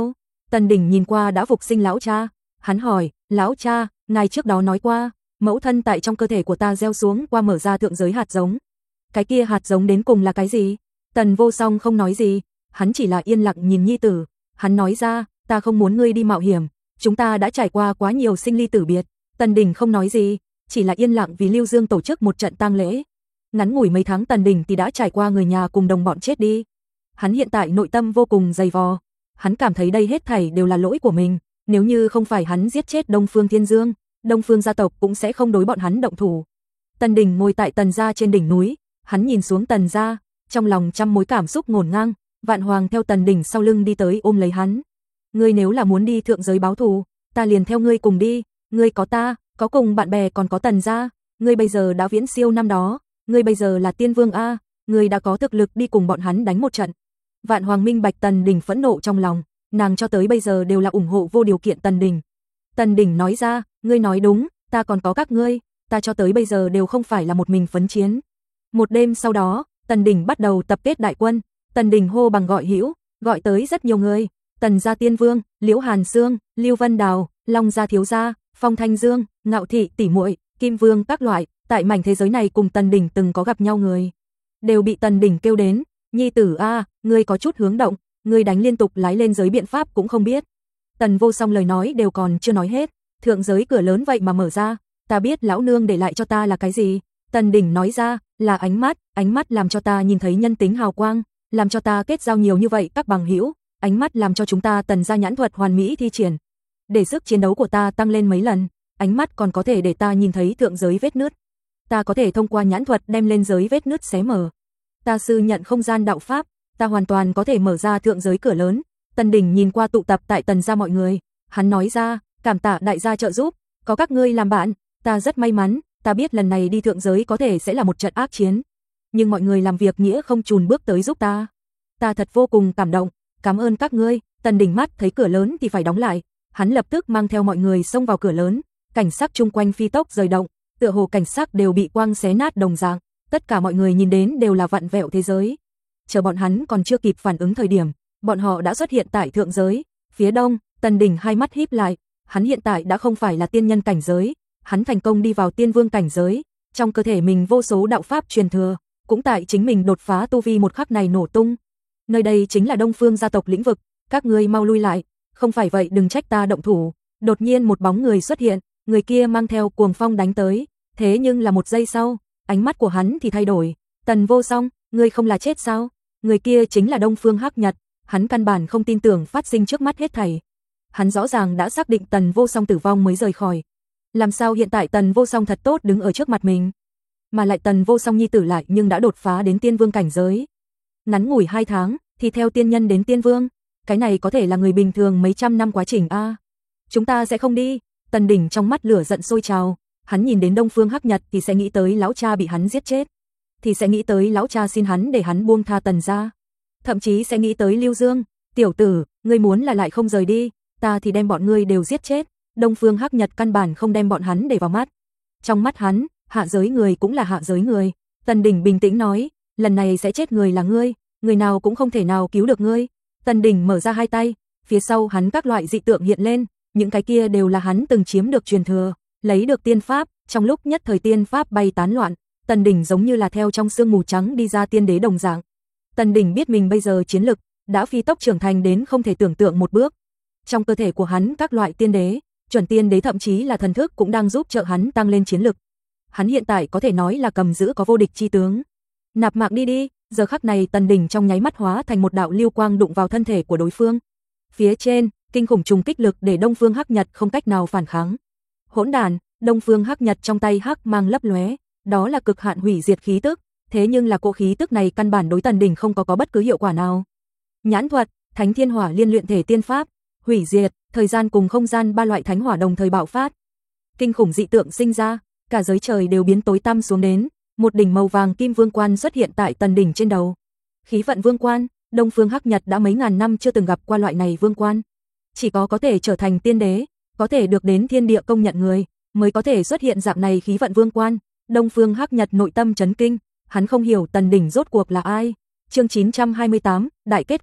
[SPEAKER 1] Tần Đình nhìn qua đã phục sinh lão cha, hắn hỏi, lão cha, ngài trước đó nói qua, mẫu thân tại trong cơ thể của ta gieo xuống qua mở ra thượng giới hạt giống. Cái kia hạt giống đến cùng là cái gì? Tần Vô Song không nói gì, hắn chỉ là yên lặng nhìn nhi tử, hắn nói ra, ta không muốn ngươi đi mạo hiểm, chúng ta đã trải qua quá nhiều sinh ly tử biệt. Tần Đình không nói gì, chỉ là yên lặng vì Lưu Dương tổ chức một trận tang lễ. Ngắn ngủi mấy tháng Tần Đình thì đã trải qua người nhà cùng đồng bọn chết đi. Hắn hiện tại nội tâm vô cùng dày vò, hắn cảm thấy đây hết thảy đều là lỗi của mình, nếu như không phải hắn giết chết Đông Phương Thiên Dương, Đông Phương gia tộc cũng sẽ không đối bọn hắn động thủ. Tần Đình ngồi tại Tần gia trên đỉnh núi, hắn nhìn xuống Tần gia, trong lòng trăm mối cảm xúc ngổn ngang. Vạn Hoàng theo Tần Đình sau lưng đi tới ôm lấy hắn. Ngươi nếu là muốn đi thượng giới báo thù, ta liền theo ngươi cùng đi, ngươi có ta, có cùng bạn bè còn có Tần gia, ngươi bây giờ đã viễn siêu năm đó, ngươi bây giờ là tiên vương a, ngươi đã có thực lực đi cùng bọn hắn đánh một trận. Vạn Hoàng minh bạch Tần Đình phẫn nộ trong lòng, nàng cho tới bây giờ đều là ủng hộ vô điều kiện Tần Đình. Tần Đình nói ra, ngươi nói đúng, ta còn có các ngươi, ta cho tới bây giờ đều không phải là một mình phấn chiến. Một đêm sau đó, Tần Đình bắt đầu tập kết đại quân, Tần Đình hô bằng gọi hữu, gọi tới rất nhiều người, Tần gia tiên vương, Liễu Hàn Sương, Lưu Vân Đào, Long gia thiếu gia, Phong Thanh Dương, Ngạo thị tỷ muội, Kim Vương các loại, tại mảnh thế giới này cùng Tần Đình từng có gặp nhau người, đều bị Tần Đình kêu đến, nhi tử a, ngươi có chút hướng động, ngươi đánh liên tục lái lên giới biện pháp cũng không biết. Tần Vô Song lời nói đều còn chưa nói hết, thượng giới cửa lớn vậy mà mở ra, ta biết lão nương để lại cho ta là cái gì. Tần Đình nói ra, là ánh mắt, ánh mắt làm cho ta nhìn thấy nhân tính hào quang, làm cho ta kết giao nhiều như vậy các bằng hữu, ánh mắt làm cho chúng ta Tần gia nhãn thuật hoàn mỹ thi triển, để sức chiến đấu của ta tăng lên mấy lần, ánh mắt còn có thể để ta nhìn thấy thượng giới vết nứt. Ta có thể thông qua nhãn thuật đem lên giới vết nứt xé mở. Ta sư nhận không gian đạo pháp, ta hoàn toàn có thể mở ra thượng giới cửa lớn. Tần Đình nhìn qua tụ tập tại Tần gia mọi người, hắn nói ra, cảm tạ đại gia trợ giúp, có các ngươi làm bạn, ta rất may mắn, ta biết lần này đi thượng giới có thể sẽ là một trận ác chiến, nhưng mọi người làm việc nghĩa không chùn bước tới giúp ta. Ta thật vô cùng cảm động, cảm ơn các ngươi. Tần Đình mắt thấy cửa lớn thì phải đóng lại, hắn lập tức mang theo mọi người xông vào cửa lớn, cảnh sắc chung quanh phi tốc rời động, tựa hồ cảnh sắc đều bị quang xé nát đồng dạng, tất cả mọi người nhìn đến đều là vặn vẹo thế giới. Chờ bọn hắn còn chưa kịp phản ứng thời điểm, bọn họ đã xuất hiện tại thượng giới, phía đông. Tần Đình hai mắt híp lại, hắn hiện tại đã không phải là tiên nhân cảnh giới, hắn thành công đi vào tiên vương cảnh giới, trong cơ thể mình vô số đạo pháp truyền thừa, cũng tại chính mình đột phá tu vi một khắc này nổ tung. Nơi đây chính là Đông Phương gia tộc lĩnh vực, các ngươi mau lui lại, không phải vậy đừng trách ta động thủ. Đột nhiên một bóng người xuất hiện, người kia mang theo cuồng phong đánh tới, thế nhưng là một giây sau, ánh mắt của hắn thì thay đổi. Tần Vô Song, ngươi không là chết sao? Người kia chính là Đông Phương Hắc Nhật, hắn căn bản không tin tưởng phát sinh trước mắt hết thảy. Hắn rõ ràng đã xác định Tần Vô Song tử vong mới rời khỏi. Làm sao hiện tại Tần Vô Song thật tốt đứng ở trước mặt mình, mà lại Tần Vô Song nhi tử lại nhưng đã đột phá đến tiên vương cảnh giới. Ngắn ngủi hai tháng thì theo tiên nhân đến tiên vương, cái này có thể là người bình thường mấy trăm năm quá trình a. À, chúng ta sẽ không đi. Tần Đình trong mắt lửa giận sôi trào, hắn nhìn đến Đông Phương Hắc Nhật thì sẽ nghĩ tới lão cha bị hắn giết chết, thì sẽ nghĩ tới lão cha xin hắn để hắn buông tha Tần gia, thậm chí sẽ nghĩ tới Lưu Dương, tiểu tử, ngươi muốn là lại không rời đi, ta thì đem bọn ngươi đều giết chết. Đông Phương Hắc Nhật căn bản không đem bọn hắn để vào mắt. Trong mắt hắn, hạ giới người cũng là hạ giới người. Tần Đình bình tĩnh nói, lần này sẽ chết người là ngươi, người nào cũng không thể nào cứu được ngươi. Tần Đình mở ra hai tay, phía sau hắn các loại dị tượng hiện lên, những cái kia đều là hắn từng chiếm được truyền thừa, lấy được tiên pháp, trong lúc nhất thời tiên pháp bay tán loạn, Tần Đình giống như là theo trong sương mù trắng đi ra tiên đế đồng dạng. Tần Đình biết mình bây giờ chiến lực đã phi tốc trưởng thành đến không thể tưởng tượng một bước. Trong cơ thể của hắn các loại tiên đế, chuẩn tiên đế thậm chí là thần thức cũng đang giúp trợ hắn tăng lên chiến lực. Hắn hiện tại có thể nói là cầm giữ có vô địch chi tướng. Nạp mạng đi đi. Giờ khắc này Tần Đình trong nháy mắt hóa thành một đạo lưu quang đụng vào thân thể của đối phương. Phía trên, kinh khủng trùng kích lực để Đông Phương Hắc Nhật không cách nào phản kháng. Hỗn đàn, Đông Phương Hắc Nhật trong tay hắc mang lấp lóe, đó là cực hạn hủy diệt khí tức, thế nhưng là cỗ khí tức này căn bản đối Tần Đình không có có bất cứ hiệu quả nào. Nhãn thuật, Thánh Thiên Hỏa liên luyện thể tiên pháp, hủy diệt, thời gian cùng không gian ba loại thánh hỏa đồng thời bạo phát. Kinh khủng dị tượng sinh ra, cả giới trời đều biến tối tăm xuống đến, một đỉnh màu vàng kim vương quan xuất hiện tại Tần Đình trên đầu. Khí vận vương quan, Đông Phương Hắc Nhật đã mấy ngàn năm chưa từng gặp qua loại này vương quan. Chỉ có có thể trở thành tiên đế, có thể được đến thiên địa công nhận người, mới có thể xuất hiện dạng này khí vận vương quan. Đông Phương Hắc Nhật nội tâm chấn kinh, hắn không hiểu Tần Đình rốt cuộc là ai. Chương chín trăm hai mươi tám, đại kết cục.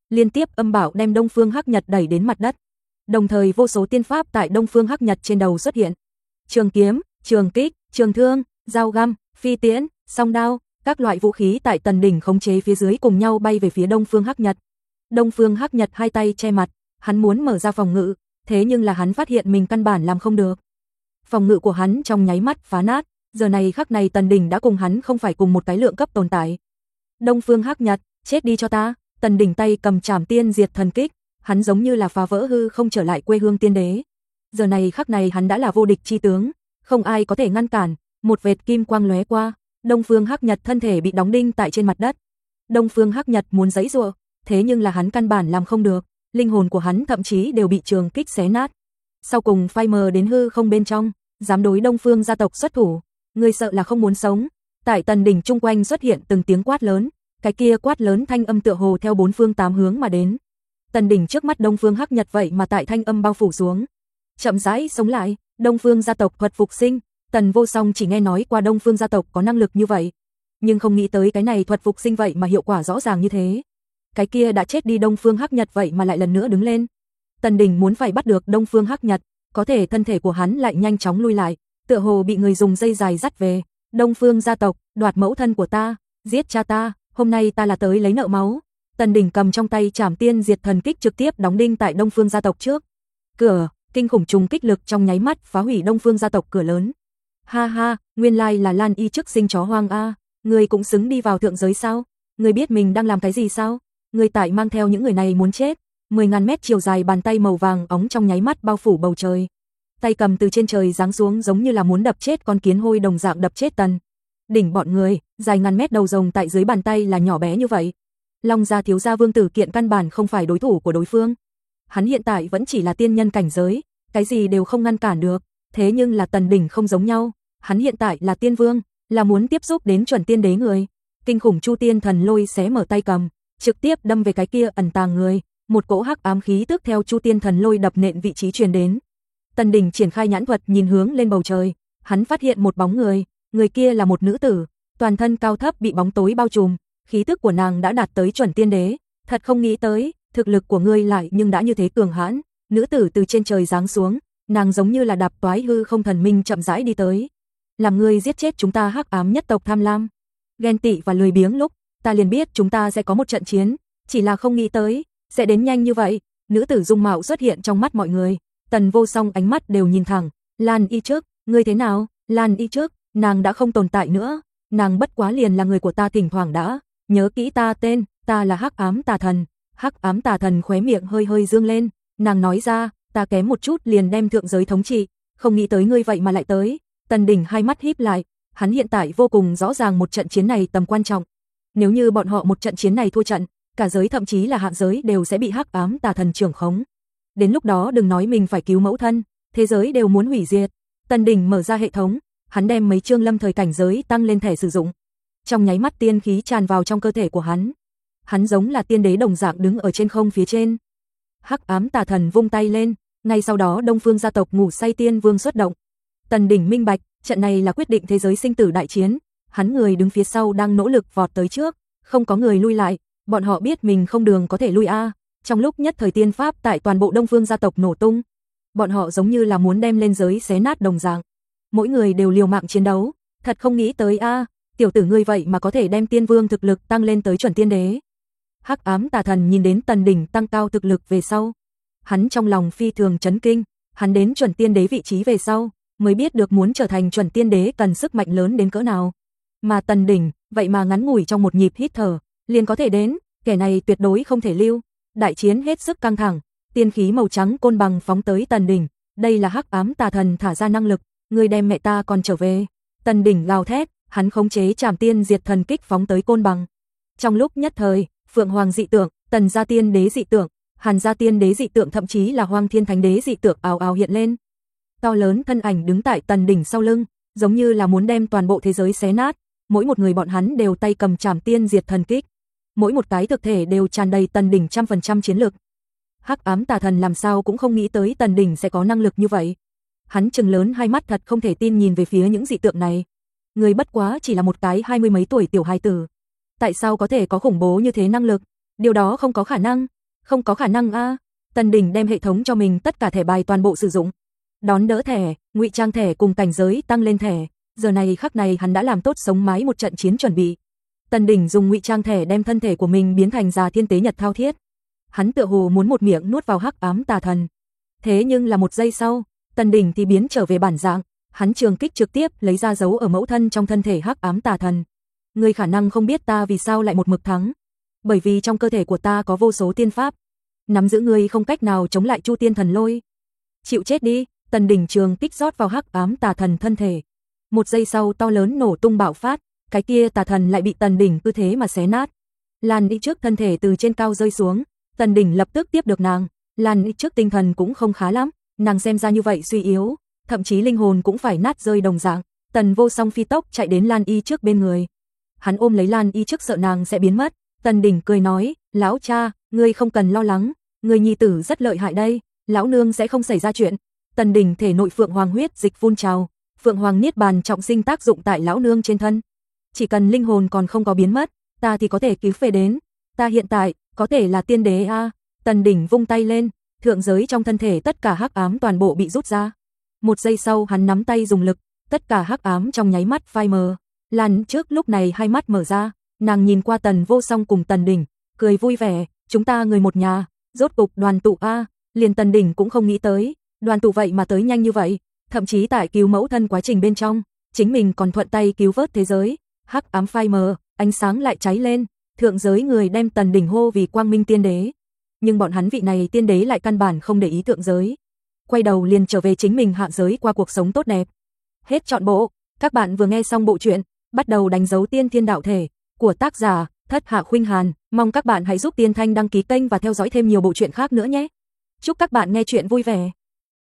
[SPEAKER 1] liên tiếp âm bảo đem Đông Phương Hắc Nhật đẩy đến mặt đất. Đồng thời vô số tiên pháp tại Đông Phương Hắc Nhật trên đầu xuất hiện. Trường kiếm, trường kích, trường thương, dao găm, phi tiễn, song đao, các loại vũ khí tại Tần Đỉnh khống chế phía dưới cùng nhau bay về phía Đông Phương Hắc Nhật. Đông Phương Hắc Nhật hai tay che mặt, hắn muốn mở ra phòng ngự, thế nhưng là hắn phát hiện mình căn bản làm không được. Phòng ngự của hắn trong nháy mắt phá nát, giờ này khắc này Tần Đỉnh đã cùng hắn không phải cùng một cái lượng cấp tồn tại. Đông Phương Hắc Nhật, chết đi cho ta. Tần Đỉnh tay cầm Trảm Tiên Diệt Thần Kích, hắn giống như là phá vỡ hư không trở lại quê hương tiên đế. Giờ này khắc này hắn đã là vô địch chi tướng, không ai có thể ngăn cản, một vệt kim quang lóe qua, Đông Phương Hắc Nhật thân thể bị đóng đinh tại trên mặt đất. Đông Phương Hắc Nhật muốn giãy giụa, thế nhưng là hắn căn bản làm không được, linh hồn của hắn thậm chí đều bị trường kích xé nát. Sau cùng phai mờ đến hư không bên trong, dám đối Đông Phương gia tộc xuất thủ, ngươi sợ là không muốn sống. Tại Tần Đỉnh chung quanh xuất hiện từng tiếng quát lớn, cái kia quát lớn thanh âm tựa hồ theo bốn phương tám hướng mà đến. Tần Đỉnh trước mắt Đông Phương Hắc Nhật vậy mà tại thanh âm bao phủ xuống, chậm rãi sống lại. Đông Phương gia tộc thuật phục sinh, Tần Vô Song chỉ nghe nói qua Đông Phương gia tộc có năng lực như vậy, nhưng không nghĩ tới cái này thuật phục sinh vậy mà hiệu quả rõ ràng như thế. Cái kia đã chết đi Đông Phương Hắc Nhật vậy mà lại lần nữa đứng lên. Tần Đỉnh muốn phải bắt được Đông Phương Hắc Nhật, có thể thân thể của hắn lại nhanh chóng lui lại, tựa hồ bị người dùng dây dài dắt về. Đông Phương gia tộc, đoạt mẫu thân của ta, giết cha ta, hôm nay ta là tới lấy nợ máu. Tần Đỉnh cầm trong tay Trảm Tiên Diệt Thần Kích trực tiếp đóng đinh tại Đông Phương gia tộc trước cửa, kinh khủng trùng kích lực trong nháy mắt phá hủy Đông Phương gia tộc cửa lớn. Ha ha, nguyên lai là Lan Y trước sinh chó hoang a, ngươi cũng xứng đi vào thượng giới sao? Ngươi biết mình đang làm cái gì sao? Ngươi tại mang theo những người này muốn chết. mười ngàn mét chiều dài bàn tay màu vàng óng trong nháy mắt bao phủ bầu trời. Tay cầm từ trên trời giáng xuống giống như là muốn đập chết con kiến hôi đồng dạng đập chết Tần Đỉnh bọn người, dài ngàn mét đầu rồng tại dưới bàn tay là nhỏ bé như vậy. Long gia thiếu gia Vương Tử Kiện căn bản không phải đối thủ của đối phương. Hắn hiện tại vẫn chỉ là tiên nhân cảnh giới, cái gì đều không ngăn cản được, thế nhưng là Tần Đỉnh không giống nhau, hắn hiện tại là tiên vương, là muốn tiếp xúc đến chuẩn tiên đế người. Kinh khủng Chu Tiên Thần Lôi xé mở tay cầm, trực tiếp đâm về cái kia ẩn tàng người, một cỗ hắc ám khí tức theo Chu Tiên Thần Lôi đập nện vị trí truyền đến. Tần Đỉnh triển khai nhãn thuật nhìn hướng lên bầu trời, hắn phát hiện một bóng người, người kia là một nữ tử, toàn thân cao thấp bị bóng tối bao trùm, khí tức của nàng đã đạt tới chuẩn tiên đế, thật không nghĩ tới, thực lực của ngươi lại nhưng đã như thế cường hãn. Nữ tử từ trên trời giáng xuống, nàng giống như là đạp toái hư không thần minh chậm rãi đi tới. Làm ngươi giết chết chúng ta hắc ám nhất tộc tham lam, ghen tị và lười biếng lúc, ta liền biết chúng ta sẽ có một trận chiến, chỉ là không nghĩ tới sẽ đến nhanh như vậy. Nữ tử dung mạo xuất hiện trong mắt mọi người, Tần Vô Song ánh mắt đều nhìn thẳng. Lan Y trước, ngươi thế nào? Lan Y trước, nàng đã không tồn tại nữa, nàng bất quá liền là người của ta, thỉnh thoảng đã nhớ kỹ ta tên, ta là Hắc Ám Tà Thần. Hắc Ám Tà Thần khóe miệng hơi hơi dương lên, nàng nói ra, ta kém một chút liền đem thượng giới thống trị, không nghĩ tới ngươi vậy mà lại tới. Tần Đỉnh hai mắt híp lại, hắn hiện tại vô cùng rõ ràng một trận chiến này tầm quan trọng. Nếu như bọn họ một trận chiến này thua trận, cả giới thậm chí là hạ giới đều sẽ bị Hắc Ám Tà Thần trưởng khống. Đến lúc đó đừng nói mình phải cứu mẫu thân, thế giới đều muốn hủy diệt. Tần Đỉnh mở ra hệ thống, hắn đem mấy chương lâm thời cảnh giới tăng lên thẻ sử dụng. Trong nháy mắt tiên khí tràn vào trong cơ thể của hắn. Hắn giống là tiên đế đồng dạng đứng ở trên không phía trên. Hắc Ám Tà Thần vung tay lên, ngay sau đó Đông Phương gia tộc ngủ say tiên vương xuất động. Tần Đỉnh minh bạch, trận này là quyết định thế giới sinh tử đại chiến, hắn người đứng phía sau đang nỗ lực vọt tới trước, không có người lui lại, bọn họ biết mình không đường có thể lui a. Trong lúc nhất thời tiên pháp tại toàn bộ Đông Phương gia tộc nổ tung, bọn họ giống như là muốn đem lên giới xé nát đồng dạng. Mỗi người đều liều mạng chiến đấu, thật không nghĩ tới a, tiểu tử ngươi vậy mà có thể đem tiên vương thực lực tăng lên tới chuẩn tiên đế. Hắc Ám Tà Thần nhìn đến Tần Đỉnh tăng cao thực lực về sau, hắn trong lòng phi thường chấn kinh, hắn đến chuẩn tiên đế vị trí về sau, mới biết được muốn trở thành chuẩn tiên đế cần sức mạnh lớn đến cỡ nào. Mà Tần Đỉnh, vậy mà ngắn ngủi trong một nhịp hít thở, liền có thể đến, kẻ này tuyệt đối không thể lưu. Đại chiến hết sức căng thẳng, tiên khí màu trắng côn bằng phóng tới Tần Đỉnh, đây là Hắc Ám Tà Thần thả ra năng lực, ngươi đem mẹ ta còn trở về. Tần Đỉnh gào thét, hắn khống chế Trảm Tiên Diệt Thần Kích phóng tới côn bằng. Trong lúc nhất thời, Phượng Hoàng dị tượng, Tần gia tiên đế dị tượng, Hàn gia tiên đế dị tượng, thậm chí là Hoang Thiên Thánh đế dị tượng ào ào hiện lên. To lớn thân ảnh đứng tại Tần Đỉnh sau lưng, giống như là muốn đem toàn bộ thế giới xé nát, mỗi một người bọn hắn đều tay cầm Trảm Tiên Diệt Thần Kích. Mỗi một cái thực thể đều tràn đầy Tần Đỉnh trăm phần trăm chiến lực. Hắc Ám Tà Thần làm sao cũng không nghĩ tới Tần Đỉnh sẽ có năng lực như vậy. Hắn trừng lớn hai mắt thật không thể tin nhìn về phía những dị tượng này. Người bất quá chỉ là một cái hai mươi mấy tuổi tiểu hài tử, tại sao có thể có khủng bố như thế năng lực? Điều đó không có khả năng, Không có khả năng a. Tần Đình đem hệ thống cho mình tất cả thẻ bài toàn bộ sử dụng. Đón đỡ thẻ, ngụy trang thẻ cùng cảnh giới tăng lên thẻ, giờ này khắc này hắn đã làm tốt sống mái một trận chiến chuẩn bị. Tần Đình dùng ngụy trang thẻ đem thân thể của mình biến thành già thiên tế nhật thao thiết. Hắn tựa hồ muốn một miệng nuốt vào hắc ám tà thần. Thế nhưng là một giây sau, Tần Đình thì biến trở về bản dạng, hắn trường kích trực tiếp lấy ra dấu ở mẫu thân trong thân thể hắc ám tà thần. Ngươi khả năng không biết ta vì sao lại một mực thắng, bởi vì trong cơ thể của ta có vô số tiên pháp, nắm giữ ngươi không cách nào chống lại Chu Tiên Thần Lôi. Chịu chết đi. Tần Đình trường kích rót vào hắc ám tà thần thân thể. Một giây sau to lớn nổ tung bạo phát, cái kia tà thần lại bị Tần Đình cứ thế mà xé nát. Lan Y trước thân thể từ trên cao rơi xuống, Tần Đình lập tức tiếp được nàng. Lan Y trước tinh thần cũng không khá lắm, nàng xem ra như vậy suy yếu, thậm chí linh hồn cũng phải nát rơi đồng dạng. Tần Vô Song phi tốc chạy đến Lan Y trước bên người. Hắn ôm lấy Lan Y trước sợ nàng sẽ biến mất. Tần Đình cười nói, lão cha, ngươi không cần lo lắng, người nhi tử rất lợi hại đây, lão nương sẽ không xảy ra chuyện. Tần Đình thể nội Phượng Hoàng huyết dịch phun trào, Phượng Hoàng niết bàn trọng sinh tác dụng tại lão nương trên thân. Chỉ cần linh hồn còn không có biến mất, ta thì có thể cứu về đến. Ta hiện tại có thể là tiên đế a. À. Tần Đình vung tay lên, thượng giới trong thân thể tất cả hắc ám toàn bộ bị rút ra. Một giây sau hắn nắm tay dùng lực, tất cả hắc ám trong nháy mắt phai mờ. Lan trước lúc này hai mắt mở ra, nàng nhìn qua Tần Vô Song cùng Tần Đình, cười vui vẻ, chúng ta người một nhà, rốt cục đoàn tụ a. À. Liền Tần Đình cũng không nghĩ tới, đoàn tụ vậy mà tới nhanh như vậy, thậm chí tại cứu mẫu thân quá trình bên trong, chính mình còn thuận tay cứu vớt thế giới. Hắc ám phai mờ, ánh sáng lại cháy lên, thượng giới người đem Tần Đình hô vì Quang Minh Tiên Đế. Nhưng bọn hắn vị này tiên đế lại căn bản không để ý thượng giới, quay đầu liền trở về chính mình hạ giới qua cuộc sống tốt đẹp. Hết trọn bộ, các bạn vừa nghe xong bộ truyện Bắt đầu đánh dấu tiên thiên đạo thể của tác giả Thất Hạ Khuynh Hàn, mong các bạn hãy giúp Tiên Thanh đăng ký kênh và theo dõi thêm nhiều bộ truyện khác nữa nhé. Chúc các bạn nghe truyện vui vẻ.